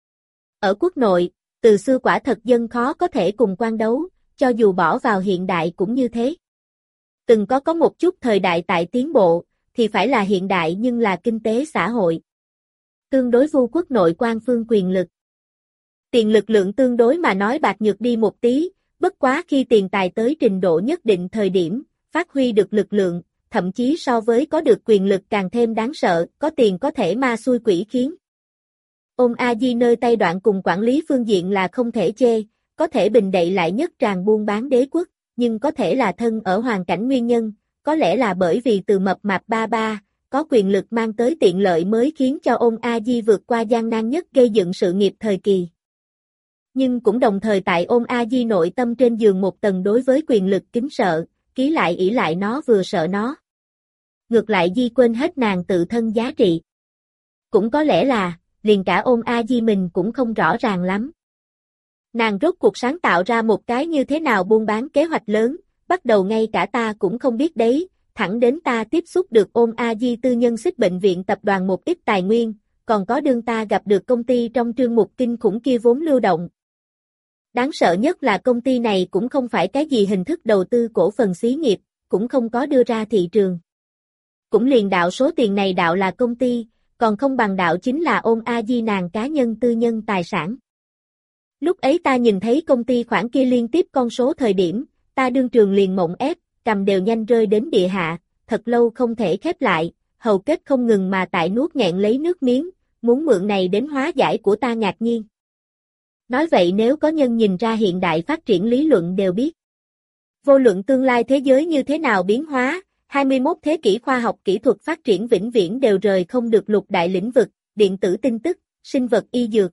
Ở quốc nội, từ xưa quả thật dân khó có thể cùng quan đấu, cho dù bỏ vào hiện đại cũng như thế. Từng có có một chút thời đại tại tiến bộ, thì phải là hiện đại nhưng là kinh tế xã hội. Tương đối vu quốc nội quan phương quyền lực. Tiền lực lượng tương đối mà nói bạc nhược đi một tí, bất quá khi tiền tài tới trình độ nhất định thời điểm, phát huy được lực lượng, thậm chí so với có được quyền lực càng thêm đáng sợ, có tiền có thể ma xui quỷ khiến. Ôn A Di nơi tay đoạn cùng quản lý phương diện là không thể chê, có thể bình đậy lại nhất tràng buôn bán đế quốc, nhưng có thể là thân ở hoàn cảnh nguyên nhân, có lẽ là bởi vì từ mập mạp ba ba, có quyền lực mang tới tiện lợi mới khiến cho ôn A Di vượt qua gian nan nhất gây dựng sự nghiệp thời kỳ. Nhưng cũng đồng thời tại ôn A Di nội tâm trên giường một tầng đối với quyền lực kính sợ, ký lại ỷ lại nó vừa sợ nó. Ngược lại Di quên hết nàng tự thân giá trị. Cũng có lẽ là, liền cả ôn A Di mình cũng không rõ ràng lắm. Nàng rốt cuộc sáng tạo ra một cái như thế nào buôn bán kế hoạch lớn, bắt đầu ngay cả ta cũng không biết đấy, thẳng đến ta tiếp xúc được ôn A Di tư nhân xích bệnh viện tập đoàn một ít tài nguyên, còn có đương ta gặp được công ty trong trương mục kinh khủng kia vốn lưu động. Đáng sợ nhất là công ty này cũng không phải cái gì hình thức đầu tư cổ phần xí nghiệp, cũng không có đưa ra thị trường. Cũng liền đạo số tiền này đạo là công ty, còn không bằng đạo chính là ôn A Di nàng cá nhân tư nhân tài sản. Lúc ấy ta nhìn thấy công ty khoản kia liên tiếp con số thời điểm, ta đương trường liền mộng ép, cầm đều nhanh rơi đến địa hạ, thật lâu không thể khép lại, hầu kết không ngừng mà tại nuốt nghẹn lấy nước miếng, muốn mượn này đến hóa giải của ta ngạc nhiên. Nói vậy nếu có nhân nhìn ra hiện đại phát triển lý luận đều biết. Vô luận tương lai thế giới như thế nào biến hóa, hai mươi mốt thế kỷ khoa học kỹ thuật phát triển vĩnh viễn đều rời không được lục đại lĩnh vực, điện tử tin tức, sinh vật y dược,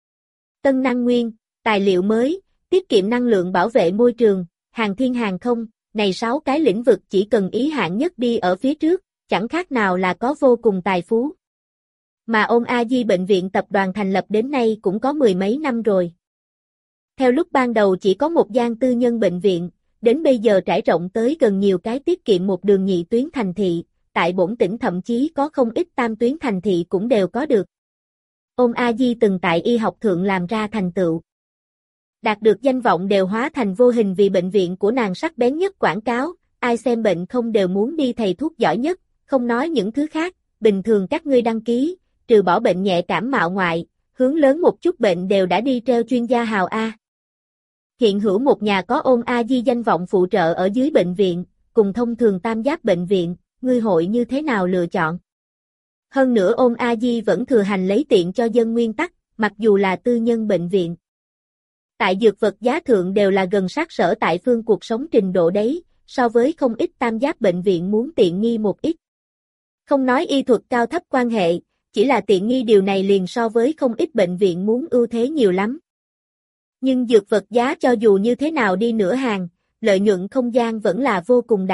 tân năng nguyên, tài liệu mới, tiết kiệm năng lượng bảo vệ môi trường, hàng thiên hàng không, này sáu cái lĩnh vực chỉ cần ý hạng nhất đi ở phía trước, chẳng khác nào là có vô cùng tài phú. Mà ôn A Di bệnh viện tập đoàn thành lập đến nay cũng có mười mấy năm rồi. Theo lúc ban đầu chỉ có một gian tư nhân bệnh viện, đến bây giờ trải rộng tới gần nhiều cái tiết kiệm một đường nhị tuyến thành thị, tại bổn tỉnh thậm chí có không ít tam tuyến thành thị cũng đều có được. Ôn A Di từng tại y học thượng làm ra thành tựu. Đạt được danh vọng đều hóa thành vô hình vì bệnh viện của nàng sắc bén nhất quảng cáo, ai xem bệnh không đều muốn đi thầy thuốc giỏi nhất, không nói những thứ khác, bình thường các ngươi đăng ký, trừ bỏ bệnh nhẹ cảm mạo ngoại, hướng lớn một chút bệnh đều đã đi treo chuyên gia hào A. Hiện hữu một nhà có ôn A Di danh vọng phụ trợ ở dưới bệnh viện, cùng thông thường tam giác bệnh viện, ngươi hội như thế nào lựa chọn? Hơn nữa ôn A Di vẫn thừa hành lấy tiện cho dân nguyên tắc, mặc dù là tư nhân bệnh viện. Tại dược vật giá thượng đều là gần sát sở tại phương cuộc sống trình độ đấy, so với không ít tam giác bệnh viện muốn tiện nghi một ít. Không nói y thuật cao thấp quan hệ, chỉ là tiện nghi điều này liền so với không ít bệnh viện muốn ưu thế nhiều lắm. Nhưng dược vật giá cho dù như thế nào đi nửa hàng, lợi nhuận không gian vẫn là vô cùng đại,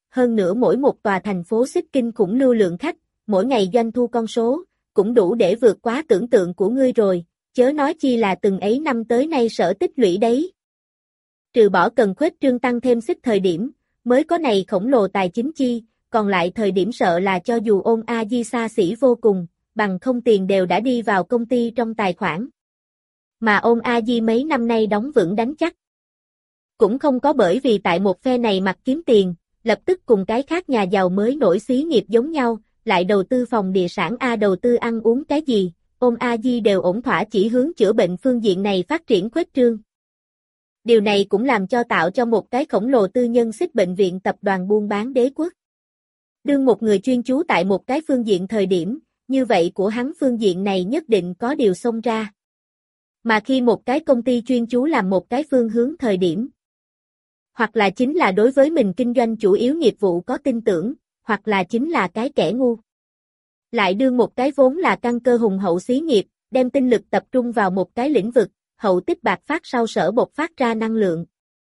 hơn nữa mỗi một tòa thành phố xích kinh khủng lưu lượng khách, mỗi ngày doanh thu con số, cũng đủ để vượt quá tưởng tượng của ngươi rồi, chớ nói chi là từng ấy năm tới nay sở tích lũy đấy. Trừ bỏ cần khuếch trương tăng thêm xích thời điểm, mới có này khổng lồ tài chính chi, còn lại thời điểm sợ là cho dù ôn a di xa xỉ vô cùng, bằng không tiền đều đã đi vào công ty trong tài khoản. Mà ôn a di mấy năm nay đóng vững đánh chắc. Cũng không có bởi vì tại một phe này mặt kiếm tiền, lập tức cùng cái khác nhà giàu mới nổi xí nghiệp giống nhau, lại đầu tư phòng địa sản A đầu tư ăn uống cái gì, ôn a di đều ổn thỏa chỉ hướng chữa bệnh phương diện này phát triển khuếch trương. Điều này cũng làm cho tạo cho một cái khổng lồ tư nhân xích bệnh viện tập đoàn buôn bán đế quốc. Đương một người chuyên chú tại một cái phương diện thời điểm, như vậy của hắn phương diện này nhất định có điều xông ra. Mà khi một cái công ty chuyên chú làm một cái phương hướng thời điểm, hoặc là chính là đối với mình kinh doanh chủ yếu nghiệp vụ có tin tưởng, hoặc là chính là cái kẻ ngu. Lại đương một cái vốn là căn cơ hùng hậu xí nghiệp, đem tinh lực tập trung vào một cái lĩnh vực, hậu tích bạc phát sau sở bộc phát ra năng lượng.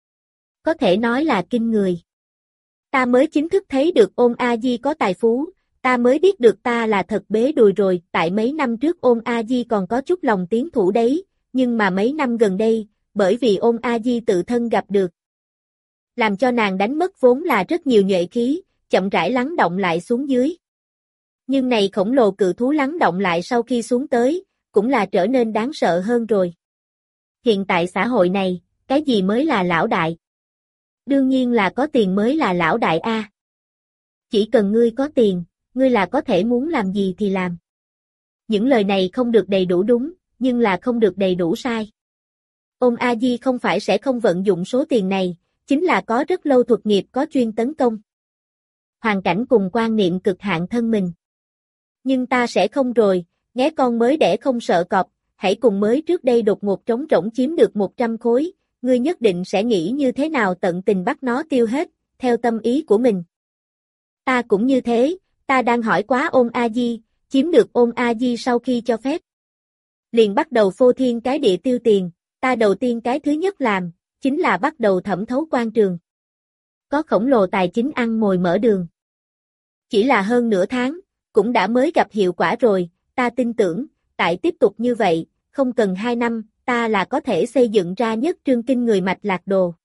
Có thể nói là kinh người. Ta mới chính thức thấy được ôn a di có tài phú, ta mới biết được ta là thật bế đùi rồi, tại mấy năm trước ôn a di còn có chút lòng tiến thủ đấy, nhưng mà mấy năm gần đây, bởi vì ôn a di tự thân gặp được, làm cho nàng đánh mất vốn là rất nhiều nhuệ khí, chậm rãi lắng động lại xuống dưới. Nhưng này khổng lồ cự thú lắng động lại sau khi xuống tới, cũng là trở nên đáng sợ hơn rồi. Hiện tại xã hội này, cái gì mới là lão đại? Đương nhiên là có tiền mới là lão đại a. Chỉ cần ngươi có tiền, ngươi là có thể muốn làm gì thì làm. Những lời này không được đầy đủ đúng, nhưng là không được đầy đủ sai. Ôn a di không phải sẽ không vận dụng số tiền này, chính là có rất lâu thuật nghiệp có chuyên tấn công. Hoàn cảnh cùng quan niệm cực hạn thân mình. Nhưng ta sẽ không rồi, nghé con mới đẻ không sợ cọp, hãy cùng mới trước đây đột ngột trống rỗng chiếm được một trăm khối, ngươi nhất định sẽ nghĩ như thế nào tận tình bắt nó tiêu hết, theo tâm ý của mình. Ta cũng như thế, ta đang hỏi quá ôn a di, chiếm được ôn a di sau khi cho phép. Liền bắt đầu phô thiên cái địa tiêu tiền, ta đầu tiên cái thứ nhất làm, chính là bắt đầu thẩm thấu quan trường. Có khổng lồ tài chính ăn mồi mở đường. Chỉ là hơn nửa tháng, cũng đã mới gặp hiệu quả rồi, ta tin tưởng, tại tiếp tục như vậy, không cần hai năm, ta là có thể xây dựng ra nhất trương kinh người mạch lạc đồ.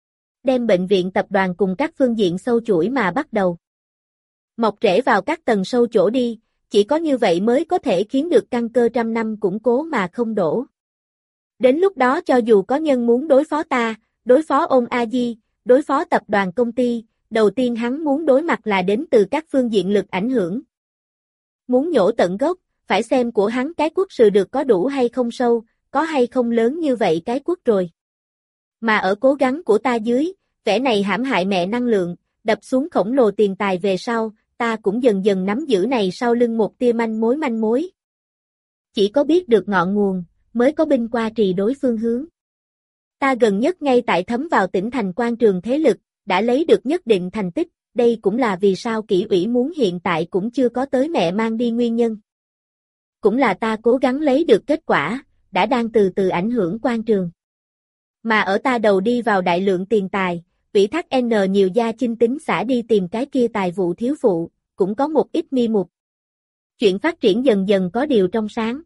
Đem bệnh viện tập đoàn cùng các phương diện sâu chuỗi mà bắt đầu. Mọc rễ vào các tầng sâu chỗ đi, chỉ có như vậy mới có thể khiến được căn cơ trăm năm củng cố mà không đổ. Đến lúc đó cho dù có nhân muốn đối phó ta, đối phó ôn a di, đối phó tập đoàn công ty, đầu tiên hắn muốn đối mặt là đến từ các phương diện lực ảnh hưởng. Muốn nhổ tận gốc, phải xem của hắn cái quốc sự được có đủ hay không sâu, có hay không lớn như vậy cái quốc rồi. Mà ở cố gắng của ta dưới, vẻ này hãm hại mẹ năng lượng, đập xuống khổng lồ tiền tài về sau, ta cũng dần dần nắm giữ này sau lưng một tia manh mối manh mối. Chỉ có biết được ngọn nguồn, mới có binh qua trì đối phương hướng. Ta gần nhất ngay tại thấm vào tỉnh thành quan trường thế lực, đã lấy được nhất định thành tích, đây cũng là vì sao kỷ ủy muốn hiện tại cũng chưa có tới mẹ mang đi nguyên nhân. Cũng là ta cố gắng lấy được kết quả, đã đang từ từ ảnh hưởng quan trường. Mà ở ta đầu đi vào đại lượng tiền tài, ủy thác N nhiều gia chinh tính xã đi tìm cái kia tài vụ thiếu phụ, cũng có một ít mi mục. Chuyện phát triển dần dần có điều trong sáng.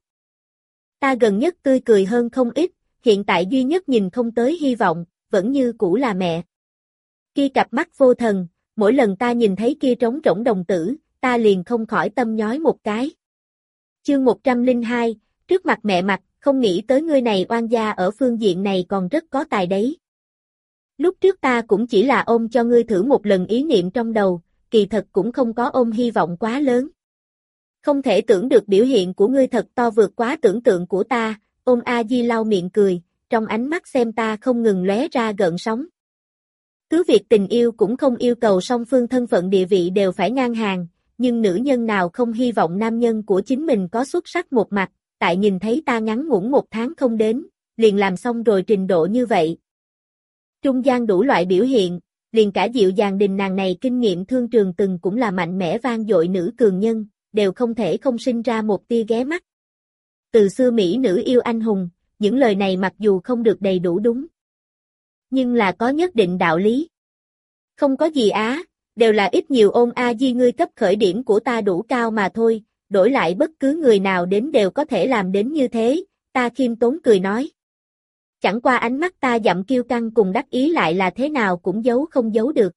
Ta gần nhất tươi cười hơn không ít, hiện tại duy nhất nhìn không tới hy vọng, vẫn như cũ là mẹ. Kia cặp mắt vô thần, mỗi lần ta nhìn thấy kia trống rỗng đồng tử, ta liền không khỏi tâm nhói một cái. Chương một trăm lẻ hai, trước mặt mẹ mặt, không nghĩ tới ngươi này oan gia ở phương diện này còn rất có tài đấy. Lúc trước ta cũng chỉ là ôm cho ngươi thử một lần ý niệm trong đầu, kỳ thật cũng không có ôm hy vọng quá lớn. Không thể tưởng được biểu hiện của ngươi thật to vượt quá tưởng tượng của ta, ôm A Di lau miệng cười, trong ánh mắt xem ta không ngừng lóe ra gợn sóng. Cứ việc tình yêu cũng không yêu cầu song phương thân phận địa vị đều phải ngang hàng, nhưng nữ nhân nào không hy vọng nam nhân của chính mình có xuất sắc một mặt, tại nhìn thấy ta ngắn ngủn một tháng không đến, liền làm xong rồi trình độ như vậy. Trung gian đủ loại biểu hiện, liền cả dịu dàng đình nàng này kinh nghiệm thương trường từng cũng là mạnh mẽ vang dội nữ cường nhân, đều không thể không sinh ra một tia ghé mắt. Từ xưa Mỹ nữ yêu anh hùng, những lời này mặc dù không được đầy đủ đúng, nhưng là có nhất định đạo lý. Không có gì á, đều là ít nhiều Ôn A Di ngươi cấp khởi điểm của ta đủ cao mà thôi, đổi lại bất cứ người nào đến đều có thể làm đến như thế, ta khiêm tốn cười nói. Chẳng qua ánh mắt ta dặm kiêu căng cùng đắc ý lại là thế nào cũng giấu không giấu được.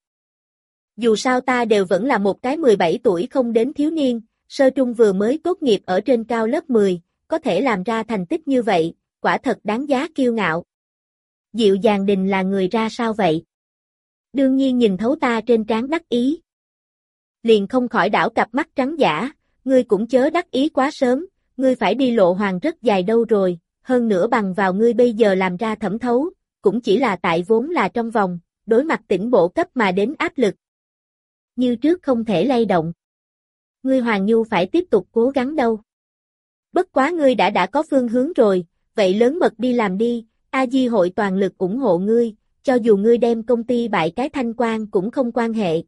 Dù sao ta đều vẫn là một cái mười bảy tuổi không đến thiếu niên, sơ trung vừa mới tốt nghiệp ở trên cao lớp mười, có thể làm ra thành tích như vậy, quả thật đáng giá kiêu ngạo. Diệu Dàng Đình là người ra sao vậy? Đương nhiên nhìn thấu ta trên trán đắc ý. Liền không khỏi đảo cặp mắt trắng dã, ngươi cũng chớ đắc ý quá sớm, ngươi phải đi lộ hoàng rất dài đâu rồi, hơn nữa bằng vào ngươi bây giờ làm ra thẩm thấu, cũng chỉ là tại vốn là trong vòng, đối mặt tỉnh bộ cấp mà đến áp lực. Như trước không thể lay động. Ngươi Hoàng Nhu phải tiếp tục cố gắng đâu. Bất quá ngươi đã đã có phương hướng rồi, vậy lớn mật đi làm đi, A Di hội toàn lực ủng hộ ngươi, cho dù ngươi đem công ty bại cái thanh quan cũng không quan hệ.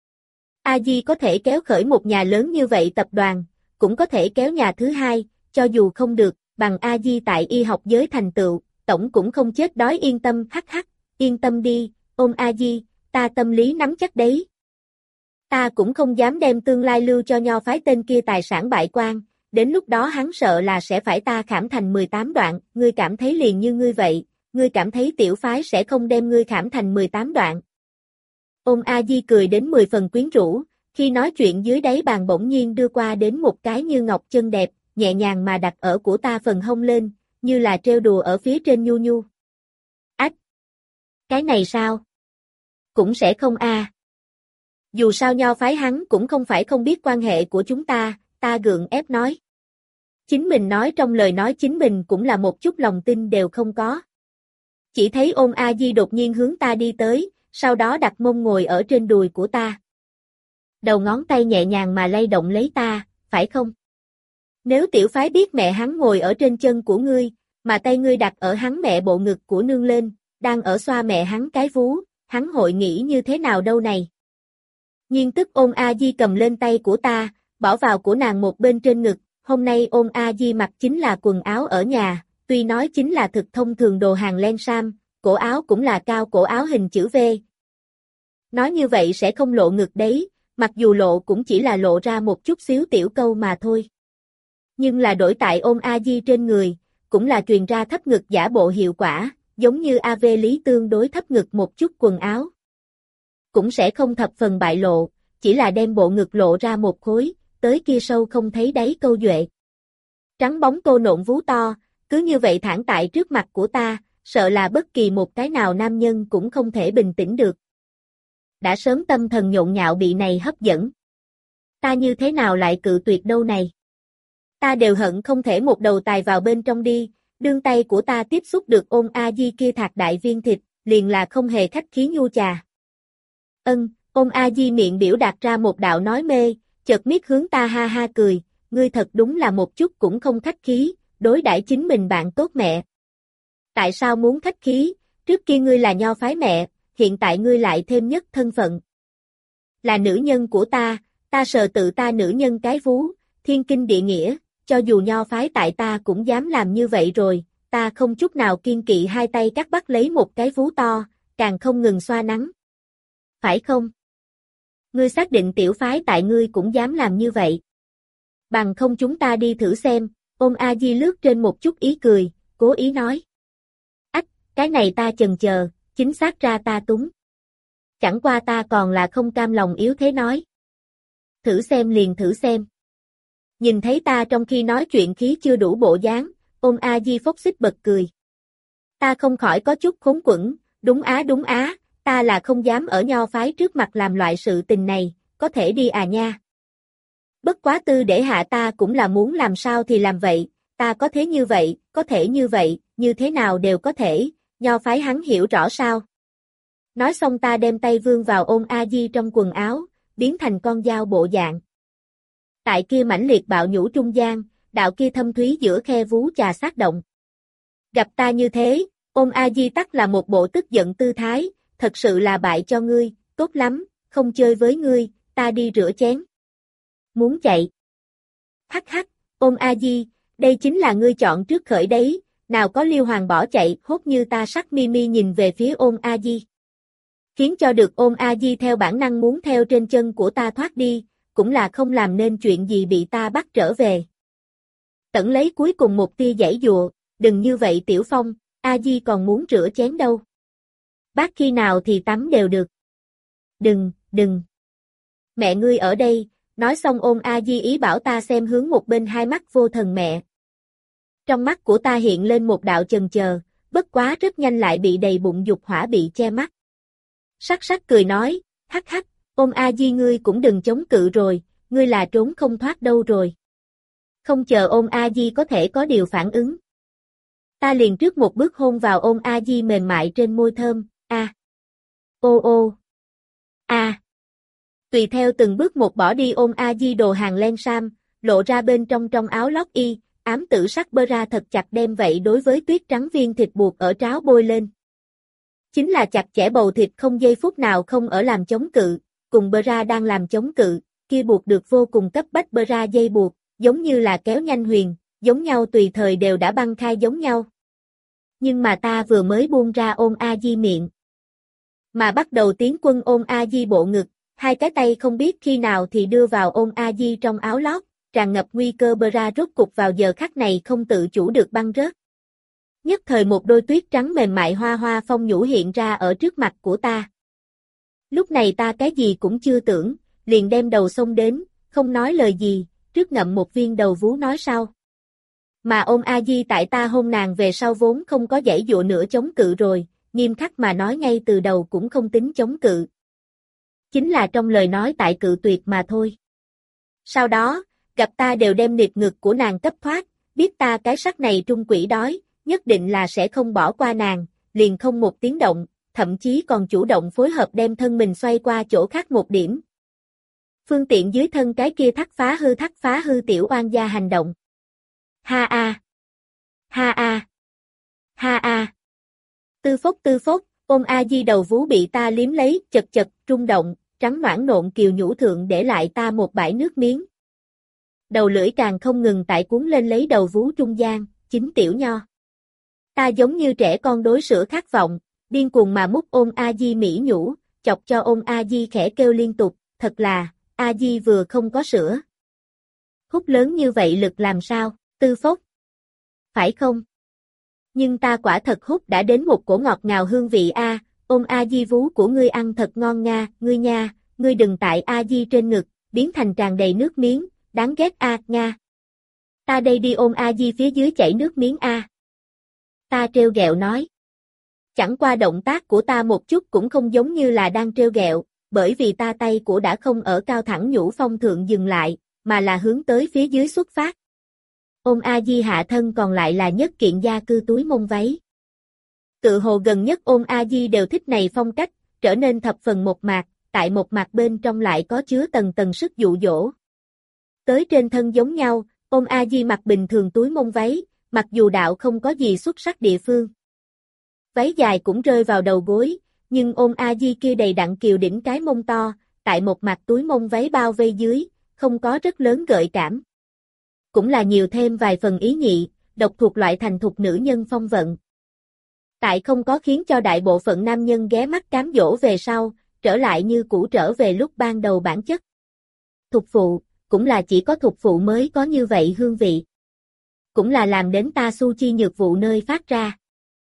A Di có thể kéo khởi một nhà lớn như vậy tập đoàn, cũng có thể kéo nhà thứ hai, cho dù không được, bằng A Di tại y học giới thành tựu, tổng cũng không chết đói yên tâm hắc hắc, yên tâm đi, Ôn A Di, ta tâm lý nắm chắc đấy. Ta cũng không dám đem tương lai lưu cho nho phái tên kia tài sản bại quan, đến lúc đó hắn sợ là sẽ phải ta khảm thành mười tám đoạn, ngươi cảm thấy liền như ngươi vậy, ngươi cảm thấy tiểu phái sẽ không đem ngươi khảm thành mười tám đoạn. Ôn A Di cười đến mười phần quyến rũ, khi nói chuyện dưới đáy bàn bỗng nhiên đưa qua đến một cái như ngọc chân đẹp, nhẹ nhàng mà đặt ở của ta phần hông lên, như là trêu đùa ở phía trên nhu nhu. Ách! Cái này sao? Cũng sẽ không a. Dù sao nho phái hắn cũng không phải không biết quan hệ của chúng ta, ta gượng ép nói. Chính mình nói trong lời nói chính mình cũng là một chút lòng tin đều không có. Chỉ thấy Ôn A Di đột nhiên hướng ta đi tới, sau đó đặt mông ngồi ở trên đùi của ta. Đầu ngón tay nhẹ nhàng mà lay động lấy ta, phải không? Nếu tiểu phái biết mẹ hắn ngồi ở trên chân của ngươi, mà tay ngươi đặt ở hắn mẹ bộ ngực của nương lên, đang ở xoa mẹ hắn cái vú, hắn hội nghĩ như thế nào đâu này? Nhiên tức Ôn A Di cầm lên tay của ta, bỏ vào của nàng một bên trên ngực, hôm nay Ôn A Di mặc chính là quần áo ở nhà, tuy nói chính là thực thông thường đồ hàng len sam, cổ áo cũng là cao cổ áo hình chữ V. Nói như vậy sẽ không lộ ngực đấy, mặc dù lộ cũng chỉ là lộ ra một chút xíu tiểu câu mà thôi. Nhưng là đổi tại Ôn A Di trên người, cũng là truyền ra thấp ngực giả bộ hiệu quả, giống như a vê Lý tương đối thấp ngực một chút quần áo. Cũng sẽ không thập phần bại lộ, chỉ là đem bộ ngực lộ ra một khối, tới kia sâu không thấy đáy câu duệ. Trắng bóng tô nộn vú to, cứ như vậy thẳng tại trước mặt của ta, sợ là bất kỳ một cái nào nam nhân cũng không thể bình tĩnh được. Đã sớm tâm thần nhộn nhạo bị này hấp dẫn. Ta như thế nào lại cự tuyệt đâu này? Ta đều hận không thể một đầu tài vào bên trong đi, đương tay của ta tiếp xúc được Ôn A Di kia thạc đại viên thịt, liền là không hề khách khí nhu chà. Ân, Ôn A Di miệng biểu đạt ra một đạo nói mê, chợt miết hướng ta ha ha cười, ngươi thật đúng là một chút cũng không khách khí, đối đãi chính mình bạn tốt mẹ. Tại sao muốn khách khí, trước kia ngươi là nho phái mẹ, hiện tại ngươi lại thêm nhất thân phận. Là nữ nhân của ta, ta sờ tự ta nữ nhân cái vú, thiên kinh địa nghĩa, cho dù nho phái tại ta cũng dám làm như vậy rồi, ta không chút nào kiên kỵ hai tay cắt bắt lấy một cái vú to, càng không ngừng xoa nắng. Phải không? Ngươi xác định tiểu phái tại ngươi cũng dám làm như vậy. Bằng không chúng ta đi thử xem, Ôn A Di lướt trên một chút ý cười, cố ý nói. Ách, cái này ta chần chờ, chính xác ra ta túng. Chẳng qua ta còn là không cam lòng yếu thế nói. Thử xem liền thử xem. Nhìn thấy ta trong khi nói chuyện khí chưa đủ bộ dáng, Ôn A Di phốc xích bật cười. Ta không khỏi có chút khốn quẫn, đúng á đúng á, ta là không dám ở nho phái trước mặt làm loại sự tình này, có thể đi à nha. Bất quá tư để hạ ta cũng là muốn làm sao thì làm vậy, ta có thế như vậy, có thể như vậy, như thế nào đều có thể, nho phái hắn hiểu rõ sao. Nói xong ta đem tay vươn vào Ôn A Di trong quần áo, biến thành con dao bộ dạng. Tại kia mãnh liệt bạo nhũ trung gian, đạo kia thâm thúy giữa khe vú chà sát động. Gặp ta như thế, Ôn A Di tắc là một bộ tức giận tư thái, thật sự là bại cho ngươi, tốt lắm, không chơi với ngươi, ta đi rửa chén. Muốn chạy. Hắc hắc, Ôn A Di, đây chính là ngươi chọn trước khởi đấy, nào có Liêu Hoàng bỏ chạy, hốt như ta sắc mi mi nhìn về phía Ôn A Di. khiến cho được ôm A Di theo bản năng muốn theo trên chân của ta thoát đi, cũng là không làm nên chuyện gì bị ta bắt trở về. Tẩn lấy cuối cùng một tia giãy dụa, đừng như vậy Tiểu Phong, A Di còn muốn rửa chén đâu. Bác khi nào thì tắm đều được. Đừng, đừng. Mẹ ngươi ở đây, nói xong ôm A Di ý bảo ta xem hướng một bên hai mắt vô thần mẹ. Trong mắt của ta hiện lên một đạo chần chờ, bất quá rất nhanh lại bị đầy bụng dục hỏa bị che mắt. Sắc sắc cười nói, hắc hắc, ôm A Di ngươi cũng đừng chống cự rồi, ngươi là trốn không thoát đâu rồi. Không chờ ôm A Di có thể có điều phản ứng. Ta liền trước một bước hôn vào ôm A Di mềm mại trên môi thơm, a, ô ô, a. Tùy theo từng bước một bỏ đi ôm A Di đồ hàng len sam, lộ ra bên trong trong áo lót y, ám tử sắc bơ ra thật chặt đem vậy đối với tuyết trắng viên thịt buộc ở tráo bôi lên. Chính là chặt chẽ bầu thịt không giây phút nào không ở làm chống cự, cùng bơ ra đang làm chống cự, kia buộc được vô cùng cấp bách bơ ra dây buộc, giống như là kéo nhanh huyền, giống nhau tùy thời đều đã băng khai giống nhau. Nhưng mà ta vừa mới buông ra ôm A Di miệng, mà bắt đầu tiến quân ôm A Di bộ ngực, hai cái tay không biết khi nào thì đưa vào ôm A Di trong áo lót, tràn ngập nguy cơ bơ ra rốt cục vào giờ khắc này không tự chủ được băng rớt. Nhất thời một đôi tuyết trắng mềm mại hoa hoa phong nhũ hiện ra ở trước mặt của ta. Lúc này ta cái gì cũng chưa tưởng, liền đem đầu xông đến, không nói lời gì, trước ngậm một viên đầu vú nói sau. Mà ôm A Di tại ta hôn nàng về sau vốn không có giãy dụa nữa chống cự rồi, nghiêm khắc mà nói ngay từ đầu cũng không tính chống cự. Chính là trong lời nói tại cự tuyệt mà thôi. Sau đó, gặp ta đều đem nịt ngực của nàng cấp thoát, biết ta cái sắc này trung quỷ đói, nhất định là sẽ không bỏ qua nàng, liền không một tiếng động, thậm chí còn chủ động phối hợp đem thân mình xoay qua chỗ khác một điểm. Phương tiện dưới thân cái kia thắt phá hư thắt phá hư tiểu oan gia hành động. Ha a, ha a, ha a. Tư phốc tư phốc, ôm A Di đầu vú bị ta liếm lấy, chật chật, rung động, trắng noãn nộn kiều nhũ thượng để lại ta một bãi nước miếng. Đầu lưỡi càng không ngừng tại cuốn lên lấy đầu vú trung gian, chính tiểu nho. Ta giống như trẻ con đối sữa khát vọng, điên cuồng mà mút ôm A Di mỹ nhũ, chọc cho ôm A Di khẽ kêu liên tục, thật là, A Di vừa không có sữa. Hút lớn như vậy lực làm sao, tư phốc. Phải không? Nhưng ta quả thật hút đã đến một cổ ngọt ngào hương vị a, ôm A Di vú của ngươi ăn thật ngon nga, ngươi nha, ngươi đừng tại A Di trên ngực, biến thành tràn đầy nước miếng, đáng ghét a, nga. Ta đây đi ôm A Di phía dưới chảy nước miếng a. Ta trêu ghẹo nói. Chẳng qua động tác của ta một chút cũng không giống như là đang trêu ghẹo, bởi vì ta tay của đã không ở cao thẳng nhũ phong thượng dừng lại, mà là hướng tới phía dưới xuất phát. Ôm A Di hạ thân còn lại là nhất kiện gia cư túi mông váy. Tự hồ gần nhất ôm A Di đều thích này phong cách, trở nên thập phần một mạc, tại một mặt bên trong lại có chứa tầng tầng sức dụ dỗ. Tới trên thân giống nhau, ôm A Di mặc bình thường túi mông váy, mặc dù đạo không có gì xuất sắc địa phương. Váy dài cũng rơi vào đầu gối, nhưng ôm A Di kia đầy đặn kiều đỉnh cái mông to, tại một mặt túi mông váy bao vây dưới, không có rất lớn gợi cảm. Cũng là nhiều thêm vài phần ý nhị, độc thuộc loại thành thục nữ nhân phong vận. Tại không có khiến cho đại bộ phận nam nhân ghé mắt cám dỗ về sau, trở lại như cũ trở về lúc ban đầu bản chất. Thục phụ, cũng là chỉ có thục phụ mới có như vậy hương vị. Cũng là làm đến ta su chi nhược vụ nơi phát ra.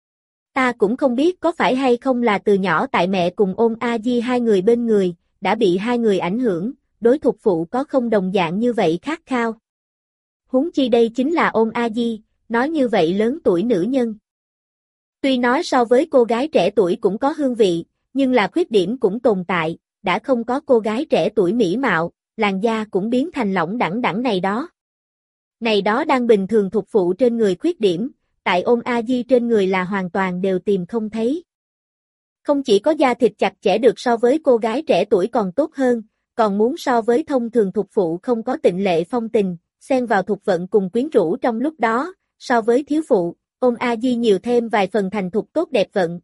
Ta cũng không biết có phải hay không là từ nhỏ tại mẹ cùng ôm A Di hai người bên người, đã bị hai người ảnh hưởng, đối thục phụ có không đồng dạng như vậy khát khao. Huống chi đây chính là ôm A Di, nói như vậy lớn tuổi nữ nhân. Tuy nói so với cô gái trẻ tuổi cũng có hương vị, nhưng là khuyết điểm cũng tồn tại, đã không có cô gái trẻ tuổi mỹ mạo, làn da cũng biến thành lỏng đẳng đẳng này đó. Này đó đang bình thường thuộc phụ trên người khuyết điểm, tại ôm A Di trên người là hoàn toàn đều tìm không thấy. Không chỉ có da thịt chặt chẽ được so với cô gái trẻ tuổi còn tốt hơn, còn muốn so với thông thường thuộc phụ không có tịnh lệ phong tình, xen vào thuộc vận cùng quyến rũ trong lúc đó, so với thiếu phụ, ôm A Di nhiều thêm vài phần thành thục tốt đẹp vận.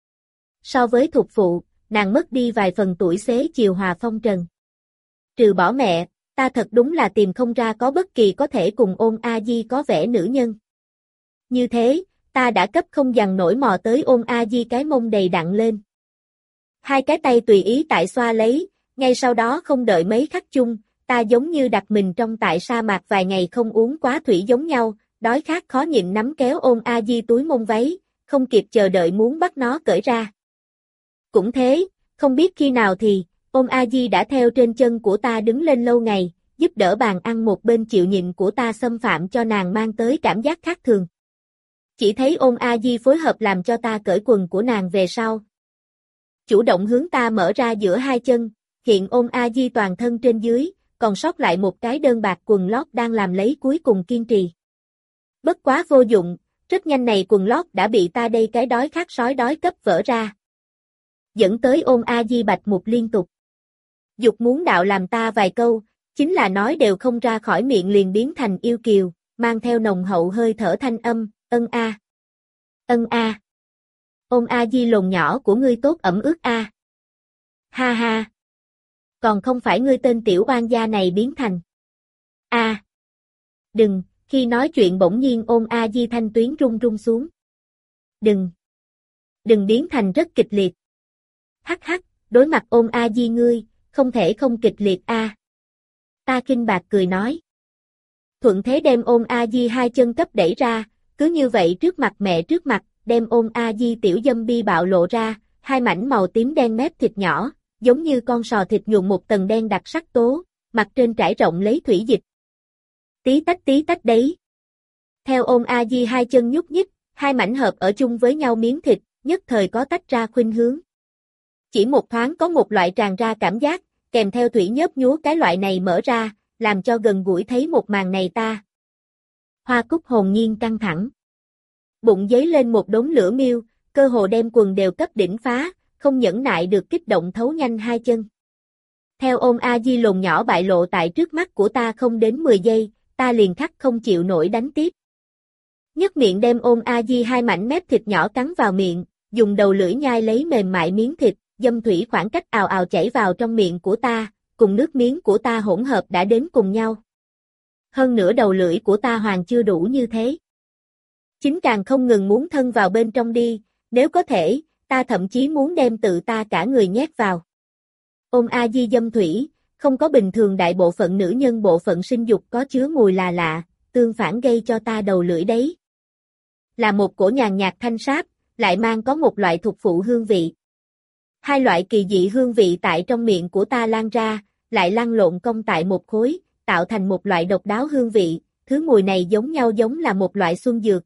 So với thuộc phụ, nàng mất đi vài phần tuổi xế chiều hòa phong trần. Trừ bỏ mẹ, ta thật đúng là tìm không ra có bất kỳ có thể cùng ôm A Di có vẻ nữ nhân. Như thế, ta đã cấp không dằn nổi mò tới ôm A Di cái mông đầy đặn lên. Hai cái tay tùy ý tại xoa lấy, ngay sau đó không đợi mấy khắc chung, ta giống như đặt mình trong tại sa mạc vài ngày không uống quá thủy giống nhau, đói khát khó nhịn nắm kéo ôm A Di túi mông váy, không kịp chờ đợi muốn bắt nó cởi ra. Cũng thế, không biết khi nào thì, ôm A Di đã theo trên chân của ta đứng lên lâu ngày, giúp đỡ bàn ăn một bên chịu nhịn của ta xâm phạm cho nàng mang tới cảm giác khác thường. Chỉ thấy ôm A Di phối hợp làm cho ta cởi quần của nàng về sau. Chủ động hướng ta mở ra giữa hai chân, hiện ôm A Di toàn thân trên dưới, còn sót lại một cái đơn bạc quần lót đang làm lấy cuối cùng kiên trì. Bất quá vô dụng, rất nhanh này quần lót đã bị ta đây cái đói khát sói đói cấp vỡ ra. Dẫn tới ôm A Di bạch một liên tục. Dục muốn đạo làm ta vài câu, chính là nói đều không ra khỏi miệng liền biến thành yêu kiều, mang theo nồng hậu hơi thở thanh âm, ân a. Ân a. Ôm A Di lồn nhỏ của ngươi tốt ẩm ướt a. Ha ha. Còn không phải ngươi tên tiểu oan gia này biến thành. A. Đừng, khi nói chuyện bỗng nhiên ôm A Di thanh tuyến rung rung xuống. Đừng. Đừng biến thành rất kịch liệt. Hắc hắc, đối mặt ôm A Di ngươi, không thể không kịch liệt a. Ta khinh bạc cười nói. Thuận thế đem ôm A Di hai chân cấp đẩy ra, cứ như vậy trước mặt mẹ trước mặt, đem ôm A Di tiểu dâm bi bạo lộ ra, hai mảnh màu tím đen mép thịt nhỏ, giống như con sò thịt nhuộm một tầng đen đặc sắc tố, mặt trên trải rộng lấy thủy dịch. Tí tách tí tách đấy. Theo ôm A Di hai chân nhúc nhích, hai mảnh hợp ở chung với nhau miếng thịt, nhất thời có tách ra khuynh hướng. Chỉ một thoáng có một loại tràn ra cảm giác, kèm theo thủy nhớp nhúa cái loại này mở ra, làm cho gần gũi thấy một màn này ta. Hoa Cúc hồn nhiên căng thẳng. Bụng giấy lên một đống lửa miêu, cơ hồ đem quần đều cấp đỉnh phá, không nhẫn nại được kích động thấu nhanh hai chân. Theo ôm A Di lồn nhỏ bại lộ tại trước mắt của ta không đến mười giây, ta liền khắc không chịu nổi đánh tiếp. Nhấc miệng đem ôm A Di hai mảnh mép thịt nhỏ cắn vào miệng, dùng đầu lưỡi nhai lấy mềm mại miếng thịt, dâm thủy khoảng cách ào ào chảy vào trong miệng của ta, cùng nước miếng của ta hỗn hợp đã đến cùng nhau. Hơn nữa đầu lưỡi của ta hoàn chưa đủ như thế. Chính càng không ngừng muốn thân vào bên trong đi, nếu có thể, ta thậm chí muốn đem tự ta cả người nhét vào. Ôm A Di dâm thủy, không có bình thường đại bộ phận nữ nhân bộ phận sinh dục có chứa mùi là lạ, tương phản gây cho ta đầu lưỡi đấy. Là một cổ nhàn nhạt thanh sáp, lại mang có một loại thuộc phụ hương vị. Hai loại kỳ dị hương vị tại trong miệng của ta lan ra, lại lăn lộn cong tại một khối, tạo thành một loại độc đáo hương vị, thứ mùi này giống nhau giống là một loại xuân dược.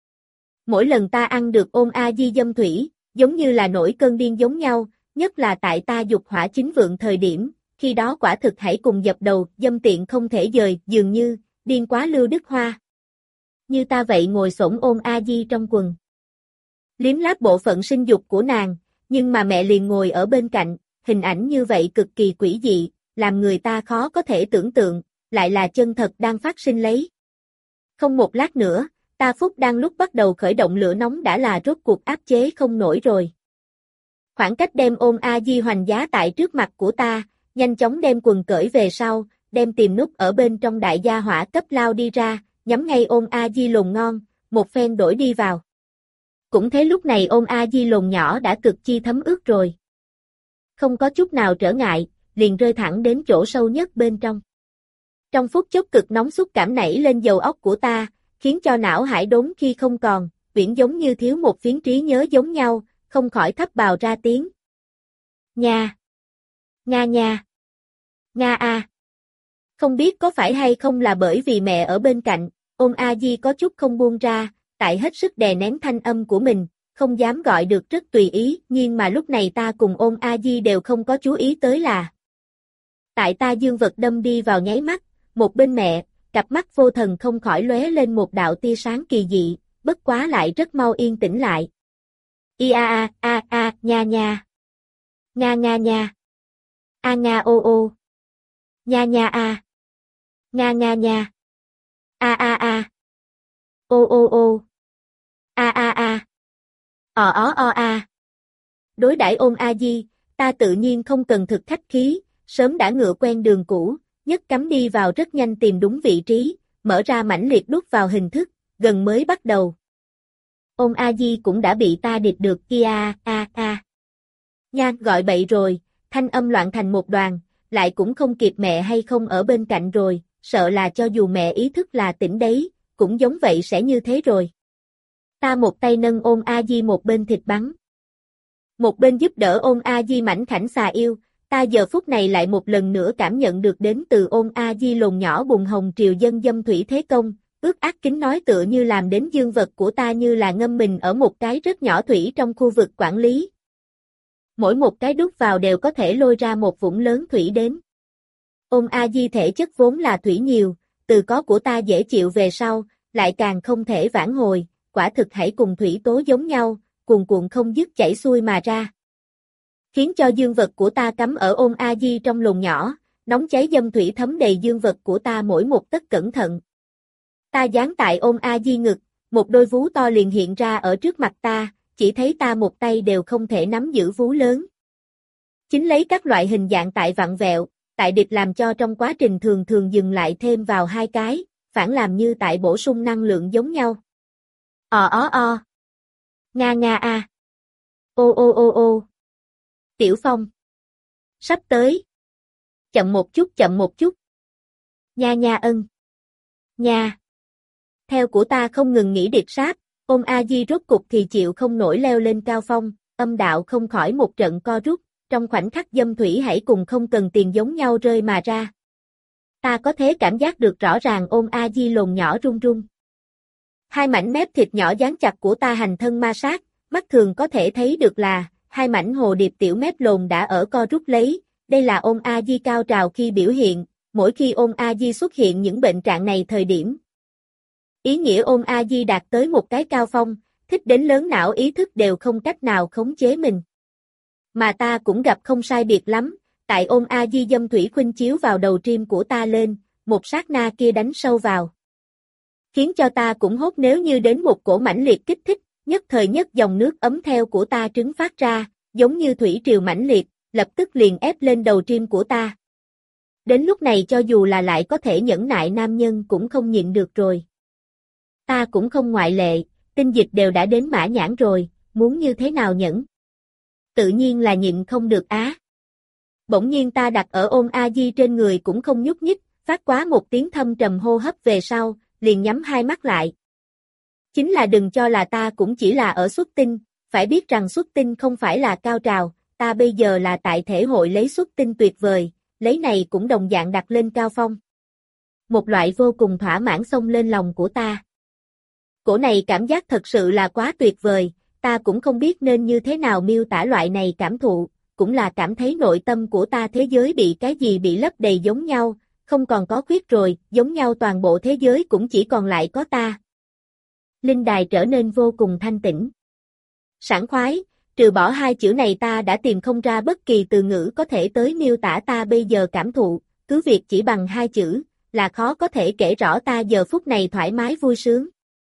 Mỗi lần ta ăn được ôm A Di dâm thủy, giống như là nổi cơn điên giống nhau, nhất là tại ta dục hỏa chính vượng thời điểm, khi đó quả thực hãy cùng dập đầu, dâm tiện không thể dời, dường như, điên quá Lưu Đức Hoa. Như ta vậy ngồi xổm ôm A Di trong quần. Liếm láp bộ phận sinh dục của nàng, nhưng mà mẹ liền ngồi ở bên cạnh, hình ảnh như vậy cực kỳ quỷ dị, làm người ta khó có thể tưởng tượng, lại là chân thật đang phát sinh lấy. Không một lát nữa, ta phúc đang lúc bắt đầu khởi động lửa nóng đã là rốt cuộc áp chế không nổi rồi. Khoảng cách đem ôm A Di hoành giá tại trước mặt của ta, nhanh chóng đem quần cởi về sau, đem tìm nút ở bên trong đại gia hỏa cấp lao đi ra, nhắm ngay ôm A Di lồn ngon, một phen đổi đi vào. Cũng thế lúc này ôm A Di lồn nhỏ đã cực chi thấm ướt rồi. Không có chút nào trở ngại, liền rơi thẳng đến chỗ sâu nhất bên trong. Trong phút chốc cực nóng xúc cảm nảy lên dầu óc của ta, khiến cho não hải đốn khi không còn, uyển giống như thiếu một phiến trí nhớ giống nhau, không khỏi thấp bào ra tiếng. Nha! Nga nha! Nga a! Không biết có phải hay không là bởi vì mẹ ở bên cạnh, ôm A Di có chút không buông ra, tại hết sức đè nén thanh âm của mình, không dám gọi được rất tùy ý, nhưng mà lúc này ta cùng ôm A Di đều không có chú ý tới là. Tại ta dương vật đâm đi vào nháy mắt, một bên mẹ, cặp mắt vô thần không khỏi lóe lên một đạo tia sáng kỳ dị, bất quá lại rất mau yên tĩnh lại. I a a a a nha nha. Nga nga nha. A nga ô ô. Nha nha a. Nga nga nha. A a a. Ô ô ô. A a a. Ò ó o a. Đối đãi ôm A Di, ta tự nhiên không cần thực khách khí, sớm đã ngựa quen đường cũ, nhất cắm đi vào rất nhanh tìm đúng vị trí, mở ra mãnh liệt đút vào hình thức, gần mới bắt đầu. Ôm A Di cũng đã bị ta địt được kia a a a. Nha, gọi bậy rồi, thanh âm loạn thành một đoàn, lại cũng không kịp mẹ hay không ở bên cạnh rồi, sợ là cho dù mẹ ý thức là tỉnh đấy, cũng giống vậy sẽ như thế rồi. Ta một tay nâng ôm A Di một bên thịt bắn. Một bên giúp đỡ ôm A Di mảnh khảnh xà yêu, ta giờ phút này lại một lần nữa cảm nhận được đến từ ôm A Di lồn nhỏ bùng hồng triều dân dâm thủy thế công, ước ác kính nói tựa như làm đến dương vật của ta như là ngâm mình ở một cái rất nhỏ thủy trong khu vực quản lý. Mỗi một cái đút vào đều có thể lôi ra một vũng lớn thủy đến. Ôm A Di thể chất vốn là thủy nhiều, từ có của ta dễ chịu về sau, lại càng không thể vãn hồi, quả thực hãy cùng thủy tố giống nhau, cuồn cuộn không dứt chảy xuôi mà ra. Khiến cho dương vật của ta cắm ở ôm A Di trong lồn nhỏ, nóng cháy dâm thủy thấm đầy dương vật của ta mỗi một tấc cẩn thận. Ta dán tại ôm A Di ngực, một đôi vú to liền hiện ra ở trước mặt ta, chỉ thấy ta một tay đều không thể nắm giữ vú lớn. Chính lấy các loại hình dạng tại vặn vẹo, tại địch làm cho trong quá trình thường thường dừng lại thêm vào hai cái, phản làm như tại bổ sung năng lượng giống nhau. Ò ó o. Nga nga a. Ô ô ô ô. Tiểu Phong. Sắp tới. Chậm một chút chậm một chút. Nha nha ân. Nha. Theo của ta không ngừng nghĩ điệp sáp, ôm A Di rốt cục thì chịu không nổi leo lên cao phong, âm đạo không khỏi một trận co rút, trong khoảnh khắc dâm thủy hãy cùng không cần tiền giống nhau rơi mà ra. Ta có thể cảm giác được rõ ràng ôm A Di lồn nhỏ run run. Hai mảnh mép thịt nhỏ dán chặt của ta hành thân ma sát, mắt thường có thể thấy được là, hai mảnh hồ điệp tiểu mép lồn đã ở co rút lấy, đây là ôm A Di cao trào khi biểu hiện, mỗi khi ôm A Di xuất hiện những bệnh trạng này thời điểm. Ý nghĩa ôm A Di đạt tới một cái cao phong, thích đến lớn não ý thức đều không cách nào khống chế mình. Mà ta cũng gặp không sai biệt lắm, tại ôm A Di dâm thủy khuynh chiếu vào đầu trim của ta lên, một sát na kia đánh sâu vào. Khiến cho ta cũng hốt nếu như đến một cổ mãnh liệt kích thích, nhất thời nhất dòng nước ấm theo của ta trứng phát ra, giống như thủy triều mãnh liệt, lập tức liền ép lên đầu trim của ta. Đến lúc này cho dù là lại có thể nhẫn nại nam nhân cũng không nhịn được rồi. Ta cũng không ngoại lệ, tinh dịch đều đã đến mã nhãn rồi, muốn như thế nào nhẫn? Tự nhiên là nhịn không được á. Bỗng nhiên ta đặt ở ôm A Di trên người cũng không nhúc nhích, phát quá một tiếng thâm trầm hô hấp về sau, liền nhắm hai mắt lại. Chính là đừng cho là ta cũng chỉ là ở xuất tinh, phải biết rằng xuất tinh không phải là cao trào, ta bây giờ là tại thể hội lấy xuất tinh tuyệt vời, lấy này cũng đồng dạng đặt lên cao phong. Một loại vô cùng thỏa mãn xông lên lòng của ta. Cổ này cảm giác thật sự là quá tuyệt vời, ta cũng không biết nên như thế nào miêu tả loại này cảm thụ, cũng là cảm thấy nội tâm của ta thế giới bị cái gì bị lấp đầy giống nhau, không còn có khuyết rồi, giống nhau toàn bộ thế giới cũng chỉ còn lại có ta. Linh đài trở nên vô cùng thanh tĩnh. Sảng khoái, trừ bỏ hai chữ này ta đã tìm không ra bất kỳ từ ngữ có thể tới miêu tả ta bây giờ cảm thụ, cứ việc chỉ bằng hai chữ, là khó có thể kể rõ ta giờ phút này thoải mái vui sướng.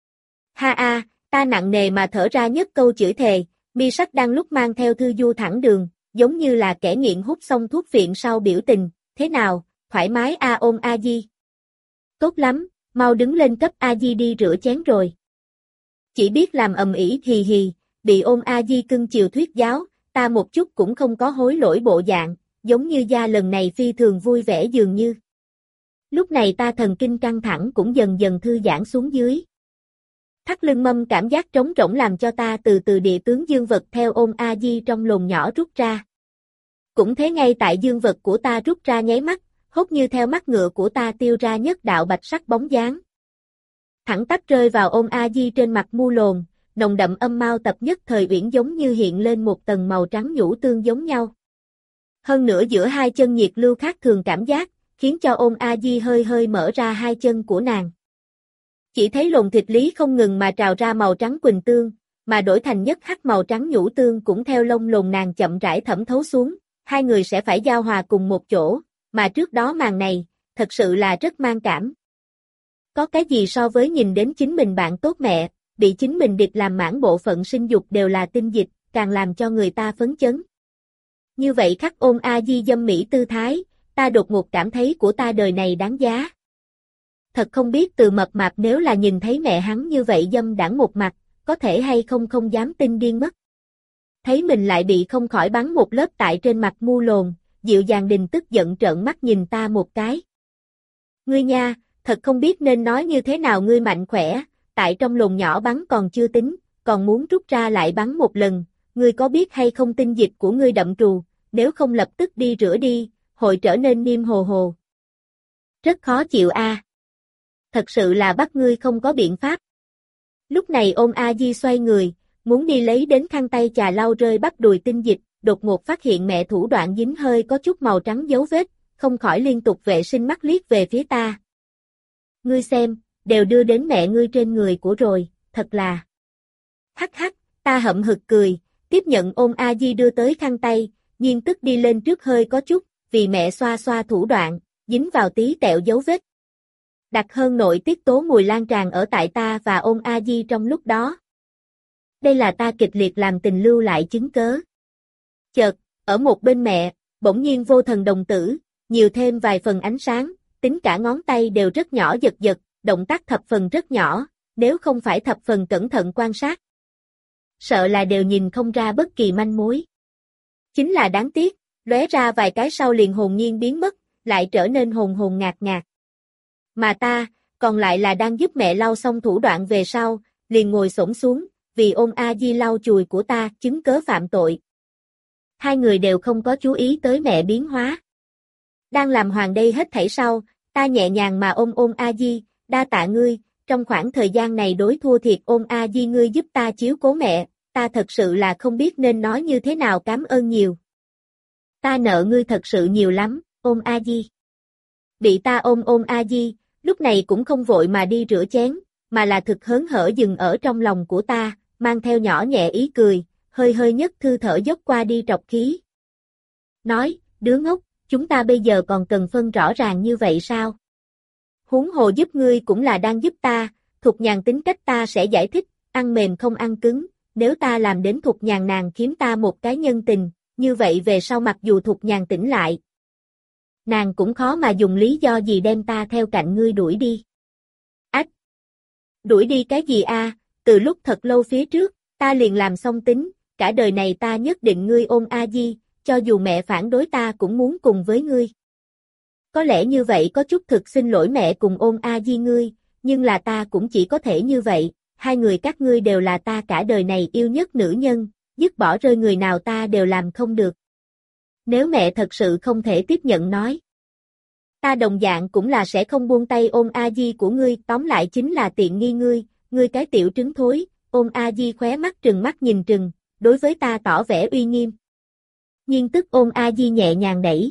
Ha a, ta nặng nề mà thở ra nhất câu chửi thề, mi sắc đang lúc mang theo thư du thẳng đường, giống như là kẻ nghiện hút xong thuốc phiện sau biểu tình, thế nào, thoải mái a ôm A Di. Tốt lắm, mau đứng lên cấp A Di đi rửa chén rồi. Chỉ biết làm ầm ĩ hì hì, bị ôm A Di cưng chiều thuyết giáo, ta một chút cũng không có hối lỗi bộ dạng, giống như gia lần này phi thường vui vẻ dường như. Lúc này ta thần kinh căng thẳng cũng dần dần thư giãn xuống dưới. Thắt lưng mâm cảm giác trống rỗng làm cho ta từ từ địa tướng dương vật theo ôm A Di trong lồn nhỏ rút ra. Cũng thế ngay tại dương vật của ta rút ra nháy mắt, hốt như theo mắt ngựa của ta tiêu ra nhất đạo bạch sắc bóng dáng. Thẳng tắp rơi vào ôm A Di trên mặt mu lồn, nồng đậm âm mao tập nhất thời uyển giống như hiện lên một tầng màu trắng nhũ tương giống nhau. Hơn nữa giữa hai chân nhiệt lưu khác thường cảm giác, khiến cho ôm A Di hơi hơi mở ra hai chân của nàng. Chỉ thấy lồn thịt lý không ngừng mà trào ra màu trắng quỳnh tương, mà đổi thành nhất hắc màu trắng nhũ tương cũng theo lông lồn nàng chậm rãi thẩm thấu xuống, hai người sẽ phải giao hòa cùng một chỗ, mà trước đó màn này, thật sự là rất mang cảm. Có cái gì so với nhìn đến chính mình bạn tốt mẹ, bị chính mình địch làm mãn bộ phận sinh dục đều là tinh dịch, càng làm cho người ta phấn chấn. Như vậy khắc ôm A Di dâm mỹ tư thái, ta đột ngột cảm thấy của ta đời này đáng giá. Thật không biết từ mập mạp nếu là nhìn thấy mẹ hắn như vậy dâm đãng một mặt, có thể hay không không dám tin điên mất. thấy mình lại bị không khỏi bắn một lớp tại trên mặt mu lồn, Dịu Dàng Đình tức giận trợn mắt nhìn ta một cái. Ngươi nha, thật không biết nên nói như thế nào, ngươi mạnh khỏe, tại trong lồn nhỏ bắn còn chưa tính, còn muốn rút ra lại bắn một lần, ngươi có biết hay không tinh dịch của ngươi đậm trù, nếu không lập tức đi rửa đi, hội trở nên niêm hồ hồ. Rất khó chịu a. À. Thật sự là bắt ngươi không có biện pháp. Lúc này Ôn A Di xoay người, muốn đi lấy đến khăn tay chà lau rơi bắp đùi tinh dịch, đột ngột phát hiện mẹ thủ đoạn dính hơi có chút màu trắng dấu vết, không khỏi liên tục vệ sinh mắt liếc về phía ta. Ngươi xem, đều đưa đến mẹ ngươi trên người của rồi, thật là. Hắc hắc, ta hậm hực cười, tiếp nhận Ôn A Di đưa tới khăn tay, nhiên tức đi lên trước hơi có chút, vì mẹ xoa xoa thủ đoạn, dính vào tí tẹo dấu vết. Đặc hơn nội tiết tố mùi lan tràn ở tại ta và Ôn A Di trong lúc đó. Đây là ta kịch liệt làm tình lưu lại chứng cớ. Chợt, ở một bên mẹ, bỗng nhiên vô thần đồng tử, nhiều thêm vài phần ánh sáng, tính cả ngón tay đều rất nhỏ giật giật, động tác thập phần rất nhỏ, nếu không phải thập phần cẩn thận quan sát. Sợ là đều nhìn không ra bất kỳ manh mối. Chính là đáng tiếc, lóe ra vài cái sau liền hồn nhiên biến mất, lại trở nên hồn hồn ngạt ngạt. Mà ta, còn lại là đang giúp mẹ lau xong thủ đoạn về sau, liền ngồi xổm xuống, vì Ôn A Di lau chùi của ta, chứng cớ phạm tội. Hai người đều không có chú ý tới mẹ biến hóa. Đang làm hoàng đây hết thảy sau, ta nhẹ nhàng mà ôm Ôn A Di, đa tạ ngươi, trong khoảng thời gian này đối thua thiệt Ôn A Di ngươi giúp ta chiếu cố mẹ, ta thật sự là không biết nên nói như thế nào cảm ơn nhiều. Ta nợ ngươi thật sự nhiều lắm, Ôn A Di. Bị ta ôm Ôn A Di, lúc này cũng không vội mà đi rửa chén, mà là thực hớn hở dừng ở trong lòng của ta, mang theo nhỏ nhẹ ý cười, hơi hơi nhất thư thở dốc qua đi trọc khí. Nói, đứa ngốc, chúng ta bây giờ còn cần phân rõ ràng như vậy sao? Huống hồ giúp ngươi cũng là đang giúp ta, Thục Nhàn tính cách ta sẽ giải thích, ăn mềm không ăn cứng, nếu ta làm đến Thục Nhàn nàng khiếm ta một cái nhân tình, như vậy về sau mặc dù Thục Nhàn tỉnh lại, nàng cũng khó mà dùng lý do gì đem ta theo cạnh ngươi đuổi đi. Ách! Đuổi đi cái gì a? Từ lúc thật lâu phía trước, ta liền làm xong tính, cả đời này ta nhất định ngươi Ôn A Di, cho dù mẹ phản đối ta cũng muốn cùng với ngươi. Có lẽ như vậy có chút thực xin lỗi mẹ cùng Ôn A Di ngươi, nhưng là ta cũng chỉ có thể như vậy, hai người các ngươi đều là ta cả đời này yêu nhất nữ nhân, dứt bỏ rơi người nào ta đều làm không được. Nếu mẹ thật sự không thể tiếp nhận nói, ta đồng dạng cũng là sẽ không buông tay Ôn A Di của ngươi, tóm lại chính là tiện nghi ngươi, ngươi cái tiểu trứng thối. Ôn A Di khóe mắt trừng mắt nhìn trừng, đối với ta tỏ vẻ uy nghiêm. Nhiên tức Ôn A Di nhẹ nhàng đẩy,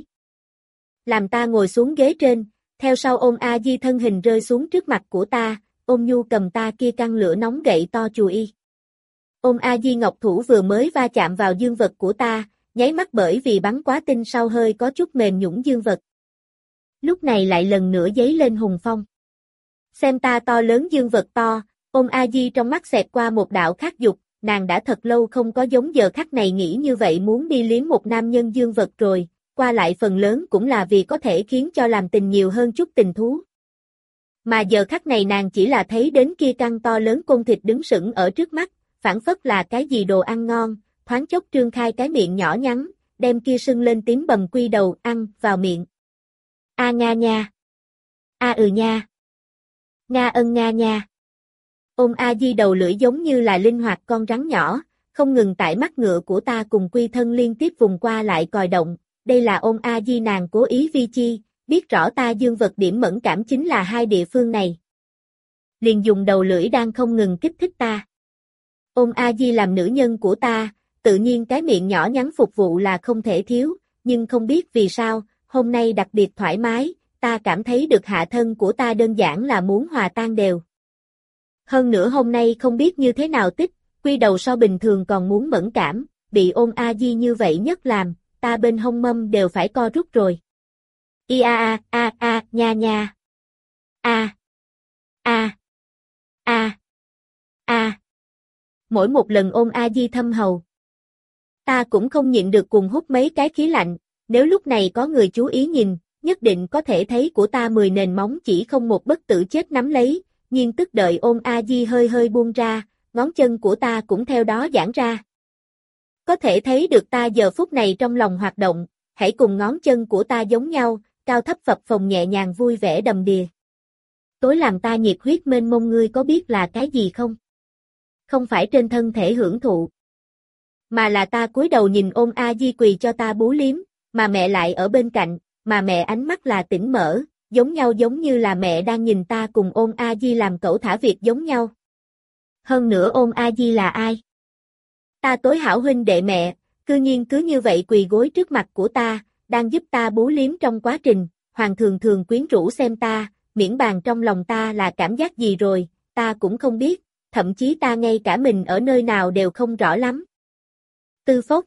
làm ta ngồi xuống ghế trên, theo sau Ôn A Di thân hình rơi xuống trước mặt của ta, ôn nhu cầm ta kia căn lửa nóng gậy to chùi y. Ôn A Di ngọc thủ vừa mới va chạm vào dương vật của ta, nháy mắt bởi vì bắn quá tinh sau hơi có chút mềm nhũn dương vật. Lúc này lại lần nữa giấy lên hùng phong. Xem ta to lớn dương vật to, Ôn A Di trong mắt xẹt qua một đạo khát dục, nàng đã thật lâu không có giống giờ khắc này nghĩ như vậy muốn đi liếm một nam nhân dương vật rồi, qua lại phần lớn cũng là vì có thể khiến cho làm tình nhiều hơn chút tình thú. Mà giờ khắc này nàng chỉ là thấy đến kia căn to lớn côn thịt đứng sững ở trước mắt, phảng phất là cái gì đồ ăn ngon, thoáng chốc trương khai cái miệng nhỏ nhắn, đem kia sưng lên tím bầm quy đầu ăn vào miệng. A nga nha. A ừ nha. Nga ân nga nha. Ôn A Di đầu lưỡi giống như là linh hoạt con rắn nhỏ, không ngừng tại mắt ngựa của ta cùng quy thân liên tiếp vùng qua lại còi động, đây là Ôn A Di nàng cố ý vi chi, biết rõ ta dương vật điểm mẫn cảm chính là hai địa phương này. Liền dùng đầu lưỡi đang không ngừng kích thích ta. Ôn A Di làm nữ nhân của ta, tự nhiên cái miệng nhỏ nhắn phục vụ là không thể thiếu, nhưng không biết vì sao, hôm nay đặc biệt thoải mái, ta cảm thấy được hạ thân của ta đơn giản là muốn hòa tan đều. Hơn nữa hôm nay không biết như thế nào tích, quy đầu so bình thường còn muốn mẫn cảm, bị Ôn A Di như vậy nhất làm, ta bên hông mâm đều phải co rút rồi. I a a a a nha nha. A. A. A. A. Mỗi một lần Ôn A Di thâm hầu, ta cũng không nhịn được cùng hút mấy cái khí lạnh, nếu lúc này có người chú ý nhìn, nhất định có thể thấy của ta mười nền móng chỉ không một bất tử chết nắm lấy, nhưng tức đợi Ôn A Di hơi hơi buông ra, ngón chân của ta cũng theo đó giãn ra. Có thể thấy được ta giờ phút này trong lòng hoạt động, hãy cùng ngón chân của ta giống nhau, cao thấp phập phồng nhẹ nhàng vui vẻ đầm đìa. Tối làm ta nhiệt huyết mênh mông ngươi có biết là cái gì không? Không phải trên thân thể hưởng thụ, mà là ta cúi đầu nhìn Ôn A Di quỳ cho ta bú liếm, mà mẹ lại ở bên cạnh, mà mẹ ánh mắt là tỉnh mở, giống nhau giống như là mẹ đang nhìn ta cùng Ôn A Di làm cẩu thả việc giống nhau. Hơn nữa Ôn A Di là ai? Ta tối hảo huynh đệ mẹ, cư nhiên cứ như vậy quỳ gối trước mặt của ta, đang giúp ta bú liếm trong quá trình, hoàng thường thường quyến rũ xem ta, miễn bàn trong lòng ta là cảm giác gì rồi, ta cũng không biết, thậm chí ta ngay cả mình ở nơi nào đều không rõ lắm. Tư phốc.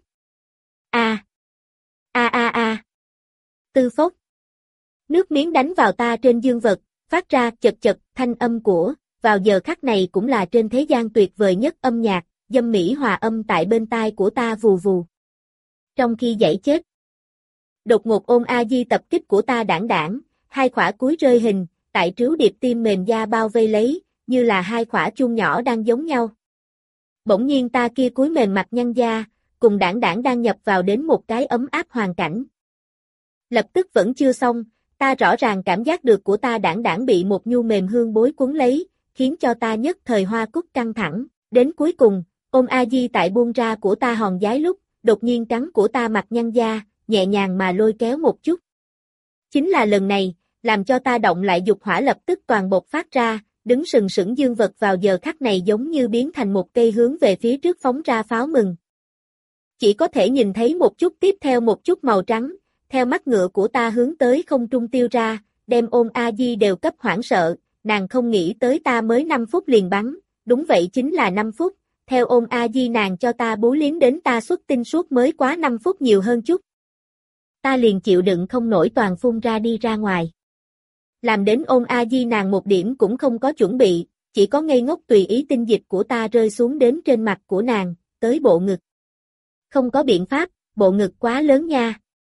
A. A a a. Tư phốc. Nước miếng đánh vào ta trên dương vật, phát ra chật chật thanh âm của, vào giờ khắc này cũng là trên thế gian tuyệt vời nhất âm nhạc, dâm mỹ hòa âm tại bên tai của ta vù vù. Trong khi dãy chết, đột ngột Ôn A Di tập kích của ta đảng đảng, hai khỏa cúi rơi hình, tại trứu điệp tim mềm da bao vây lấy, như là hai khỏa chuông nhỏ đang giống nhau. Bỗng nhiên ta kia cúi mềm mặt nhăn da, cùng đảng đảng đang nhập vào đến một cái ấm áp hoàn cảnh. Lập tức vẫn chưa xong, ta rõ ràng cảm giác được của ta đảng đảng bị một nhu mềm hương bối cuốn lấy, khiến cho ta nhất thời hoa cúc căng thẳng, đến cuối cùng, Ôn A Di tại buông ra của ta hòn giái lúc, đột nhiên cắn của ta mặt nhăn da, nhẹ nhàng mà lôi kéo một chút. Chính là lần này, làm cho ta động lại dục hỏa lập tức toàn bộc phát ra, đứng sừng sững dương vật vào giờ khắc này giống như biến thành một cây hướng về phía trước phóng ra pháo mừng. Chỉ có thể nhìn thấy một chút tiếp theo một chút màu trắng, theo mắt ngựa của ta hướng tới không trung tiêu ra, đem Ôn A Di đều cấp hoảng sợ, nàng không nghĩ tới ta mới năm phút liền bắn, đúng vậy chính là năm phút, theo Ôn A Di nàng cho ta bú liếm đến ta xuất tinh suốt mới quá năm phút nhiều hơn chút. Ta liền chịu đựng không nổi toàn phun ra đi ra ngoài. Làm đến Ôn A Di nàng một điểm cũng không có chuẩn bị, chỉ có ngây ngốc tùy ý tinh dịch của ta rơi xuống đến trên mặt của nàng, tới bộ ngực. Không có biện pháp, bộ ngực quá lớn nha.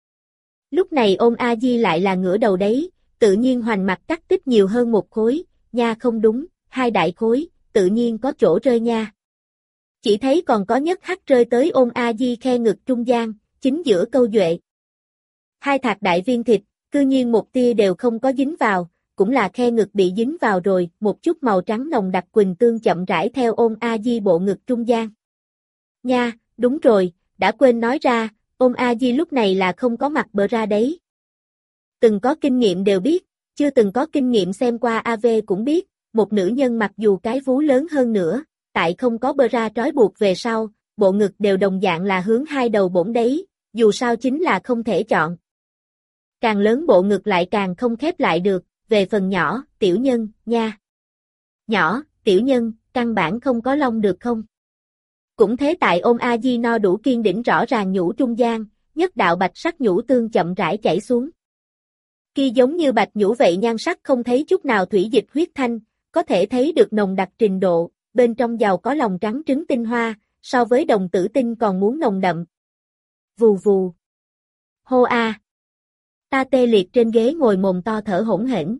Lúc này Ôn A Di lại là ngửa đầu đấy, tự nhiên hoành mặt cắt tích nhiều hơn một khối, nha không đúng, hai đại khối, tự nhiên có chỗ rơi nha. Chỉ thấy còn có nhất hắt rơi tới Ôn A Di khe ngực trung gian, chính giữa câu duệ. Hai thạc đại viên thịt, cư nhiên một tia đều không có dính vào, cũng là khe ngực bị dính vào rồi, một chút màu trắng nồng đặc quỳnh tương chậm rãi theo Ôn A Di bộ ngực trung gian. Nha, đúng rồi, đã quên nói ra, Ôn A Di lúc này là không có mặc bờ ra đấy. Từng có kinh nghiệm đều biết, chưa từng có kinh nghiệm xem qua a vê cũng biết, một nữ nhân mặc dù cái vú lớn hơn nữa, tại không có bờ ra trói buộc về sau, bộ ngực đều đồng dạng là hướng hai đầu bổng đấy, dù sao chính là không thể chọn. Càng lớn bộ ngực lại càng không khép lại được, về phần nhỏ, tiểu nhân, nha. Nhỏ, tiểu nhân, căn bản không có lông được không? Cũng thế tại Ôn A Di no đủ kiên đỉnh rõ ràng nhũ trung gian, nhất đạo bạch sắc nhũ tương chậm rãi chảy xuống. Kia giống như bạch nhũ vậy nhan sắc không thấy chút nào thủy dịch huyết thanh, có thể thấy được nồng đặc trình độ, bên trong giàu có lòng trắng trứng tinh hoa, so với đồng tử tinh còn muốn nồng đậm. Vù vù. Hô a. Ta tê liệt trên ghế ngồi mồm to thở hỗn hển.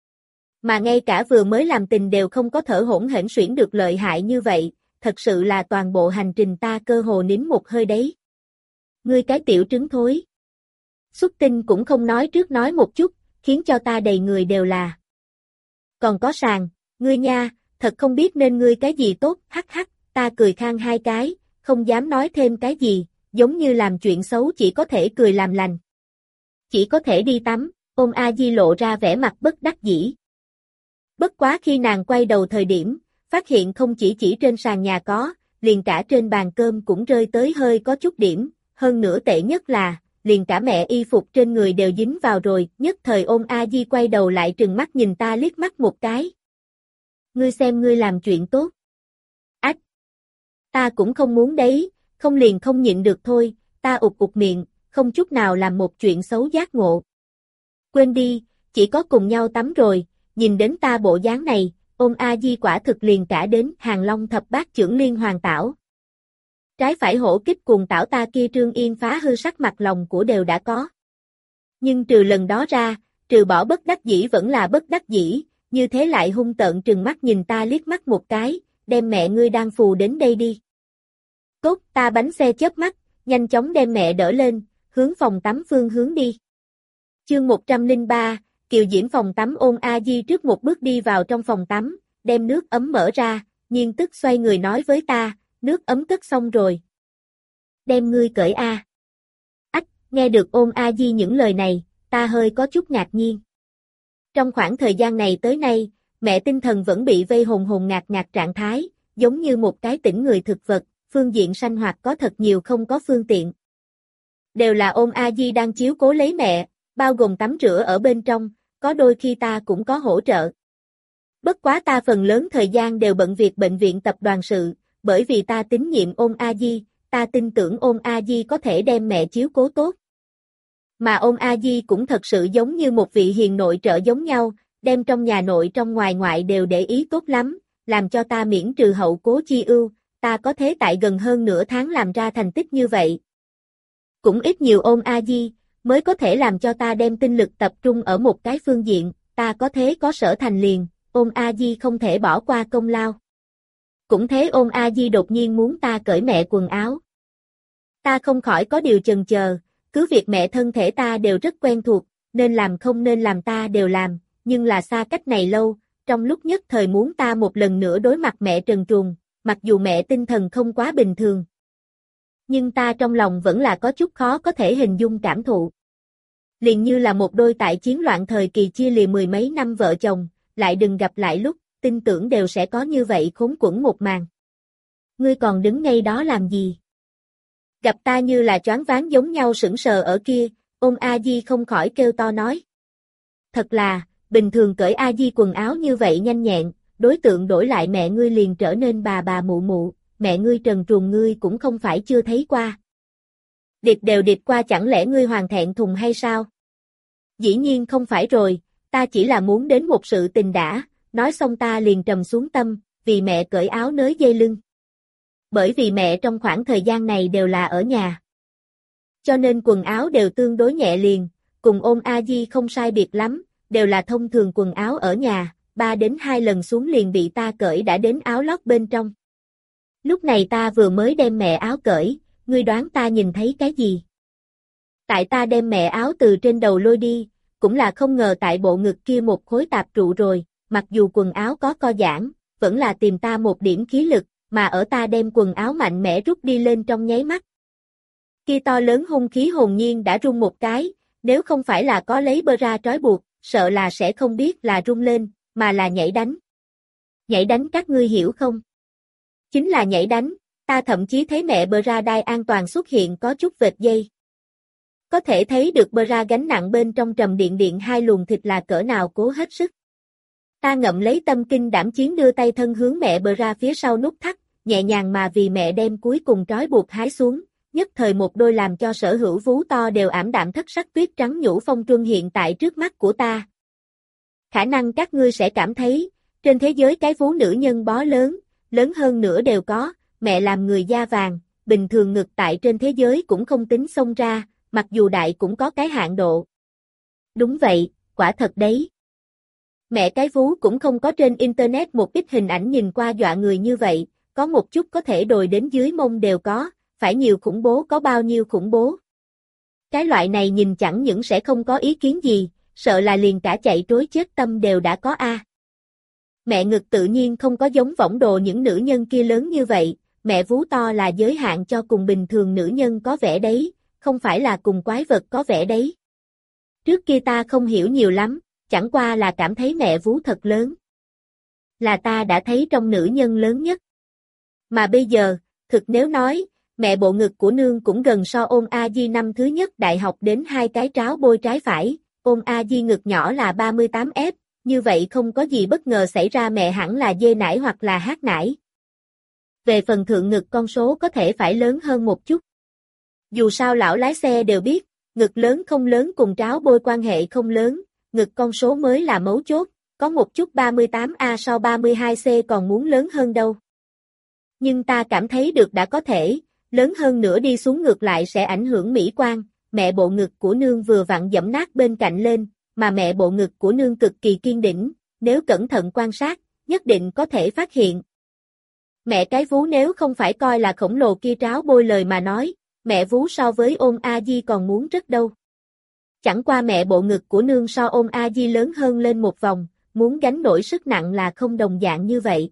Mà ngay cả vừa mới làm tình đều không có thở hỗn hển xuyển được lợi hại như vậy, thật sự là toàn bộ hành trình ta cơ hồ nín một hơi đấy. Ngươi cái tiểu trứng thối. Xuất tinh cũng không nói trước nói một chút, khiến cho ta đầy người đều là. Còn có sàng, ngươi nha, thật không biết nên ngươi cái gì tốt, hắc hắc, ta cười khang hai cái, không dám nói thêm cái gì, giống như làm chuyện xấu chỉ có thể cười làm lành. Chỉ có thể đi tắm, Ôn A Di lộ ra vẻ mặt bất đắc dĩ. Bất quá khi nàng quay đầu thời điểm, phát hiện không chỉ chỉ trên sàn nhà có, liền cả trên bàn cơm cũng rơi tới hơi có chút điểm, hơn nữa tệ nhất là, liền cả mẹ y phục trên người đều dính vào rồi, nhất thời Ôn A Di quay đầu lại trừng mắt nhìn ta liếc mắt một cái. Ngươi xem ngươi làm chuyện tốt. Ách! Ta cũng không muốn đấy, không liền không nhịn được thôi, ta ụt ụt miệng, không chút nào làm một chuyện xấu giác ngộ. Quên đi, chỉ có cùng nhau tắm rồi, nhìn đến ta bộ dáng này, Ôn A Di quả thực liền cả đến Hàng Long thập bát chưởng liên hoàn tảo. Trái phải hổ kích cuồng tảo ta kia Trương Yên phá hư sắc mặt lòng của đều đã có. Nhưng trừ lần đó ra, trừ bỏ bất đắc dĩ vẫn là bất đắc dĩ, như thế lại hung tợn trừng mắt nhìn ta liếc mắt một cái, đem mẹ ngươi đang phù đến đây đi. Cốt, ta bánh xe chớp mắt, nhanh chóng đem mẹ đỡ lên, hướng phòng tắm phương hướng đi. Chương một trăm lẻ ba, Kiều Diễm phòng tắm. Ôn A Di trước một bước đi vào trong phòng tắm, đem nước ấm mở ra, nhiên tức xoay người nói với ta, nước ấm cất xong rồi. Đem ngươi cởi a. Ách, nghe được Ôn A Di những lời này, ta hơi có chút ngạc nhiên. Trong khoảng thời gian này tới nay, mẹ tinh thần vẫn bị vây hồn hồn ngạt ngạt trạng thái, giống như một cái tỉnh người thực vật, phương diện sanh hoạt có thật nhiều không có phương tiện. Đều là Ôn A Di đang chiếu cố lấy mẹ, bao gồm tắm rửa ở bên trong, có đôi khi ta cũng có hỗ trợ. Bất quá ta phần lớn thời gian đều bận việc bệnh viện tập đoàn sự, bởi vì ta tín nhiệm Ôn A Di, ta tin tưởng Ôn A Di có thể đem mẹ chiếu cố tốt. Mà Ôn A Di cũng thật sự giống như một vị hiền nội trợ giống nhau, đem trong nhà nội trong ngoài ngoại đều để ý tốt lắm, làm cho ta miễn trừ hậu cố chi ưu, ta có thế tại gần hơn nửa tháng làm ra thành tích như vậy. Cũng ít nhiều Ôn A Di, mới có thể làm cho ta đem tinh lực tập trung ở một cái phương diện, ta có thế có sở thành liền, Ôn A Di không thể bỏ qua công lao. Cũng thế Ôn A Di đột nhiên muốn ta cởi mẹ quần áo. Ta không khỏi có điều chần chờ, cứ việc mẹ thân thể ta đều rất quen thuộc, nên làm không nên làm ta đều làm, nhưng là xa cách này lâu, trong lúc nhất thời muốn ta một lần nữa đối mặt mẹ trần truồng, mặc dù mẹ tinh thần không quá bình thường. Nhưng ta trong lòng vẫn là có chút khó có thể hình dung cảm thụ. Liền như là một đôi tại chiến loạn thời kỳ chia lìa mười mấy năm vợ chồng, lại đừng gặp lại lúc, tin tưởng đều sẽ có như vậy khốn quẫn một màn. Ngươi còn đứng ngay đó làm gì? Gặp ta như là choáng váng giống nhau sững sờ ở kia, Ôn A Di không khỏi kêu to nói. Thật là, bình thường cởi A Di quần áo như vậy nhanh nhẹn, đối tượng đổi lại mẹ ngươi liền trở nên bà bà mụ mụ, mẹ ngươi trần truồng ngươi cũng không phải chưa thấy qua. Điệp đều điệp qua chẳng lẽ ngươi hoàn thẹn thùng hay sao? Dĩ nhiên không phải rồi, ta chỉ là muốn đến một sự tình đã, nói xong ta liền trầm xuống tâm, vì mẹ cởi áo nới dây lưng. Bởi vì mẹ trong khoảng thời gian này đều là ở nhà. Cho nên quần áo đều tương đối nhẹ liền, cùng Ôn A Di không sai biệt lắm, đều là thông thường quần áo ở nhà, ba đến hai lần xuống liền bị ta cởi đã đến áo lót bên trong. Lúc này ta vừa mới đem mẹ áo cởi, ngươi đoán ta nhìn thấy cái gì? Tại ta đem mẹ áo từ trên đầu lôi đi, cũng là không ngờ tại bộ ngực kia một khối tạp trụ rồi, mặc dù quần áo có co giãn, vẫn là tìm ta một điểm khí lực, mà ở ta đem quần áo mạnh mẽ rút đi lên trong nháy mắt. Kia to lớn hung khí hồn nhiên đã rung một cái, nếu không phải là có lấy bơ ra trói buộc, sợ là sẽ không biết là rung lên, mà là nhảy đánh. Nhảy đánh các ngươi hiểu không? Chính là nhảy đánh, ta thậm chí thấy mẹ bơ ra đai an toàn xuất hiện có chút vệt dây. Có thể thấy được bơ ra gánh nặng bên trong trầm điện điện hai luồng thịt là cỡ nào cố hết sức. Ta ngậm lấy tâm kinh đảm chiến đưa tay thân hướng mẹ bơ ra phía sau nút thắt, nhẹ nhàng mà vì mẹ đem cuối cùng trói buộc hái xuống, nhất thời một đôi làm cho sở hữu vú to đều ảm đạm thất sắc tuyết trắng nhũ phong truân hiện tại trước mắt của ta. Khả năng các ngươi sẽ cảm thấy, trên thế giới cái vú nữ nhân bó lớn, lớn hơn nữa đều có, mẹ làm người da vàng, bình thường ngực tại trên thế giới cũng không tính xông ra, mặc dù đại cũng có cái hạn độ. Đúng vậy, quả thật đấy. Mẹ cái vú cũng không có trên internet một ít hình ảnh nhìn qua dọa người như vậy, có một chút có thể đồi đến dưới mông đều có, phải nhiều khủng bố có bao nhiêu khủng bố. Cái loại này nhìn chẳng những sẽ không có ý kiến gì, sợ là liền cả chạy trối chết tâm đều đã có a. Mẹ ngực tự nhiên không có giống võng đồ những nữ nhân kia lớn như vậy, mẹ vú to là giới hạn cho cùng bình thường nữ nhân có vẻ đấy, không phải là cùng quái vật có vẻ đấy. Trước kia ta không hiểu nhiều lắm, chẳng qua là cảm thấy mẹ vú thật lớn. Là ta đã thấy trong nữ nhân lớn nhất. Mà bây giờ, thực nếu nói, mẹ bộ ngực của nương cũng gần so Ôn A Di năm thứ nhất đại học đến hai cái tráo bôi trái phải, Ôn A Di ngực nhỏ là ba mươi tám ép, như vậy không có gì bất ngờ xảy ra mẹ hẳn là dê nải hoặc là hát nải. Về phần thượng ngực con số có thể phải lớn hơn một chút. Dù sao lão lái xe đều biết, ngực lớn không lớn cùng tráo bôi quan hệ không lớn, ngực con số mới là mấu chốt, có một chút ba mươi tám A so ba mươi hai C còn muốn lớn hơn đâu. Nhưng ta cảm thấy được đã có thể, lớn hơn nữa đi xuống ngược lại sẽ ảnh hưởng mỹ quan, mẹ bộ ngực của nương vừa vặn giẫm nát bên cạnh lên, mà mẹ bộ ngực của nương cực kỳ kiên đỉnh, nếu cẩn thận quan sát, nhất định có thể phát hiện. Mẹ cái vú nếu không phải coi là khổng lồ kia tráo bôi lời mà nói, mẹ vú so với ôn A Di còn muốn rất đâu. Chẳng qua mẹ bộ ngực của nương so ôn A Di lớn hơn lên một vòng, muốn gánh nổi sức nặng là không đồng dạng như vậy.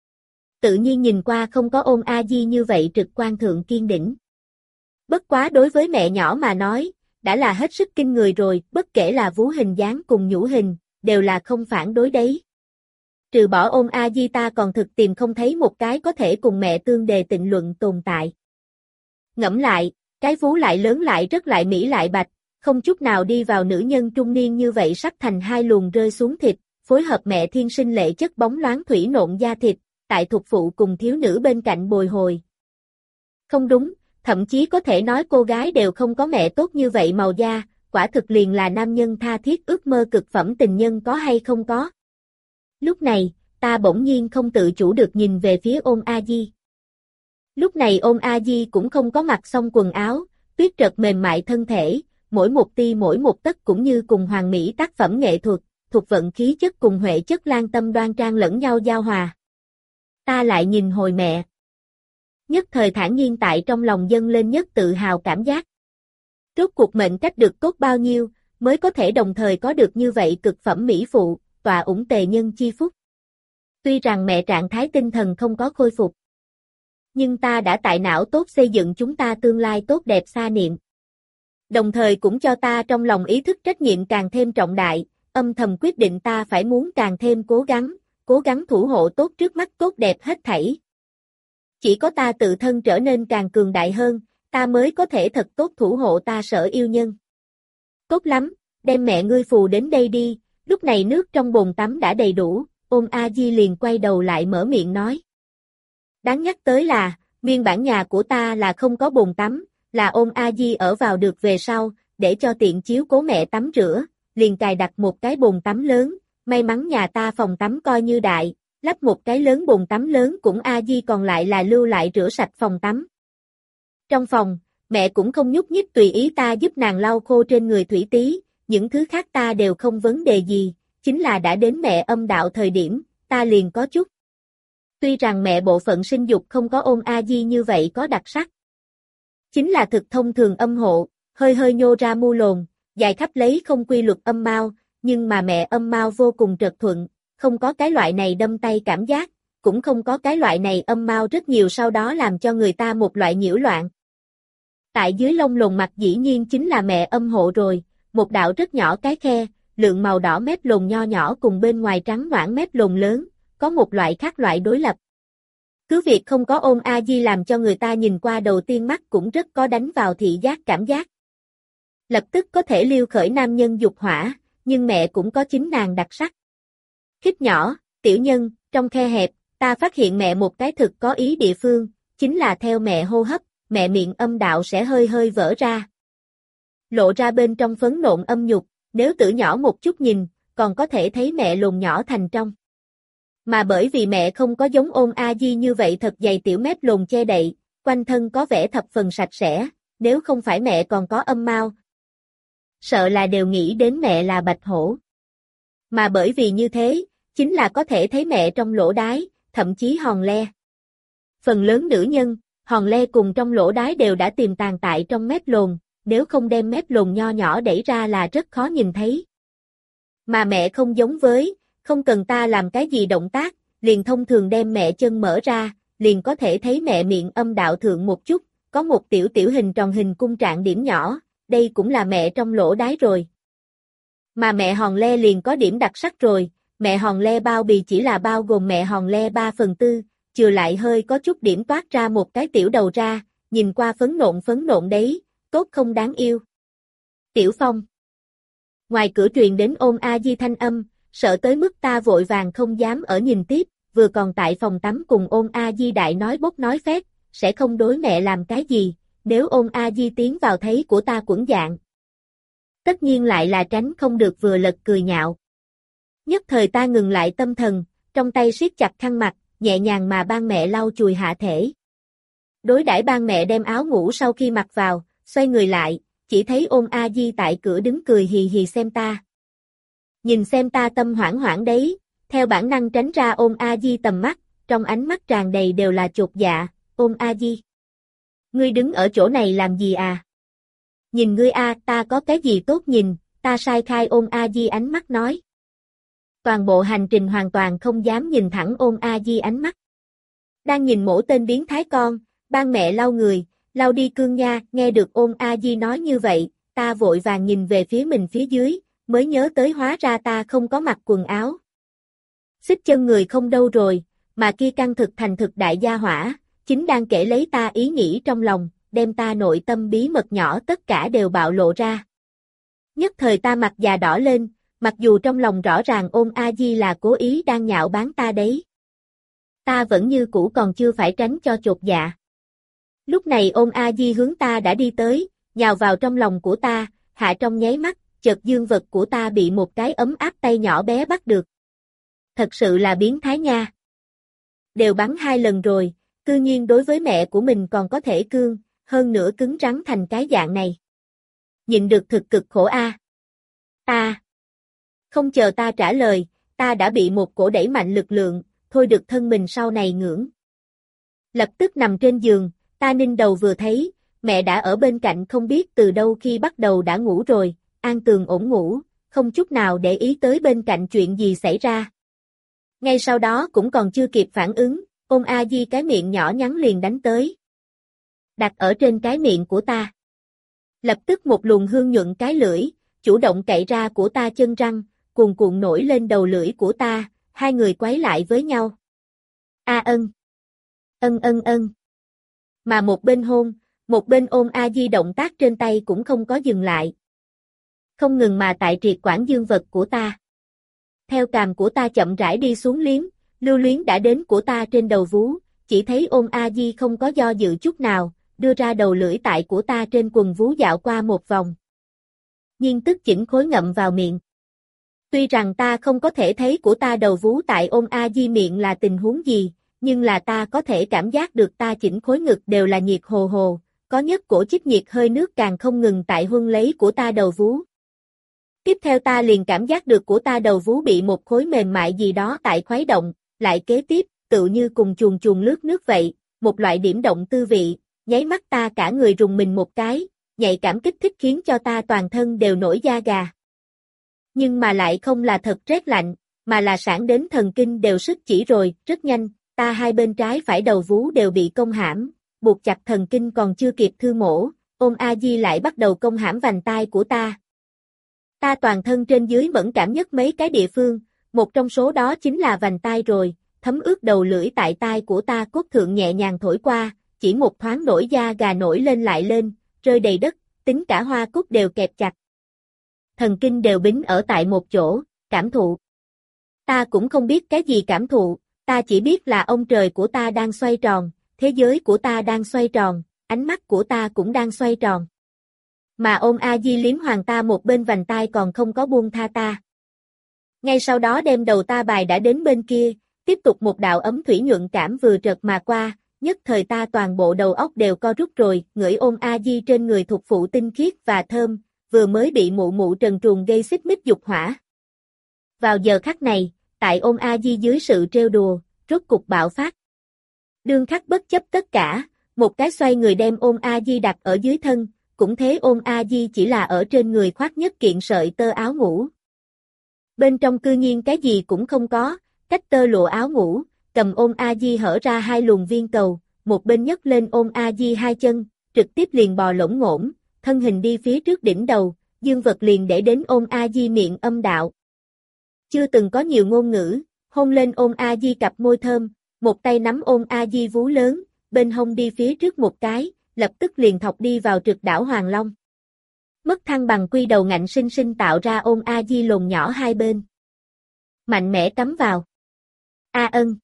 Tự nhiên nhìn qua không có ôn A Di như vậy trực quan thượng kiên đỉnh. Bất quá đối với mẹ nhỏ mà nói, đã là hết sức kinh người rồi, bất kể là vú hình dáng cùng nhũ hình, đều là không phản đối đấy. Trừ bỏ ôn A Di ta còn thực tìm không thấy một cái có thể cùng mẹ tương đề tịnh luận tồn tại. Ngẫm lại, cái vú lại lớn lại rất lại mỹ lại bạch, không chút nào đi vào nữ nhân trung niên như vậy sắp thành hai luồng rơi xuống thịt, phối hợp mẹ thiên sinh lệ chất bóng loáng thủy nộn da thịt, tại thuộc phụ cùng thiếu nữ bên cạnh bồi hồi. Không đúng, thậm chí có thể nói cô gái đều không có mẹ tốt như vậy màu da, quả thực liền là nam nhân tha thiết ước mơ cực phẩm tình nhân có hay không có. Lúc này, ta bỗng nhiên không tự chủ được nhìn về phía ôn A Di. Lúc này ôn A Di cũng không có mặc xong quần áo, tuyết trợt mềm mại thân thể, mỗi một ti mỗi một tấc cũng như cùng hoàn mỹ tác phẩm nghệ thuật, thuộc vận khí chất cùng huệ chất lan tâm đoan trang lẫn nhau giao hòa. Ta lại nhìn hồi mẹ. Nhất thời thản nhiên tại trong lòng dâng lên nhất tự hào cảm giác. Rốt cuộc mệnh cách được tốt bao nhiêu, mới có thể đồng thời có được như vậy cực phẩm mỹ phụ, tọa ủng tề nhân chi phúc. Tuy rằng mẹ trạng thái tinh thần không có khôi phục, nhưng ta đã tại não tốt xây dựng chúng ta tương lai tốt đẹp xa niệm. Đồng thời cũng cho ta trong lòng ý thức trách nhiệm càng thêm trọng đại, âm thầm quyết định ta phải muốn càng thêm cố gắng, cố gắng thủ hộ tốt trước mắt tốt đẹp hết thảy. Chỉ có ta tự thân trở nên càng cường đại hơn, ta mới có thể thật tốt thủ hộ ta sở yêu nhân. Tốt lắm, đem mẹ ngươi phù đến đây đi, lúc này nước trong bồn tắm đã đầy đủ, ôn A Di liền quay đầu lại mở miệng nói. Đáng nhắc tới là, nguyên bản nhà của ta là không có bồn tắm, là ôn A Di ở vào được về sau, để cho tiện chiếu cố mẹ tắm rửa, liền cài đặt một cái bồn tắm lớn, may mắn nhà ta phòng tắm coi như đại, lắp một cái lớn bồn tắm lớn cũng A Di còn lại là lưu lại rửa sạch phòng tắm. Trong phòng, mẹ cũng không nhúc nhích tùy ý ta giúp nàng lau khô trên người thủy tí, những thứ khác ta đều không vấn đề gì, chính là đã đến mẹ âm đạo thời điểm, ta liền có chút. Tuy rằng mẹ bộ phận sinh dục không có ôn A Di như vậy có đặc sắc. Chính là thực thông thường âm hộ, hơi hơi nhô ra mu lồn, dài khắp lấy không quy luật âm mao, nhưng mà mẹ âm mao vô cùng trật thuận, không có cái loại này đâm tay cảm giác, cũng không có cái loại này âm mao rất nhiều sau đó làm cho người ta một loại nhiễu loạn. Tại dưới lông lồn mặt dĩ nhiên chính là mẹ âm hộ rồi, một đạo rất nhỏ cái khe, lượng màu đỏ mép lồn nho nhỏ cùng bên ngoài trắng noãn mép lồn lớn, có một loại khác loại đối lập. Cứ việc không có ôn A Di làm cho người ta nhìn qua đầu tiên mắt cũng rất có đánh vào thị giác cảm giác. Lập tức có thể liêu khởi nam nhân dục hỏa, nhưng mẹ cũng có chính nàng đặc sắc. Khít nhỏ, tiểu nhân, trong khe hẹp, ta phát hiện mẹ một cái thực có ý địa phương, chính là theo mẹ hô hấp, mẹ miệng âm đạo sẽ hơi hơi vỡ ra. Lộ ra bên trong phấn nộn âm nhục, nếu tử nhỏ một chút nhìn, còn có thể thấy mẹ lồn nhỏ thành trong. Mà bởi vì mẹ không có giống ôn A Di như vậy thật dày tiểu mép lồn che đậy, quanh thân có vẻ thập phần sạch sẽ, nếu không phải mẹ còn có âm mao. Sợ là đều nghĩ đến mẹ là bạch hổ. Mà bởi vì như thế, chính là có thể thấy mẹ trong lỗ đái, thậm chí hòn le. Phần lớn nữ nhân, hòn le cùng trong lỗ đái đều đã tiềm tàng tại trong mép lồn, nếu không đem mép lồn nho nhỏ đẩy ra là rất khó nhìn thấy. Mà mẹ không giống với, không cần ta làm cái gì động tác, liền thông thường đem mẹ chân mở ra, liền có thể thấy mẹ miệng âm đạo thượng một chút, có một tiểu tiểu hình tròn hình cung trạng điểm nhỏ, đây cũng là mẹ trong lỗ đái rồi. Mà mẹ hòn le liền có điểm đặc sắc rồi, mẹ hòn le bao bì chỉ là bao gồm mẹ hòn le ba phần tư, chừa lại hơi có chút điểm toát ra một cái tiểu đầu ra, nhìn qua phấn nộn phấn nộn đấy, tốt không đáng yêu. Tiểu Phong. Ngoài cửa truyền đến ôn A Di thanh âm, sợ tới mức ta vội vàng không dám ở nhìn tiếp, vừa còn tại phòng tắm cùng ôn A Di đại nói bốc nói phét, sẽ không đối mẹ làm cái gì, nếu ôn A Di tiến vào thấy của ta quẩn dạng. Tất nhiên lại là tránh không được vừa lật cười nhạo. Nhất thời ta ngừng lại tâm thần, trong tay siết chặt khăn mặt, nhẹ nhàng mà ban mẹ lau chùi hạ thể. Đối đãi ban mẹ đem áo ngủ sau khi mặc vào, xoay người lại, chỉ thấy ôn A Di tại cửa đứng cười hì hì xem ta. Nhìn xem ta tâm hoảng hoảng đấy, theo bản năng tránh ra ôn A Di tầm mắt, trong ánh mắt tràn đầy đều là chột dạ, Ôn A Di. Ngươi đứng ở chỗ này làm gì à? Nhìn ngươi a, ta có cái gì tốt nhìn, ta sai khai Ôn A Di ánh mắt nói. Toàn bộ hành trình hoàn toàn không dám nhìn thẳng Ôn A Di ánh mắt. Đang nhìn mổ tên biến thái con, ban mẹ lau người, lau đi cương nha, nghe được Ôn A Di nói như vậy, ta vội vàng nhìn về phía mình phía dưới, mới nhớ tới hóa ra ta không có mặc quần áo. Xích chân người không đâu rồi, mà kia căng thực thành thực đại gia hỏa, chính đang kể lấy ta ý nghĩ trong lòng, đem ta nội tâm bí mật nhỏ tất cả đều bạo lộ ra. Nhất thời ta mặt già đỏ lên, mặc dù trong lòng rõ ràng Ôn A Di là cố ý đang nhạo báng ta đấy. Ta vẫn như cũ còn chưa phải tránh cho chột dạ. Lúc này Ôn A Di hướng ta đã đi tới, nhào vào trong lòng của ta, hạ trong nháy mắt, chợt dương vật của ta bị một cái ấm áp tay nhỏ bé bắt được. Thật sự là biến thái nha. Đều bắn hai lần rồi, cư nhiên đối với mẹ của mình còn có thể cương, hơn nữa cứng rắn thành cái dạng này. Nhịn được thực cực khổ a. À. Ta. Không chờ ta trả lời, ta đã bị một cổ đẩy mạnh lực lượng, thôi được thân mình sau này ngưỡng. Lập tức nằm trên giường, ta ninh đầu vừa thấy, mẹ đã ở bên cạnh không biết từ đâu khi bắt đầu đã ngủ rồi, an tường ổn ngủ, không chút nào để ý tới bên cạnh chuyện gì xảy ra. Ngay sau đó cũng còn chưa kịp phản ứng, Ôn A Di cái miệng nhỏ nhắn liền đánh tới. Đặt ở trên cái miệng của ta. Lập tức một luồng hương nhuận cái lưỡi, chủ động cậy ra của ta chân răng, cuồn cuộn nổi lên đầu lưỡi của ta, hai người quấy lại với nhau. A ân. Ân ân ân. Mà một bên hôn, một bên Ôn A Di động tác trên tay cũng không có dừng lại. Không ngừng mà tại triệt quản dương vật của ta. Theo càm của ta chậm rãi đi xuống liếm, lưu luyến đã đến của ta trên đầu vú, chỉ thấy Ôn A Di không có do dự chút nào, đưa ra đầu lưỡi tại của ta trên quần vú dạo qua một vòng. Nhưng tức chỉnh khối ngậm vào miệng. Tuy rằng ta không có thể thấy của ta đầu vú tại Ôn A Di miệng là tình huống gì, nhưng là ta có thể cảm giác được ta chỉnh khối ngực đều là nhiệt hồ hồ, có nhất cổ chích nhiệt hơi nước càng không ngừng tại huân lấy của ta đầu vú. Tiếp theo ta liền cảm giác được của ta đầu vú bị một khối mềm mại gì đó tại khuấy động, lại kế tiếp, tự như cùng chuồn chuồn lướt nước vậy, một loại điểm động tư vị, nháy mắt ta cả người rùng mình một cái, nhạy cảm kích thích khiến cho ta toàn thân đều nổi da gà. Nhưng mà lại không là thật rét lạnh, mà là sảng đến thần kinh đều sức chỉ rồi, rất nhanh, ta hai bên trái phải đầu vú đều bị công hãm, buộc chặt thần kinh còn chưa kịp thư mổ, Ôn A Di lại bắt đầu công hãm vành tai của ta. Ta toàn thân trên dưới mẫn cảm nhất mấy cái địa phương, một trong số đó chính là vành tai rồi, thấm ướt đầu lưỡi tại tai của ta cốt thượng nhẹ nhàng thổi qua, chỉ một thoáng nổi da gà nổi lên lại lên, rơi đầy đất, tính cả hoa cúc đều kẹp chặt. Thần kinh đều bính ở tại một chỗ, cảm thụ. Ta cũng không biết cái gì cảm thụ, ta chỉ biết là ông trời của ta đang xoay tròn, thế giới của ta đang xoay tròn, ánh mắt của ta cũng đang xoay tròn. Mà Ôn A Di liếm hoàng ta một bên vành tai còn không có buông tha ta. Ngay sau đó đem đầu ta bài đã đến bên kia, tiếp tục một đạo ấm thủy nhuận cảm vừa trợt mà qua, nhất thời ta toàn bộ đầu óc đều co rút rồi, ngửi Ôn A Di trên người thuộc phụ tinh khiết và thơm, vừa mới bị mụ mụ trần truồng gây xích mích dục hỏa. Vào giờ khắc này, tại Ôn A Di dưới sự trêu đùa, rốt cục bạo phát. Đương khắc bất chấp tất cả, một cái xoay người đem Ôn A Di đặt ở dưới thân, cũng thế Ôn A Di chỉ là ở trên người khoác nhất kiện sợi tơ áo ngủ. Bên trong cư nhiên cái gì cũng không có, cách tơ lụa áo ngủ, cầm Ôn A Di hở ra hai luồng viên cầu, một bên nhấc lên Ôn A Di hai chân, trực tiếp liền bò lỗng ngỗng, thân hình đi phía trước đỉnh đầu, dương vật liền để đến Ôn A Di miệng âm đạo. Chưa từng có nhiều ngôn ngữ, hôn lên Ôn A Di cặp môi thơm, một tay nắm Ôn A Di vú lớn, bên hông đi phía trước một cái, lập tức liền thọc đi vào trực đảo Hoàng Long. Mất thăng bằng quy đầu ngạnh sinh sinh tạo ra Ôn A Di lồn nhỏ hai bên. Mạnh mẽ cắm vào. A ân.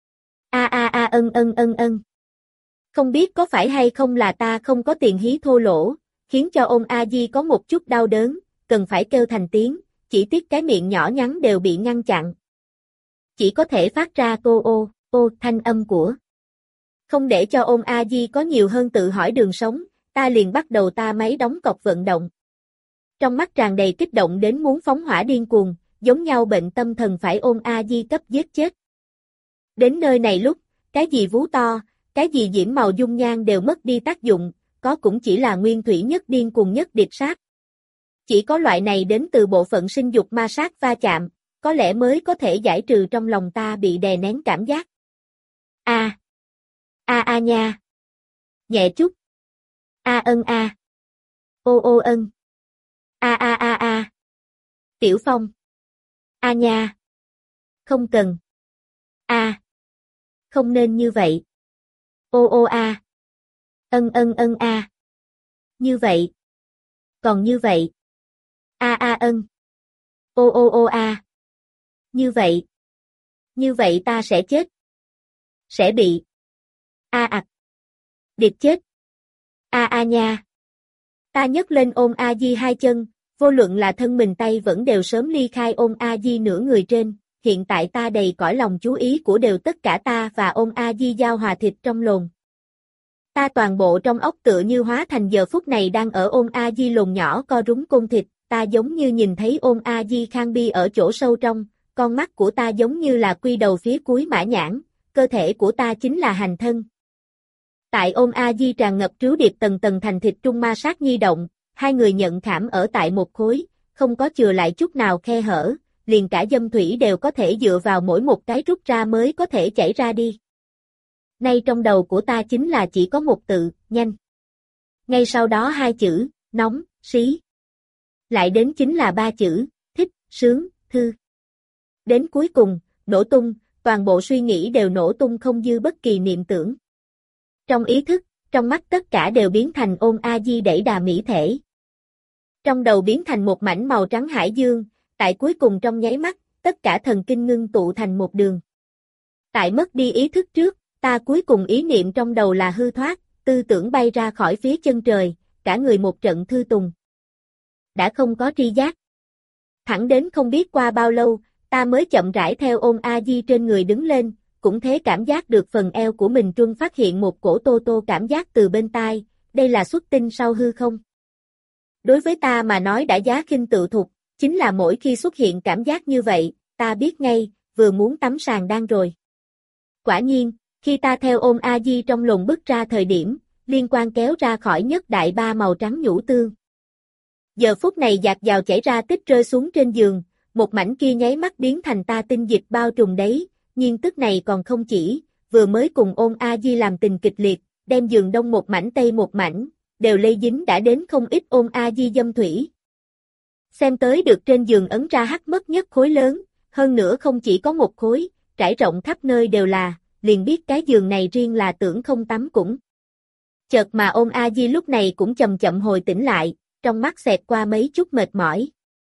A a a ân ân ân ân. Không biết có phải hay không là ta không có tiền hí thô lỗ, khiến cho Ôn A Di có một chút đau đớn, cần phải kêu thành tiếng, chỉ tiếc cái miệng nhỏ nhắn đều bị ngăn chặn. Chỉ có thể phát ra cô ô, ô thanh âm của. Không để cho Ôn A Di có nhiều hơn tự hỏi đường sống, ta liền bắt đầu ta máy đóng cọc vận động. Trong mắt tràn đầy kích động đến muốn phóng hỏa điên cuồng, giống nhau bệnh tâm thần phải Ôn A Di cấp giết chết. Đến nơi này lúc, Cái gì vú to, cái gì diễm màu dung nhan đều mất đi tác dụng, có cũng chỉ là nguyên thủy nhất điên cuồng nhất điệp sát. Chỉ có loại này đến từ bộ phận sinh dục ma sát va chạm, có lẽ mới có thể giải trừ trong lòng ta bị đè nén cảm giác. A. A a nha. Nhẹ chút. A ân a. Ô ô ân. A a a a. Tiểu Phong. A nha. Không cần. A. Không nên như vậy. Ô ô a. Ân ân ân a. Như vậy. Còn như vậy. A a ân. Ô ô ô a. Như vậy. Như vậy ta sẽ chết. Sẽ bị. A ạc. Điệp chết. A a nha. Ta nhấc lên ôm A Di hai chân, vô luận là thân mình tay vẫn đều sớm ly khai ôm A Di nửa người trên, hiện tại ta đầy cõi lòng chú ý của đều tất cả ta và ôm A Di giao hòa thịt trong lồn. Ta toàn bộ trong óc tựa như hóa thành giờ phút này đang ở ôm A Di lồn nhỏ co rúm côn thịt, ta giống như nhìn thấy ôm A Di khang bi ở chỗ sâu trong, con mắt của ta giống như là quy đầu phía cuối mã nhãn, cơ thể của ta chính là hành thân. Tại ôm A Di tràn ngập trứu điệp tầng tầng thành thịt trung ma sát nhi động, hai người nhận khảm ở tại một khối, không có chừa lại chút nào khe hở, liền cả dâm thủy đều có thể dựa vào mỗi một cái rút ra mới có thể chảy ra đi. Nay trong đầu của ta chính là chỉ có một tự, nhanh. Ngay sau đó hai chữ, nóng, xí. Lại đến chính là ba chữ, thích, sướng, thư. Đến cuối cùng, nổ tung, toàn bộ suy nghĩ đều nổ tung không dư bất kỳ niệm tưởng. Trong ý thức, trong mắt tất cả đều biến thành ôm A Di đẩy đà mỹ thể. Trong đầu biến thành một mảnh màu trắng hải dương, tại cuối cùng trong nháy mắt, tất cả thần kinh ngưng tụ thành một đường. Tại mất đi ý thức trước, ta cuối cùng ý niệm trong đầu là hư thoát, tư tưởng bay ra khỏi phía chân trời, cả người một trận thư tùng. Đã không có tri giác. Thẳng đến không biết qua bao lâu, ta mới chậm rãi theo ôm A Di trên người đứng lên, cũng thế cảm giác được phần eo của mình trung phát hiện một cổ tô tô cảm giác từ bên tai, đây là xuất tinh sau hư không? Đối với ta mà nói đã giá khinh tự thục, chính là mỗi khi xuất hiện cảm giác như vậy, ta biết ngay, vừa muốn tắm sàn đang rồi. Quả nhiên, khi ta theo ôm A Di trong lồng bước ra thời điểm, liên quan kéo ra khỏi nhất đại ba màu trắng nhũ tương. Giờ phút này dạt dào chảy ra tích rơi xuống trên giường, một mảnh kia nháy mắt biến thành ta tinh dịch bao trùm đấy, nhưng tức này còn không chỉ, vừa mới cùng ôm A Di làm tình kịch liệt, đem giường đông một mảnh tây một mảnh, đều lây dính đã đến không ít ôm A Di dâm thủy. Xem tới được trên giường ấn ra hắc mất nhất khối lớn, hơn nữa không chỉ có một khối, trải rộng khắp nơi đều là, liền biết cái giường này riêng là tưởng không tắm cũng. Chợt mà ôm A Di lúc này cũng chậm chậm hồi tỉnh lại, trong mắt xẹt qua mấy chút mệt mỏi.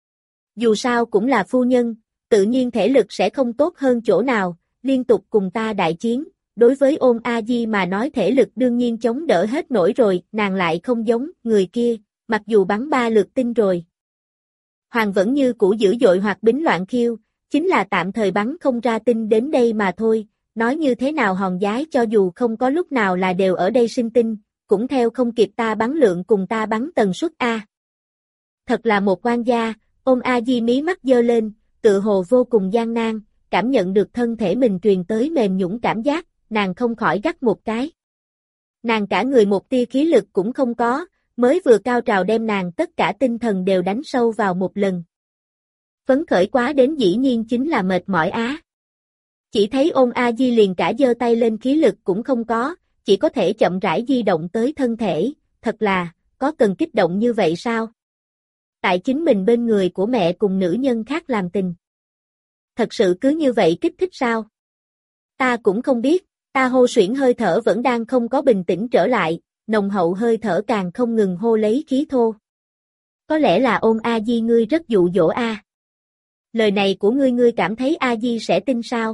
Dù sao cũng là phu nhân, tự nhiên thể lực sẽ không tốt hơn chỗ nào, liên tục cùng ta đại chiến, đối với ôm A Di mà nói thể lực đương nhiên chống đỡ hết nổi rồi, nàng lại không giống người kia, mặc dù bắn ba lượt tinh rồi. Hoàng vẫn như cũ dữ dội hoặc bính loạn khiêu, chính là tạm thời bắn không ra tinh đến đây mà thôi, nói như thế nào hòn giái cho dù không có lúc nào là đều ở đây sinh tinh, cũng theo không kịp ta bắn lượng cùng ta bắn tần suất A. Thật là một quan gia, ôm A Di mí mắt giơ lên, tự hồ vô cùng gian nan, cảm nhận được thân thể mình truyền tới mềm nhũn cảm giác, nàng không khỏi gắt một cái. Nàng cả người một tia khí lực cũng không có, mới vừa cao trào đem nàng tất cả tinh thần đều đánh sâu vào một lần. Phấn khởi quá đến dĩ nhiên chính là mệt mỏi á. Chỉ thấy ôm A Di liền cả giơ tay lên khí lực cũng không có, chỉ có thể chậm rãi di động tới thân thể, thật là, có cần kích động như vậy sao? Tại chính mình bên người của mẹ cùng nữ nhân khác làm tình. Thật sự cứ như vậy kích thích sao? Ta cũng không biết, ta hô suyễn hơi thở vẫn đang không có bình tĩnh trở lại, nồng hậu hơi thở càng không ngừng hô lấy khí thô. Có lẽ là ôm A Di ngươi rất dụ dỗ a. Lời này của ngươi ngươi cảm thấy A Di sẽ tin sao?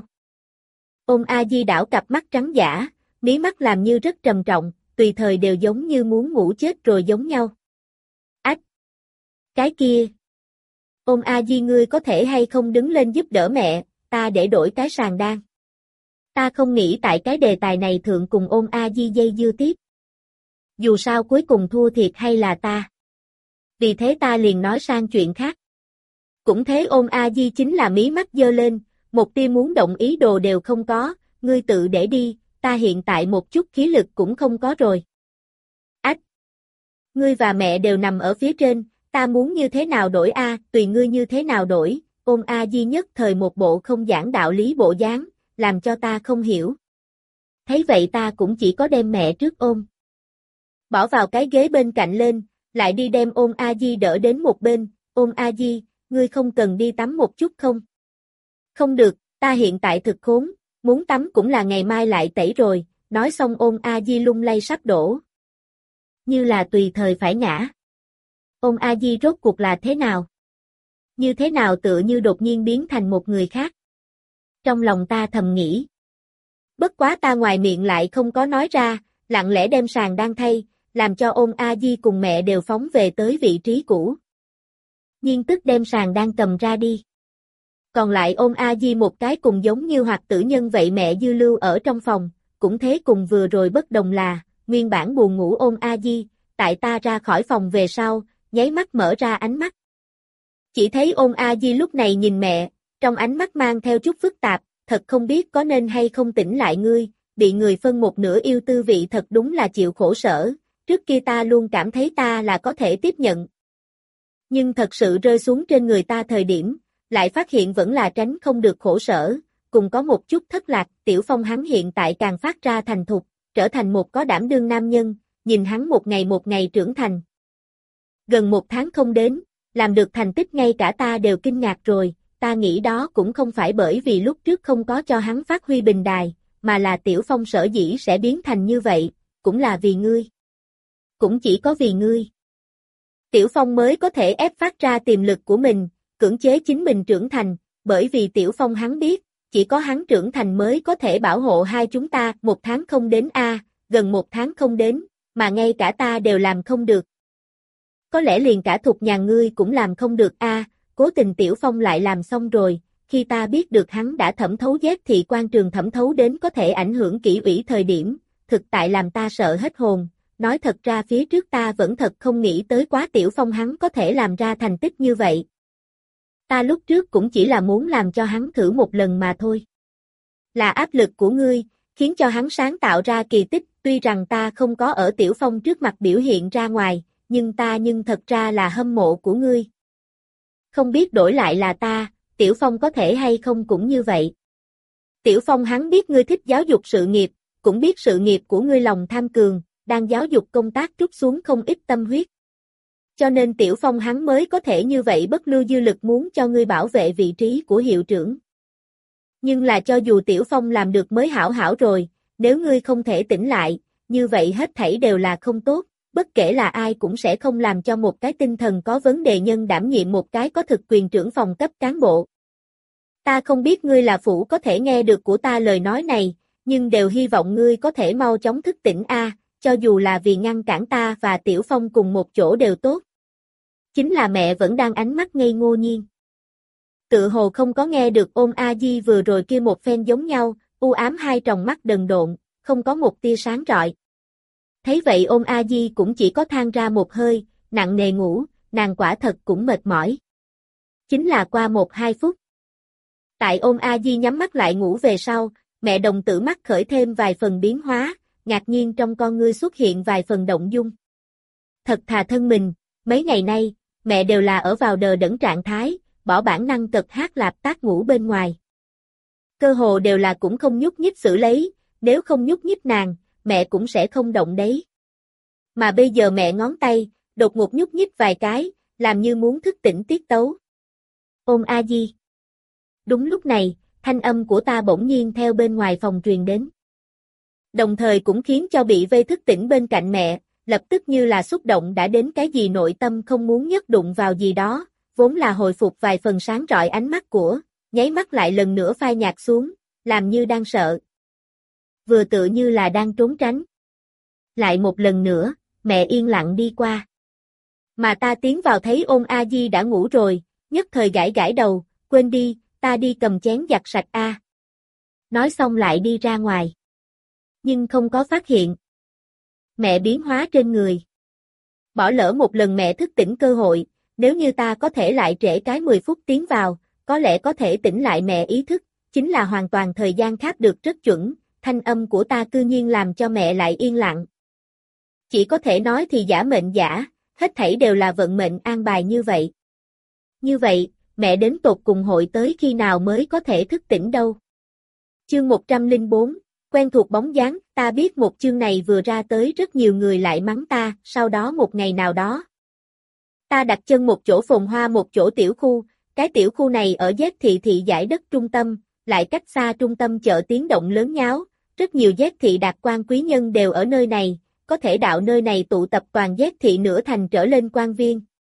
Ôm A Di đảo cặp mắt trắng dã, mí mắt làm như rất trầm trọng, tùy thời đều giống như muốn ngủ chết rồi giống nhau. Ách! Cái kia! Ôm A Di ngươi có thể hay không đứng lên giúp đỡ mẹ, ta để đổi cái sàn đan. Ta không nghĩ tại cái đề tài này thượng cùng ôm A Di dây dưa tiếp. Dù sao cuối cùng thua thiệt hay là ta. Vì thế ta liền nói sang chuyện khác. Cũng thế ôm A Di chính là mí mắt giơ lên, một tia muốn động ý đồ đều không có, ngươi tự để đi, ta hiện tại một chút khí lực cũng không có rồi. Ách! Ngươi và mẹ đều nằm ở phía trên, ta muốn như thế nào đổi a, tùy ngươi như thế nào đổi, ôm A Di nhất thời một bộ không giảng đạo lý bộ dáng, làm cho ta không hiểu. Thấy vậy ta cũng chỉ có đem mẹ trước ôm. Bỏ vào cái ghế bên cạnh lên, lại đi đem ôm A Di đỡ đến một bên, ôm A Di, ngươi không cần đi tắm một chút không? Không được, ta hiện tại thực khốn, muốn tắm cũng là ngày mai lại tẩy rồi, nói xong ôm A Di lung lay sắp đổ. Như là tùy thời phải ngã. Ôm A Di rốt cuộc là thế nào? Như thế nào tựa như đột nhiên biến thành một người khác? Trong lòng ta thầm nghĩ. Bất quá ta ngoài miệng lại không có nói ra, lặng lẽ đem sàn đang thay, làm cho ôm A Di cùng mẹ đều phóng về tới vị trí cũ. Nhiên tức đem sàn đang cầm ra đi. Còn lại ôm A Di một cái cùng giống như hoạt tử nhân vậy mẹ dư lưu ở trong phòng, cũng thế cùng vừa rồi bất đồng là, nguyên bản buồn ngủ ôm A Di, tại ta ra khỏi phòng về sau, nháy mắt mở ra ánh mắt. Chỉ thấy ôm A Di lúc này nhìn mẹ, trong ánh mắt mang theo chút phức tạp, thật không biết có nên hay không tỉnh lại ngươi, bị người phân một nửa yêu tư vị thật đúng là chịu khổ sở, trước kia ta luôn cảm thấy ta là có thể tiếp nhận. Nhưng thật sự rơi xuống trên người ta thời điểm, lại phát hiện vẫn là tránh không được khổ sở, cùng có một chút thất lạc, Tiểu Phong hắn hiện tại càng phát ra thành thục, trở thành một có đảm đương nam nhân, nhìn hắn một ngày một ngày trưởng thành. Gần một tháng không đến, làm được thành tích ngay cả ta đều kinh ngạc rồi, ta nghĩ đó cũng không phải bởi vì lúc trước không có cho hắn phát huy bình đài, mà là Tiểu Phong sở dĩ sẽ biến thành như vậy, cũng là vì ngươi. Cũng chỉ có vì ngươi. Tiểu Phong mới có thể ép phát ra tiềm lực của mình, cưỡng chế chính mình trưởng thành, bởi vì Tiểu Phong hắn biết, chỉ có hắn trưởng thành mới có thể bảo hộ hai chúng ta, một tháng không đến a, gần một tháng không đến, mà ngay cả ta đều làm không được. Có lẽ liền cả Thục nhà ngươi cũng làm không được a, cố tình Tiểu Phong lại làm xong rồi, khi ta biết được hắn đã thẩm thấu giết thị quan trường thẩm thấu đến có thể ảnh hưởng kỷ ủy thời điểm, thực tại làm ta sợ hết hồn, nói thật ra phía trước ta vẫn thật không nghĩ tới quá Tiểu Phong hắn có thể làm ra thành tích như vậy. Ta lúc trước cũng chỉ là muốn làm cho hắn thử một lần mà thôi. Là áp lực của ngươi, khiến cho hắn sáng tạo ra kỳ tích, tuy rằng ta không có ở Tiểu Phong trước mặt biểu hiện ra ngoài, nhưng ta nhưng thật ra là hâm mộ của ngươi. Không biết đổi lại là ta, Tiểu Phong có thể hay không cũng như vậy. Tiểu Phong hắn biết ngươi thích giáo dục sự nghiệp, cũng biết sự nghiệp của ngươi lòng tham cường, đang giáo dục công tác trút xuống không ít tâm huyết. Cho nên Tiểu Phong hắn mới có thể như vậy bất lưu dư lực muốn cho ngươi bảo vệ vị trí của hiệu trưởng. Nhưng là cho dù Tiểu Phong làm được mới hảo hảo rồi, nếu ngươi không thể tỉnh lại, như vậy hết thảy đều là không tốt, bất kể là ai cũng sẽ không làm cho một cái tinh thần có vấn đề nhân đảm nhiệm một cái có thực quyền trưởng phòng cấp cán bộ. Ta không biết ngươi là phụ có thể nghe được của ta lời nói này, nhưng đều hy vọng ngươi có thể mau chóng thức tỉnh a, cho dù là vì ngăn cản ta và Tiểu Phong cùng một chỗ đều tốt. Chính là mẹ vẫn đang ánh mắt ngây ngô nhiên. Tự hồ không có nghe được ôm A Di vừa rồi kia một phen giống nhau, u ám hai tròng mắt đần độn, không có một tia sáng rọi. Thấy vậy ôm A Di cũng chỉ có than ra một hơi, nặng nề ngủ, nàng quả thật cũng mệt mỏi. Chính là qua một hai phút. Tại ôm A Di nhắm mắt lại ngủ về sau, mẹ đồng tử mắt khởi thêm vài phần biến hóa, ngạc nhiên trong con ngươi xuất hiện vài phần động dung. Thật thà thân mình, mấy ngày nay, mẹ đều là ở vào đờ đẫn trạng thái, bỏ bản năng cật hát lạp tác ngủ bên ngoài. Cơ hồ đều là cũng không nhúc nhích xử lấy, nếu không nhúc nhích nàng, mẹ cũng sẽ không động đấy. Mà bây giờ mẹ ngón tay, đột ngột nhúc nhích vài cái, làm như muốn thức tỉnh tiết tấu. Ôm A Di. Đúng lúc này, thanh âm của ta bỗng nhiên theo bên ngoài phòng truyền đến. Đồng thời cũng khiến cho bị vây thức tỉnh bên cạnh mẹ, lập tức như là xúc động đã đến cái gì nội tâm không muốn nhất đụng vào gì đó, vốn là hồi phục vài phần sáng rọi ánh mắt của, nháy mắt lại lần nữa phai nhạt xuống, làm như đang sợ. Vừa tựa như là đang trốn tránh. Lại một lần nữa, mẹ yên lặng đi qua. Mà ta tiến vào thấy ôm A Di đã ngủ rồi, nhất thời gãi gãi đầu, quên đi, ta đi cầm chén giặt sạch a. Nói xong lại đi ra ngoài. Nhưng không có phát hiện. Mẹ biến hóa trên người. Bỏ lỡ một lần mẹ thức tỉnh cơ hội, nếu như ta có thể lại trễ cái mười phút tiến vào, có lẽ có thể tỉnh lại mẹ ý thức, chính là hoàn toàn thời gian khác được rất chuẩn, thanh âm của ta cư nhiên làm cho mẹ lại yên lặng. Chỉ có thể nói thì giả mệnh giả, hết thảy đều là vận mệnh an bài như vậy. Như vậy, mẹ đến tột cùng hội tới khi nào mới có thể thức tỉnh đâu. Chương một trăm lẻ bốn, quen thuộc bóng dáng, ta biết một chương này vừa ra tới rất nhiều người lại mắng ta, sau đó một ngày nào đó. Ta đặt chân một chỗ phồn hoa một chỗ tiểu khu, cái tiểu khu này ở Z thị thị giải đất trung tâm, lại cách xa trung tâm chợ tiếng động lớn nháo, rất nhiều Z thị đạt quan quý nhân đều ở nơi này, có thể đạo nơi này tụ tập toàn Z thị nửa thành trở lên quan viên.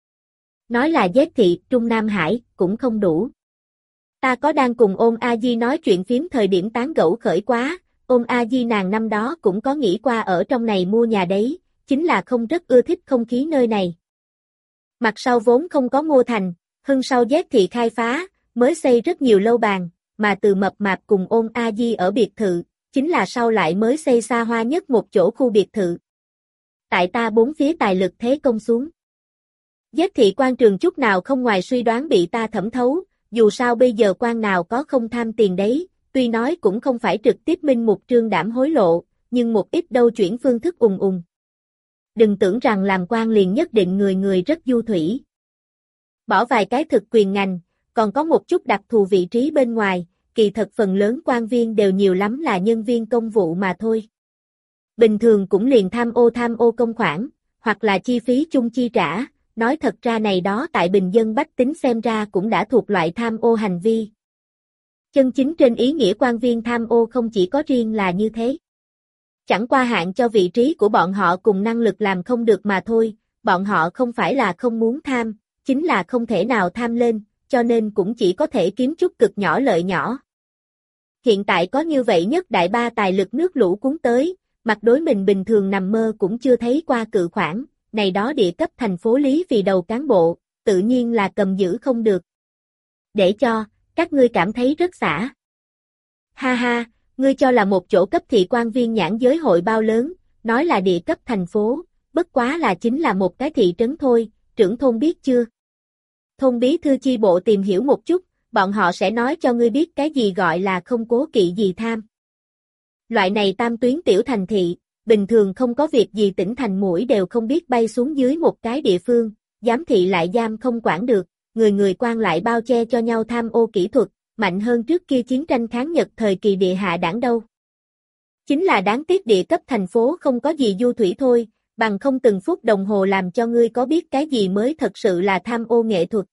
Nói là Z thị, Trung Nam Hải, cũng không đủ. Ta có đang cùng Ôn A Di nói chuyện phím thời điểm tán gẫu khởi quá, Ôn A Di nàng năm đó cũng có nghĩ qua ở trong này mua nhà đấy, chính là không rất ưa thích không khí nơi này. Mặt sau vốn không có mua thành, hưng sau Z thị khai phá, mới xây rất nhiều lâu bàn, mà từ Mập Mạp cùng Ôn A Di ở biệt thự, chính là sau lại mới xây xa hoa nhất một chỗ khu biệt thự. Tại ta bốn phía tài lực thế công xuống. Z thị quan trường chút nào không ngoài suy đoán bị ta thẩm thấu, dù sao bây giờ quan nào có không tham tiền đấy, tuy nói cũng không phải trực tiếp minh mục trương đảm hối lộ, nhưng một ít đâu chuyển phương thức ùng ùng. Đừng tưởng rằng làm quan liền nhất định người người rất du thủy. Bỏ vài cái thực quyền ngành, còn có một chút đặc thù vị trí bên ngoài, kỳ thật phần lớn quan viên đều nhiều lắm là nhân viên công vụ mà thôi. Bình thường cũng liền tham ô tham ô công khoản, hoặc là chi phí chung chi trả, nói thật ra này đó tại bình dân bách tính xem ra cũng đã thuộc loại tham ô hành vi. Chân chính trên ý nghĩa quan viên tham ô không chỉ có riêng là như thế. Chẳng qua hạn cho vị trí của bọn họ cùng năng lực làm không được mà thôi, bọn họ không phải là không muốn tham, chính là không thể nào tham lên, cho nên cũng chỉ có thể kiếm chút cực nhỏ lợi nhỏ. Hiện tại có như vậy nhất đại ba tài lực nước lũ cuốn tới, mặt đối mình bình thường nằm mơ cũng chưa thấy qua cự khoản, này đó địa cấp thành phố lý vì đầu cán bộ, tự nhiên là cầm giữ không được. Để cho, các ngươi cảm thấy rất xả. Ha ha, ngươi cho là một chỗ cấp thị quan viên nhãn giới hội bao lớn, nói là địa cấp thành phố, bất quá là chính là một cái thị trấn thôi, trưởng thôn biết chưa? Thôn bí thư chi bộ tìm hiểu một chút, bọn họ sẽ nói cho ngươi biết cái gì gọi là không cố kỵ gì tham. Loại này tam tuyến tiểu thành thị, bình thường không có việc gì tỉnh thành mũi đều không biết bay xuống dưới một cái địa phương, giám thị lại giam không quản được, người người quan lại bao che cho nhau tham ô kỹ thuật, mạnh hơn trước kia chiến tranh kháng Nhật thời kỳ địa hạ đảng đâu. Chính là đáng tiếc địa cấp thành phố không có gì du thủy thôi, bằng không từng phút đồng hồ làm cho ngươi có biết cái gì mới thật sự là tham ô nghệ thuật.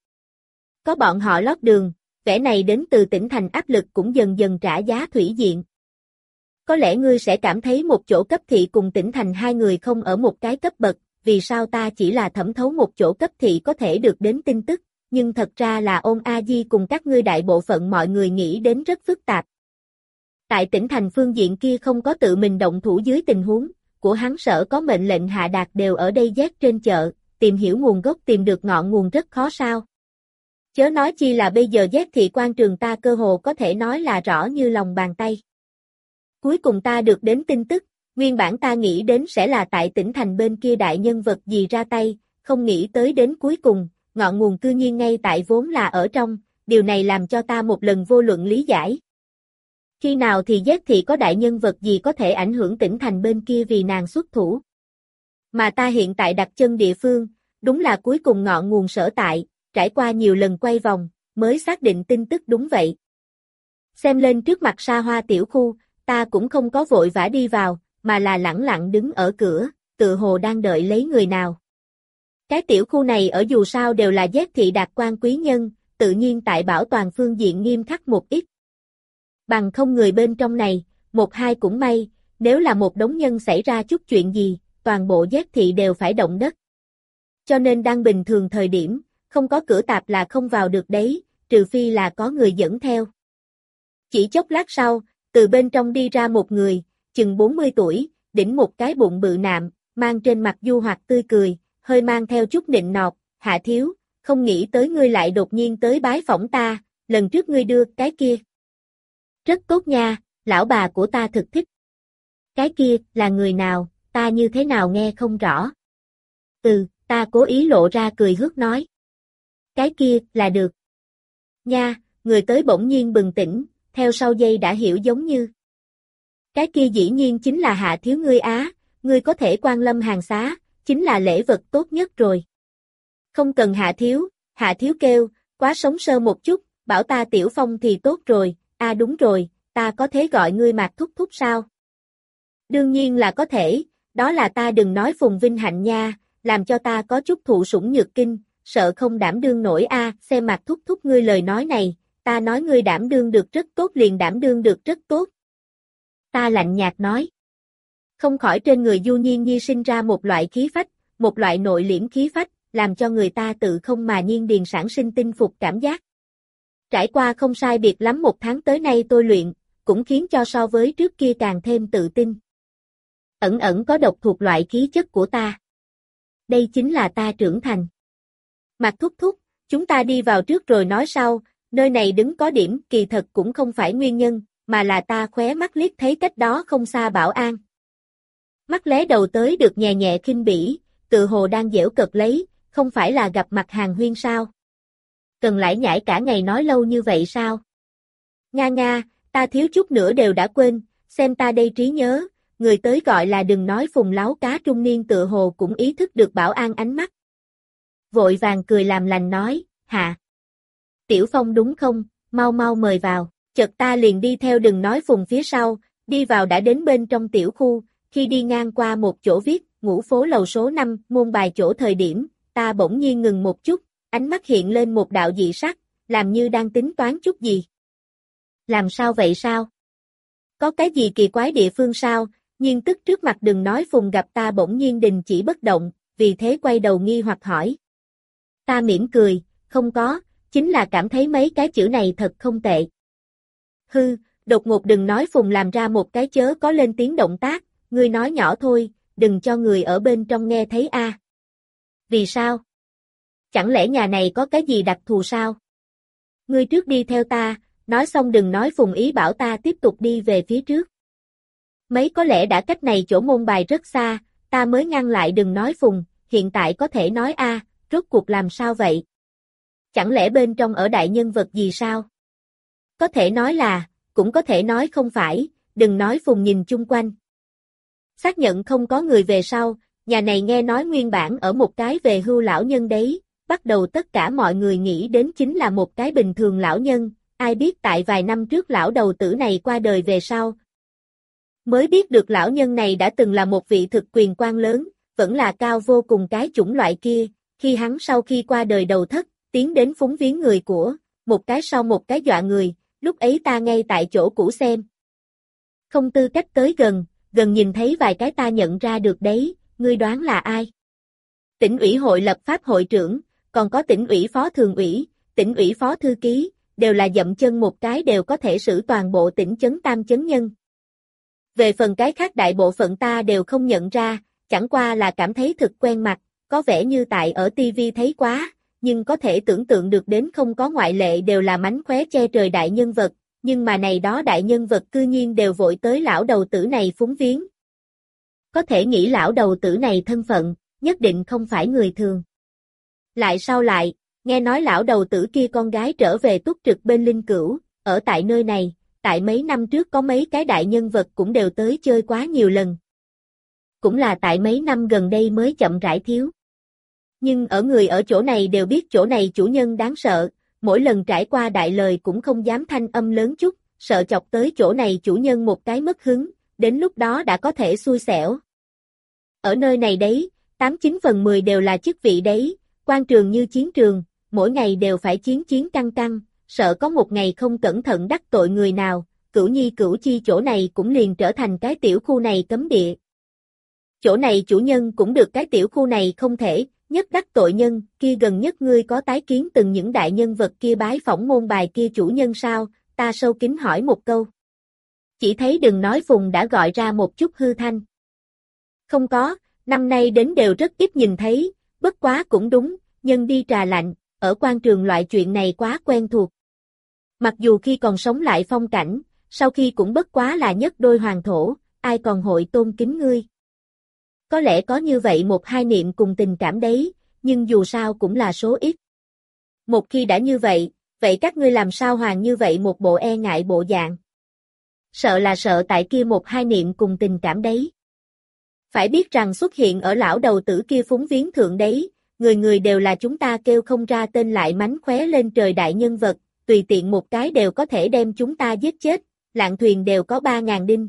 Có bọn họ lót đường, vẻ này đến từ tỉnh thành áp lực cũng dần dần trả giá thủy diện. Có lẽ ngươi sẽ cảm thấy một chỗ cấp thị cùng tỉnh thành hai người không ở một cái cấp bậc, vì sao ta chỉ là thẩm thấu một chỗ cấp thị có thể được đến tin tức, nhưng thật ra là Ôn A Di cùng các ngươi đại bộ phận mọi người nghĩ đến rất phức tạp. Tại tỉnh thành phương diện kia không có tự mình động thủ dưới tình huống, của hắn sở có mệnh lệnh hạ đạt đều ở đây Z trên chợ, tìm hiểu nguồn gốc tìm được ngọn nguồn rất khó sao. Chớ nói chi là bây giờ Z thị quan trường ta cơ hồ có thể nói là rõ như lòng bàn tay. Cuối cùng ta được đến tin tức, nguyên bản ta nghĩ đến sẽ là tại tỉnh thành bên kia đại nhân vật gì ra tay, không nghĩ tới đến cuối cùng, ngọn nguồn cư nhiên ngay tại vốn là ở trong, điều này làm cho ta một lần vô luận lý giải. Khi nào thì Z thị có đại nhân vật gì có thể ảnh hưởng tỉnh thành bên kia vì nàng xuất thủ. Mà ta hiện tại đặt chân địa phương, đúng là cuối cùng ngọn nguồn sở tại, trải qua nhiều lần quay vòng, mới xác định tin tức đúng vậy. Xem lên trước mặt xa hoa tiểu khu, ta cũng không có vội vã đi vào, mà là lẳng lặng đứng ở cửa, tự hồ đang đợi lấy người nào. Cái tiểu khu này ở dù sao đều là Z thị đạt quan quý nhân, tự nhiên tại bảo toàn phương diện nghiêm khắc một ít. Bằng không người bên trong này, một hai cũng may, nếu là một đống nhân xảy ra chút chuyện gì, toàn bộ Z thị đều phải động đất. Cho nên đang bình thường thời điểm, không có cửa tạp là không vào được đấy, trừ phi là có người dẫn theo. Chỉ chốc lát sau, từ bên trong đi ra một người, chừng bốn mươi tuổi, đỉnh một cái bụng bự nạm, mang trên mặt du hoạt tươi cười, hơi mang theo chút nịnh nọt, Hạ thiếu, không nghĩ tới ngươi lại đột nhiên tới bái phỏng ta, lần trước ngươi đưa cái kia. Rất tốt nha, lão bà của ta thực thích. Cái kia, là người nào, ta như thế nào nghe không rõ. Ừ, ta cố ý lộ ra cười hước nói. Cái kia, là được. Nha, người tới bỗng nhiên bừng tỉnh, theo sau giây đã hiểu giống như. Cái kia dĩ nhiên chính là Hạ thiếu ngươi á, ngươi có thể quan lâm hàng xá, chính là lễ vật tốt nhất rồi. Không cần Hạ thiếu, Hạ thiếu kêu, quá sống sơ một chút, bảo ta Tiểu Phong thì tốt rồi, a à đúng rồi, ta có thể gọi ngươi Mạc thúc thúc sao? Đương nhiên là có thể, đó là ta đừng nói Phùng vinh hạnh nha, làm cho ta có chút thụ sủng nhược kinh, sợ không đảm đương nổi a, à, xem Mạc thúc thúc ngươi lời nói này, ta nói ngươi đảm đương được rất tốt liền đảm đương được rất tốt. Ta lạnh nhạt nói. Không khỏi trên người Du Nhiên Nhi sinh ra một loại khí phách, một loại nội liễm khí phách, làm cho người ta tự không mà nhiên điền sản sinh tinh phục cảm giác. Trải qua không sai biệt lắm một tháng tới nay tôi luyện, cũng khiến cho so với trước kia càng thêm tự tin. Ẩn ẩn có độc thuộc loại khí chất của ta. Đây chính là ta trưởng thành. Mạc thúc thúc, chúng ta đi vào trước rồi nói sau, nơi này đứng có điểm kỳ thật cũng không phải nguyên nhân, mà là ta khóe mắt liếc thấy cách đó không xa Bảo An. Mắt lé đầu tới được nhẹ nhẹ khinh bỉ, tự hồ đang giễu cợt lấy, không phải là gặp mặt hàng huyên sao? Cần lải nhải cả ngày nói lâu như vậy sao? Nga nga, ta thiếu chút nữa đều đã quên, xem ta đây trí nhớ, người tới gọi là đừng nói Phùng láo cá trung niên tự hồ cũng ý thức được Bảo An ánh mắt. Vội vàng cười làm lành nói, hạ. Tiểu Phong đúng không, mau mau mời vào, chợt ta liền đi theo đừng nói Phùng phía sau, đi vào đã đến bên trong tiểu khu, khi đi ngang qua một chỗ viết, ngũ phố lầu số năm, môn bài chỗ thời điểm, ta bỗng nhiên ngừng một chút, ánh mắt hiện lên một đạo dị sắc, làm như đang tính toán chút gì. Làm sao vậy sao? Có cái gì kỳ quái địa phương sao? Nhưng tức trước mặt đừng nói Phùng gặp ta bỗng nhiên đình chỉ bất động, vì thế quay đầu nghi hoặc hỏi. Ta mỉm cười, không có, chính là cảm thấy mấy cái chữ này thật không tệ. Hư, đột ngột đừng nói Phùng làm ra một cái chớ có lên tiếng động tác, ngươi nói nhỏ thôi, đừng cho người ở bên trong nghe thấy a. À. Vì sao? Chẳng lẽ nhà này có cái gì đặc thù sao? Ngươi trước đi theo ta, nói xong đừng nói Phùng ý bảo ta tiếp tục đi về phía trước. Mấy có lẽ đã cách này chỗ môn bài rất xa, ta mới ngăn lại đừng nói Phùng, hiện tại có thể nói a, à, rốt cuộc làm sao vậy? Chẳng lẽ bên trong ở đại nhân vật gì sao? Có thể nói là, cũng có thể nói không phải, đừng nói Phùng nhìn chung quanh. Xác nhận không có người về sau, nhà này nghe nói nguyên bản ở một cái về hưu lão nhân đấy, bắt đầu tất cả mọi người nghĩ đến chính là một cái bình thường lão nhân, ai biết tại vài năm trước lão đầu tử này qua đời về sau. Mới biết được lão nhân này đã từng là một vị thực quyền quan lớn, vẫn là cao vô cùng cái chủng loại kia, khi hắn sau khi qua đời đầu thất, tiến đến phúng viếng người của, một cái sau một cái dọa người, lúc ấy ta ngay tại chỗ cũ xem. Không tư cách tới gần, gần nhìn thấy vài cái ta nhận ra được đấy, ngươi đoán là ai? Tỉnh ủy hội lập pháp hội trưởng, còn có tỉnh ủy phó thường ủy, tỉnh ủy phó thư ký, đều là dậm chân một cái đều có thể xử toàn bộ tỉnh chấn tam chấn nhân. Về phần cái khác đại bộ phận ta đều không nhận ra, chẳng qua là cảm thấy thực quen mặt, có vẻ như tại ở ti vi thấy quá, nhưng có thể tưởng tượng được đến không có ngoại lệ đều là mánh khóe che trời đại nhân vật, nhưng mà này đó đại nhân vật cư nhiên đều vội tới lão đầu tử này phúng viếng. Có thể nghĩ lão đầu tử này thân phận, nhất định không phải người thường. Lại sau lại, nghe nói lão đầu tử kia con gái trở về túc trực bên Linh Cửu, ở tại nơi này, tại mấy năm trước có mấy cái đại nhân vật cũng đều tới chơi quá nhiều lần. Cũng là tại mấy năm gần đây mới chậm rãi thiếu. Nhưng ở người ở chỗ này đều biết chỗ này chủ nhân đáng sợ, mỗi lần trải qua đại lời cũng không dám thanh âm lớn chút, sợ chọc tới chỗ này chủ nhân một cái mất hứng, đến lúc đó đã có thể xui xẻo. Ở nơi này đấy, tám chín phần mười đều là chức vị đấy, quan trường như chiến trường, mỗi ngày đều phải chiến chiến căng căng, sợ có một ngày không cẩn thận đắc tội người nào, Cửu Nhi Cửu Chi chỗ này cũng liền trở thành cái tiểu khu này cấm địa. Chỗ này chủ nhân cũng được cái tiểu khu này không thể, nhất đắc tội nhân, kia gần nhất ngươi có tái kiến từng những đại nhân vật kia bái phỏng môn bài kia chủ nhân sao, ta sâu kín hỏi một câu. Chỉ thấy đừng nói Phùng đã gọi ra một chút hư thanh. Không có, năm nay đến đều rất ít nhìn thấy, bất quá cũng đúng, nhân đi trà lạnh, ở quan trường loại chuyện này quá quen thuộc. Mặc dù khi còn sống lại phong cảnh, sau khi cũng bất quá là nhất đôi hoàng thổ, ai còn hội tôn kính ngươi. Có lẽ có như vậy một hai niệm cùng tình cảm đấy, nhưng dù sao cũng là số ít. Một khi đã như vậy, vậy các ngươi làm sao hoàng như vậy một bộ e ngại bộ dạng. Sợ là sợ tại kia một hai niệm cùng tình cảm đấy. Phải biết rằng xuất hiện ở lão đầu tử kia phúng viếng thượng đấy, người người đều là chúng ta kêu không ra tên lại mánh khóe lên trời đại nhân vật, tùy tiện một cái đều có thể đem chúng ta giết chết, lạng thuyền đều có ba ngàn đinh.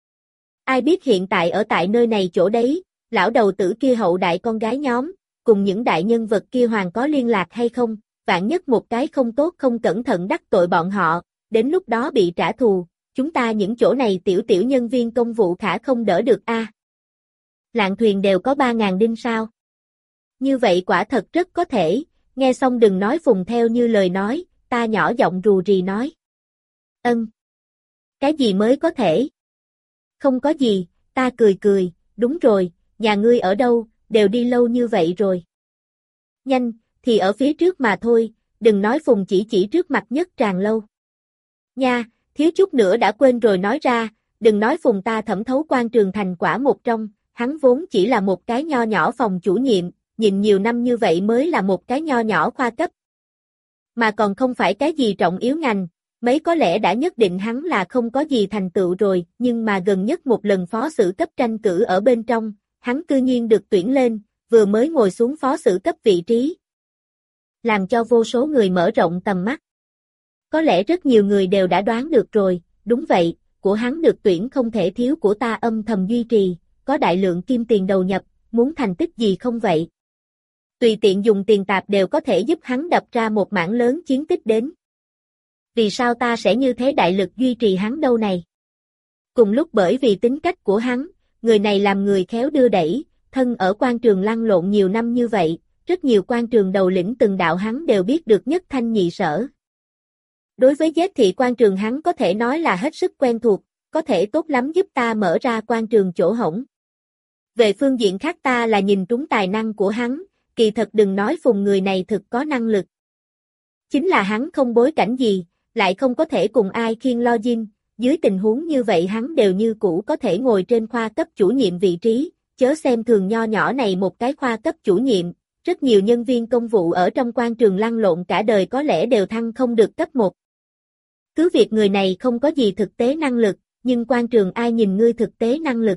Ai biết hiện tại ở tại nơi này chỗ đấy, lão đầu tử kia hậu đại con gái nhóm, cùng những đại nhân vật kia hoàng có liên lạc hay không, vạn nhất một cái không tốt không cẩn thận đắc tội bọn họ, đến lúc đó bị trả thù, chúng ta những chỗ này tiểu tiểu nhân viên công vụ khả không đỡ được a. À. Lạng thuyền đều có ba ngàn đinh sao? Như vậy quả thật rất có thể, nghe xong đừng nói phùng theo như lời nói, ta nhỏ giọng rù rì nói. Ân. Cái gì mới có thể? Không có gì, ta cười cười, đúng rồi, nhà ngươi ở đâu, đều đi lâu như vậy rồi. Nhanh, thì ở phía trước mà thôi, đừng nói phùng chỉ chỉ trước mặt nhất tràng lâu. Nha, thiếu chút nữa đã quên rồi nói ra, đừng nói phùng ta thẩm thấu quan trường thành quả một trong, hắn vốn chỉ là một cái nho nhỏ phòng chủ nhiệm, nhìn nhiều năm như vậy mới là một cái nho nhỏ khoa cấp. Mà còn không phải cái gì trọng yếu ngành, mấy có lẽ đã nhất định hắn là không có gì thành tựu rồi, nhưng mà gần nhất một lần phó sử cấp tranh cử ở bên trong, hắn cư nhiên được tuyển lên, vừa mới ngồi xuống phó sử cấp vị trí. Làm cho vô số người mở rộng tầm mắt. Có lẽ rất nhiều người đều đã đoán được rồi, đúng vậy, của hắn được tuyển không thể thiếu của ta âm thầm duy trì, có đại lượng kim tiền đầu nhập, muốn thành tích gì không vậy? Tùy tiện dùng tiền tạp đều có thể giúp hắn đập ra một mảng lớn chiến tích đến. Vì sao ta sẽ như thế đại lực duy trì hắn đâu này? Cùng lúc bởi vì tính cách của hắn, người này làm người khéo đưa đẩy, thân ở quan trường lăn lộn nhiều năm như vậy, rất nhiều quan trường đầu lĩnh từng đạo hắn đều biết được nhất thanh nhị sở. Đối với giết thị quan trường hắn có thể nói là hết sức quen thuộc, có thể tốt lắm giúp ta mở ra quan trường chỗ hổng. Về phương diện khác ta là nhìn trúng tài năng của hắn, kỳ thật đừng nói phùng người này thực có năng lực. Chính là hắn không bối cảnh gì, lại không có thể cùng ai khiêng lo dinh, dưới tình huống như vậy hắn đều như cũ có thể ngồi trên khoa cấp chủ nhiệm vị trí, chớ xem thường nho nhỏ này một cái khoa cấp chủ nhiệm, rất nhiều nhân viên công vụ ở trong quan trường lăn lộn cả đời có lẽ đều thăng không được cấp một. Cứ việc người này không có gì thực tế năng lực, nhưng quan trường ai nhìn ngươi thực tế năng lực.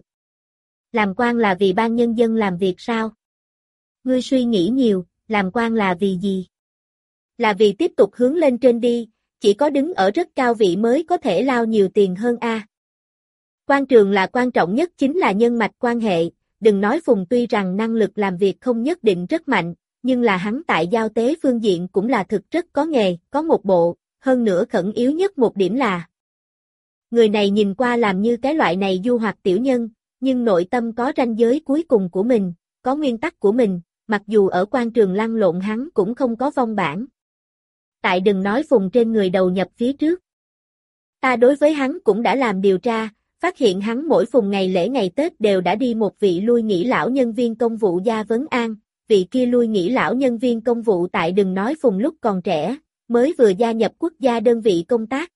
Làm quan là vì ban nhân dân làm việc sao? Ngươi suy nghĩ nhiều, làm quan là vì gì? Là vì tiếp tục hướng lên trên đi, chỉ có đứng ở rất cao vị mới có thể lao nhiều tiền hơn a. À. Quan trường là quan trọng nhất chính là nhân mạch quan hệ, đừng nói phùng tuy rằng năng lực làm việc không nhất định rất mạnh, nhưng là hắn tại giao tế phương diện cũng là thực rất có nghề, có một bộ, hơn nữa khẩn yếu nhất một điểm là. Người này nhìn qua làm như cái loại này du hoạt tiểu nhân, nhưng nội tâm có ranh giới cuối cùng của mình, có nguyên tắc của mình, mặc dù ở quan trường lăn lộn hắn cũng không có vong bản. Tại đừng nói phùng trên người đầu nhập phía trước. Ta đối với hắn cũng đã làm điều tra, phát hiện hắn mỗi phùng ngày lễ ngày Tết đều đã đi một vị lui nghỉ lão nhân viên công vụ gia vấn an, vị kia lui nghỉ lão nhân viên công vụ tại đừng nói phùng lúc còn trẻ, mới vừa gia nhập quốc gia đơn vị công tác.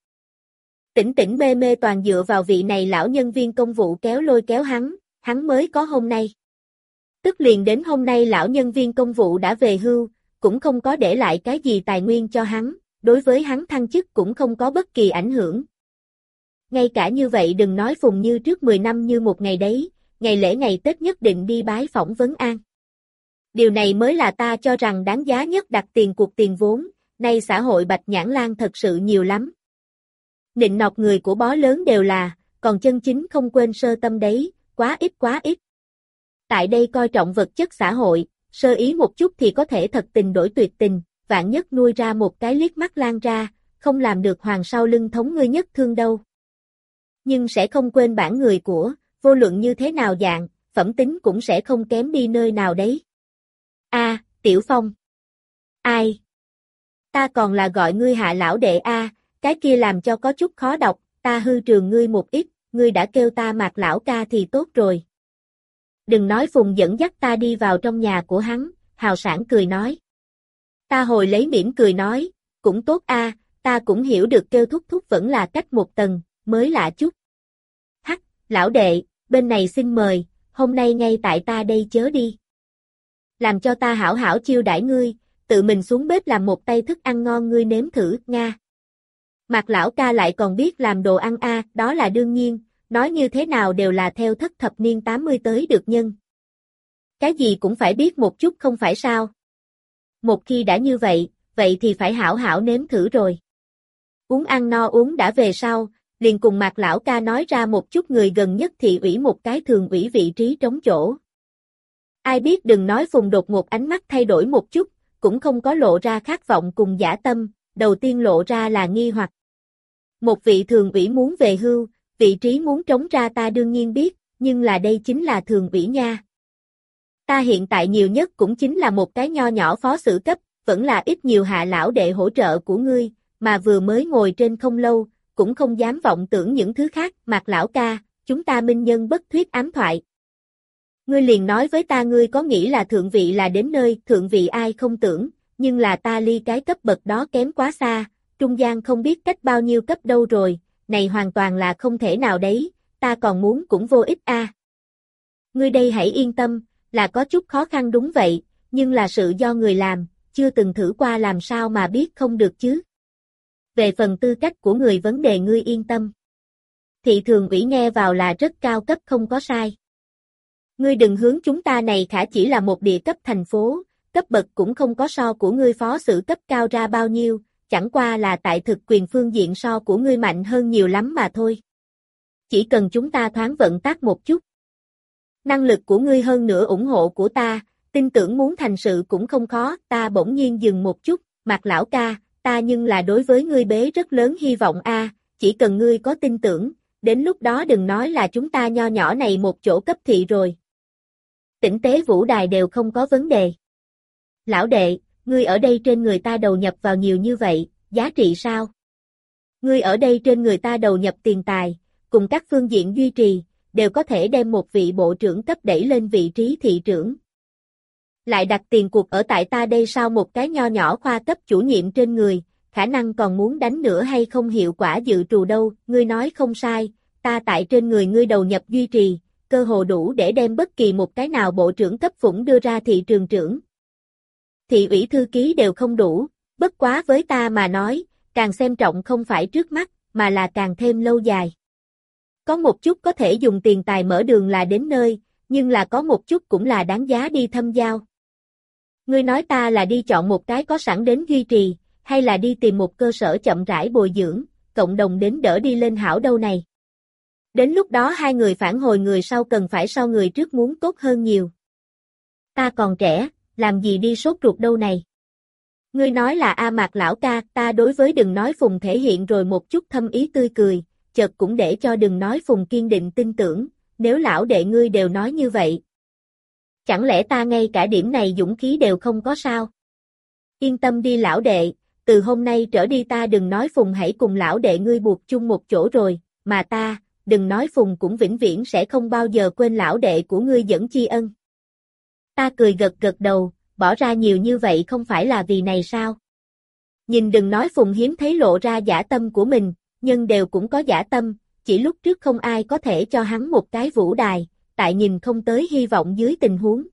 Tỉnh tỉnh mê mê toàn dựa vào vị này lão nhân viên công vụ kéo lôi kéo hắn, hắn mới có hôm nay. Tức liền đến hôm nay lão nhân viên công vụ đã về hưu, cũng không có để lại cái gì tài nguyên cho hắn, đối với hắn thăng chức cũng không có bất kỳ ảnh hưởng. Ngay cả như vậy đừng nói phùng như trước mười năm như một ngày đấy, ngày lễ ngày Tết nhất định đi bái phỏng vấn an. Điều này mới là ta cho rằng đáng giá nhất đặt tiền cuộc tiền vốn, nay xã hội bạch nhãn lan thật sự nhiều lắm. Nịnh nọt người của bó lớn đều là, còn chân chính không quên sơ tâm đấy, quá ít quá ít. Tại đây coi trọng vật chất xã hội, sơ ý một chút thì có thể thật tình đổi tuyệt tình, vạn nhất nuôi ra một cái liếc mắt lan ra, không làm được hoàng sau lưng thống ngươi nhất thương đâu. Nhưng sẽ không quên bản người của, vô luận như thế nào dạng, phẩm tính cũng sẽ không kém đi nơi nào đấy. A, à, Tiểu Phong. Ai? Ta còn là gọi ngươi hạ lão đệ A, à, cái kia làm cho có chút khó đọc, ta hư trường ngươi một ít, ngươi đã kêu ta Mạc lão ca thì tốt rồi. Đừng nói phùng dẫn dắt ta đi vào trong nhà của hắn, hào sảng cười nói. Ta hồi lấy mỉm cười nói, cũng tốt a, à, ta cũng hiểu được kêu thúc thúc vẫn là cách một tầng, mới lạ chút. Hắc, lão đệ, bên này xin mời, hôm nay ngay tại ta đây chớ đi. Làm cho ta hảo hảo chiêu đãi ngươi, tự mình xuống bếp làm một tay thức ăn ngon ngươi nếm thử, nga. Mạc lão ca lại còn biết làm đồ ăn a, à, đó là đương nhiên, nói như thế nào đều là theo thất thập niên tám mươi tới được nhân. Cái gì cũng phải biết một chút không phải sao. Một khi đã như vậy, vậy thì phải hảo hảo nếm thử rồi. Uống ăn no uống đã về sau, liền cùng Mạc lão ca nói ra một chút người gần nhất thị ủy một cái thường ủy vị trí trống chỗ. Ai biết đừng nói Phùng đột ngột ánh mắt thay đổi một chút, cũng không có lộ ra khát vọng cùng dã tâm, đầu tiên lộ ra là nghi hoặc. Một vị thường ủy muốn về hưu, vị trí muốn trống ra ta đương nhiên biết, nhưng là đây chính là thường ủy nha. Ta hiện tại nhiều nhất cũng chính là một cái nho nhỏ phó xử cấp, vẫn là ít nhiều hạ lão đệ hỗ trợ của ngươi, mà vừa mới ngồi trên không lâu, cũng không dám vọng tưởng những thứ khác, Mạc lão ca, chúng ta minh nhân bất thuyết ám thoại. Ngươi liền nói với ta ngươi có nghĩ là thượng vị là đến nơi, thượng vị ai không tưởng, nhưng là ta ly cái cấp bậc đó kém quá xa, trung gian không biết cách bao nhiêu cấp đâu rồi, này hoàn toàn là không thể nào đấy, ta còn muốn cũng vô ích a. À. Ngươi đây hãy yên tâm, là có chút khó khăn đúng vậy, nhưng là sự do người làm, chưa từng thử qua làm sao mà biết không được chứ. Về phần tư cách của người vấn đề ngươi yên tâm. Thị thường ủy nghe vào là rất cao cấp không có sai. Ngươi đừng hướng chúng ta này khả chỉ là một địa cấp thành phố, cấp bậc cũng không có so của ngươi phó xử cấp cao ra bao nhiêu, chẳng qua là tại thực quyền phương diện so của ngươi mạnh hơn nhiều lắm mà thôi. Chỉ cần chúng ta thoáng vận tác một chút. Năng lực của ngươi hơn nữa ủng hộ của ta, tin tưởng muốn thành sự cũng không khó, ta bỗng nhiên dừng một chút, Mạc lão ca, ta nhưng là đối với ngươi bế rất lớn hy vọng a, chỉ cần ngươi có tin tưởng, đến lúc đó đừng nói là chúng ta nho nhỏ này một chỗ cấp thị rồi. Tỉnh tế vũ đài đều không có vấn đề. Lão đệ, ngươi ở đây trên người ta đầu nhập vào nhiều như vậy, giá trị sao? Ngươi ở đây trên người ta đầu nhập tiền tài, cùng các phương diện duy trì, đều có thể đem một vị bộ trưởng cấp đẩy lên vị trí thị trưởng. Lại đặt tiền cuộc ở tại ta đây sao một cái nho nhỏ khoa cấp chủ nhiệm trên người, khả năng còn muốn đánh nữa hay không hiệu quả dự trù đâu, ngươi nói không sai, ta tại trên người ngươi đầu nhập duy trì, cơ hồ đủ để đem bất kỳ một cái nào bộ trưởng cấp phủng đưa ra thị trường trưởng. Thị ủy thư ký đều không đủ, bất quá với ta mà nói, càng xem trọng không phải trước mắt, mà là càng thêm lâu dài. Có một chút có thể dùng tiền tài mở đường là đến nơi, nhưng là có một chút cũng là đáng giá đi thâm giao. Ngươi nói ta là đi chọn một cái có sẵn đến duy trì, hay là đi tìm một cơ sở chậm rãi bồi dưỡng, cộng đồng đến đỡ đi lên hảo đâu này. Đến lúc đó hai người phản hồi người sau cần phải so người trước muốn tốt hơn nhiều. Ta còn trẻ, làm gì đi sốt ruột đâu này. Ngươi nói là A Mạc lão ca, ta đối với đừng nói Phùng thể hiện rồi một chút thâm ý tươi cười, chợt cũng để cho đừng nói Phùng kiên định tin tưởng, nếu lão đệ ngươi đều nói như vậy. Chẳng lẽ ta ngay cả điểm này dũng khí đều không có sao? Yên tâm đi lão đệ, từ hôm nay trở đi ta đừng nói Phùng hãy cùng lão đệ ngươi buộc chung một chỗ rồi, mà ta, đừng nói Phùng cũng vĩnh viễn sẽ không bao giờ quên lão đệ của ngươi dẫn chi ân. Ta cười gật gật đầu, bỏ ra nhiều như vậy không phải là vì này sao? Nhìn đừng nói Phùng hiếm thấy lộ ra dã tâm của mình, nhưng đều cũng có dã tâm, chỉ lúc trước không ai có thể cho hắn một cái vũ đài, tại nhìn không tới hy vọng dưới tình huống.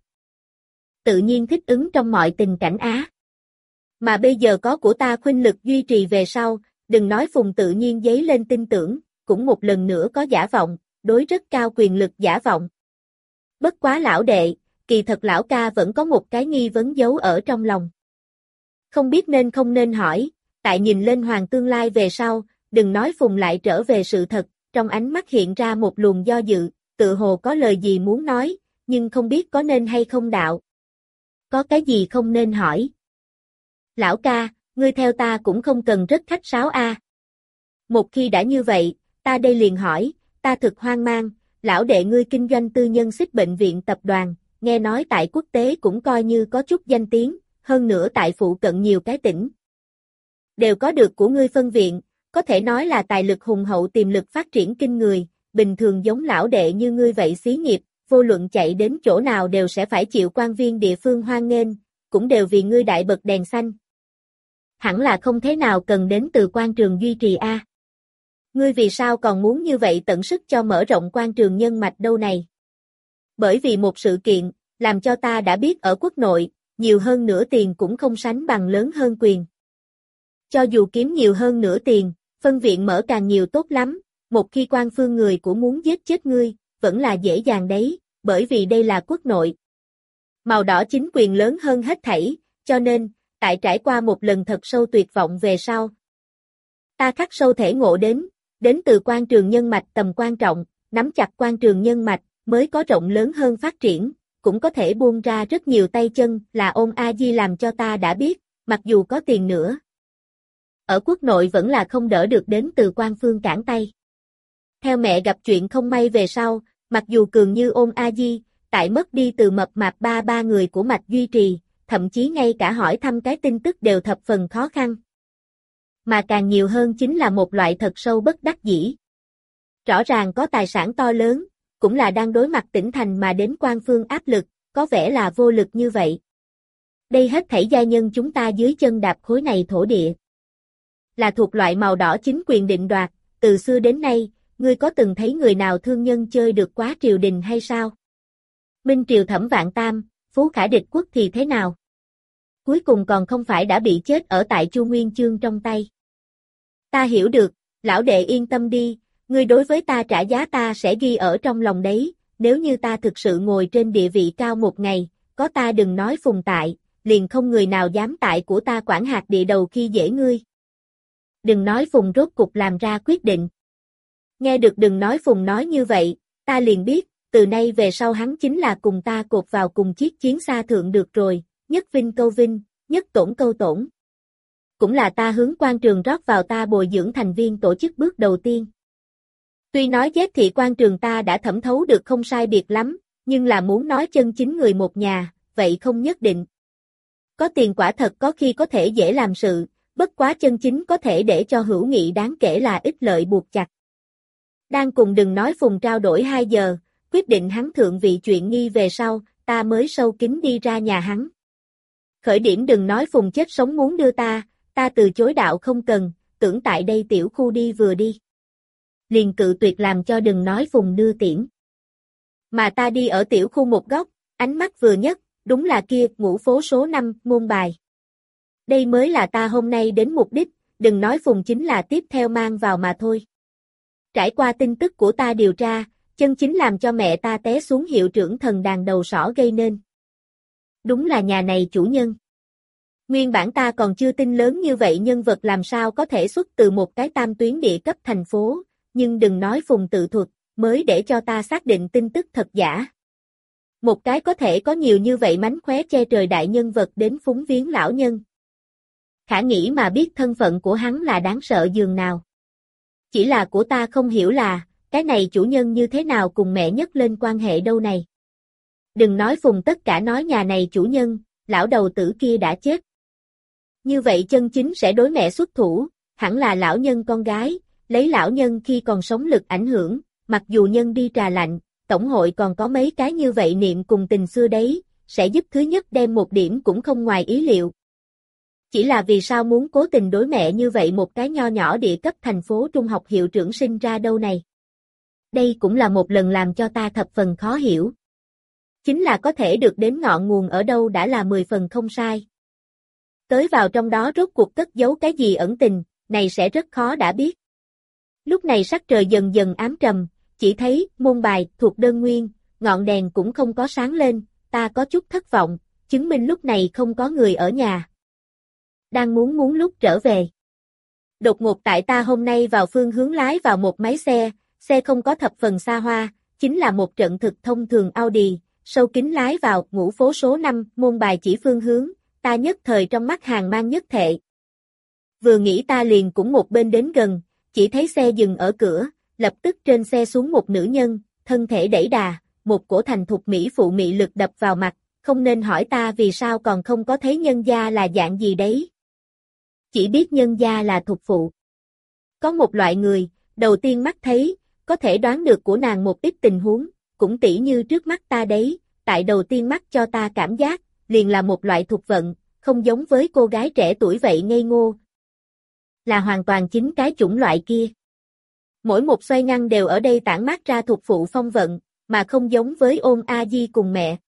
Tự nhiên thích ứng trong mọi tình cảnh á. Mà bây giờ có của ta khuynh lực duy trì về sau, đừng nói Phùng tự nhiên dấy lên tin tưởng, cũng một lần nữa có giả vọng, đối rất cao quyền lực giả vọng. Bất quá lão đệ, kỳ thật lão ca vẫn có một cái nghi vấn giấu ở trong lòng. Không biết nên không nên hỏi, tại nhìn lên hoàng tương lai về sau, đừng nói Phùng lại trở về sự thật, trong ánh mắt hiện ra một luồng do dự, tự hồ có lời gì muốn nói, nhưng không biết có nên hay không đạo. Có cái gì không nên hỏi? Lão ca, ngươi theo ta cũng không cần rất khách sáo a. Một khi đã như vậy, ta đây liền hỏi, ta thực hoang mang, lão đệ ngươi kinh doanh tư nhân xích bệnh viện tập đoàn, nghe nói tại quốc tế cũng coi như có chút danh tiếng, hơn nữa tại phụ cận nhiều cái tỉnh. Đều có được của ngươi phân viện, có thể nói là tài lực hùng hậu tiềm lực phát triển kinh người, bình thường giống lão đệ như ngươi vậy xí nghiệp, vô luận chạy đến chỗ nào đều sẽ phải chịu quan viên địa phương hoan nghênh, cũng đều vì ngươi đại bật đèn xanh. Hẳn là không thế nào cần đến từ quan trường duy trì a. Ngươi vì sao còn muốn như vậy tận sức cho mở rộng quan trường nhân mạch đâu này? Bởi vì một sự kiện, làm cho ta đã biết ở quốc nội, nhiều hơn nửa tiền cũng không sánh bằng lớn hơn quyền. Cho dù kiếm nhiều hơn nửa tiền, Phân viện mở càng nhiều tốt lắm, một khi quan phương người của muốn giết chết ngươi, vẫn là dễ dàng đấy, bởi vì đây là quốc nội. Màu đỏ chính quyền lớn hơn hết thảy, cho nên, tại trải qua một lần thật sâu tuyệt vọng về sau. Ta khắc sâu thể ngộ đến, đến từ quan trường nhân mạch tầm quan trọng, nắm chặt quan trường nhân mạch, mới có rộng lớn hơn phát triển, cũng có thể buông ra rất nhiều tay chân, là Ôn A Di làm cho ta đã biết, mặc dù có tiền nữa. Ở quốc nội vẫn là không đỡ được đến từ quan phương cản tay. Theo mẹ gặp chuyện không may về sau, mặc dù cường như Ôn A Di, tại mất đi từ mập mạp ba ba người của Mạch duy trì, thậm chí ngay cả hỏi thăm cái tin tức đều thập phần khó khăn. Mà càng nhiều hơn chính là một loại thật sâu bất đắc dĩ. Rõ ràng có tài sản to lớn, cũng là đang đối mặt tỉnh thành mà đến quan phương áp lực, có vẻ là vô lực như vậy. Đây hết thảy gia nhân chúng ta dưới chân đạp khối này thổ địa. Là thuộc loại màu đỏ chính quyền định đoạt, từ xưa đến nay, ngươi có từng thấy người nào thương nhân chơi được quá triều đình hay sao? Minh triều Thẩm Vạn Tam, Phú Khả địch quốc thì thế nào? Cuối cùng còn không phải đã bị chết ở tại Chu Nguyên Chương trong tay. Ta hiểu được, lão đệ yên tâm đi, ngươi đối với ta trả giá ta sẽ ghi ở trong lòng đấy, nếu như ta thực sự ngồi trên địa vị cao một ngày, có ta đừng nói Phùng tại, liền không người nào dám tại của ta quản hạt địa đầu khi dễ ngươi. Đừng nói Phùng rốt cục làm ra quyết định. Nghe được đừng nói Phùng nói như vậy, ta liền biết, từ nay về sau hắn chính là cùng ta cột vào cùng chiếc chiến xa thượng được rồi, nhất vinh câu vinh, nhất tổn câu tổn. Cũng là ta hướng quan trường rót vào ta bồi dưỡng thành viên tổ chức bước đầu tiên. Tuy nói giết thị quan trường ta đã thẩm thấu được không sai biệt lắm, nhưng là muốn nói chân chính người một nhà, vậy không nhất định. Có tiền quả thật có khi có thể dễ làm sự, bất quá chân chính có thể để cho hữu nghị đáng kể là ích lợi buộc chặt. Đang cùng đừng nói Phùng trao đổi hai giờ, quyết định hắn thượng vị chuyện nghi về sau, ta mới sâu kín đi ra nhà hắn. Khởi điểm đừng nói Phùng chết sống muốn đưa ta, ta từ chối đạo không cần, tưởng tại đây tiểu khu đi vừa đi. Liền cự tuyệt làm cho đừng nói Phùng đưa tiễn. Mà ta đi ở tiểu khu một góc, ánh mắt vừa nhất, đúng là kia ngũ phố số năm, môn bài. Đây mới là ta hôm nay đến mục đích, đừng nói Phùng chính là tiếp theo mang vào mà thôi. Trải qua tin tức của ta điều tra, chân chính làm cho mẹ ta té xuống hiệu trưởng thần đàn đầu sỏ gây nên. Đúng là nhà này chủ nhân. Nguyên bản ta còn chưa tin lớn như vậy nhân vật làm sao có thể xuất từ một cái tam tuyến địa cấp thành phố, nhưng đừng nói Phùng tự thuật, mới để cho ta xác định tin tức thật giả. Một cái có thể có nhiều như vậy mánh khóe che trời đại nhân vật đến phúng viếng lão nhân. Khả nghĩ mà biết thân phận của hắn là đáng sợ dường nào. Chỉ là của ta không hiểu là, cái này chủ nhân như thế nào cùng mẹ nhất lên quan hệ đâu này. Đừng nói Phùng tất cả nói nhà này chủ nhân, lão đầu tử kia đã chết. Như vậy chân chính sẽ đối mẹ xuất thủ, hẳn là lão nhân con gái, lấy lão nhân khi còn sống lực ảnh hưởng, mặc dù nhân đi trà lạnh, tổng hội còn có mấy cái như vậy niệm cùng tình xưa đấy, sẽ giúp thứ nhất đem một điểm cũng không ngoài ý liệu. Chỉ là vì sao muốn cố tình đối mẹ như vậy một cái nho nhỏ địa cấp thành phố trung học hiệu trưởng sinh ra đâu này. Đây cũng là một lần làm cho ta thập phần khó hiểu. Chính là có thể được đến ngọn nguồn ở đâu đã là mười phần không sai. Tới vào trong đó rốt cuộc cất giấu cái gì ẩn tình, này sẽ rất khó đã biết. Lúc này sắc trời dần dần ám trầm, chỉ thấy môn bài thuộc đơn nguyên, ngọn đèn cũng không có sáng lên, ta có chút thất vọng, chứng minh lúc này không có người ở nhà. Đang muốn muốn lúc trở về. Đột ngột tại ta hôm nay vào phương hướng lái vào một máy xe, xe không có thập phần xa hoa, chính là một trận thực thông thường Audi, sâu kín lái vào ngũ phố số năm, môn bài chỉ phương hướng, ta nhất thời trong mắt hàng mang nhất thệ. Vừa nghĩ ta liền cũng một bên đến gần, chỉ thấy xe dừng ở cửa, lập tức trên xe xuống một nữ nhân, thân thể đẩy đà, một cổ thành thục mỹ phụ mị lực đập vào mặt, không nên hỏi ta vì sao còn không có thấy nhân gia là dạng gì đấy. Chỉ biết nhân gia là thục phụ. Có một loại người, đầu tiên mắt thấy, có thể đoán được của nàng một ít tình huống, cũng tỉ như trước mắt ta đấy, tại đầu tiên mắt cho ta cảm giác, liền là một loại thục vận, không giống với cô gái trẻ tuổi vậy ngây ngô. Là hoàn toàn chính cái chủng loại kia. Mỗi một xoay ngăn đều ở đây tản mát ra thục phụ phong vận, mà không giống với Ôn A Di cùng mẹ.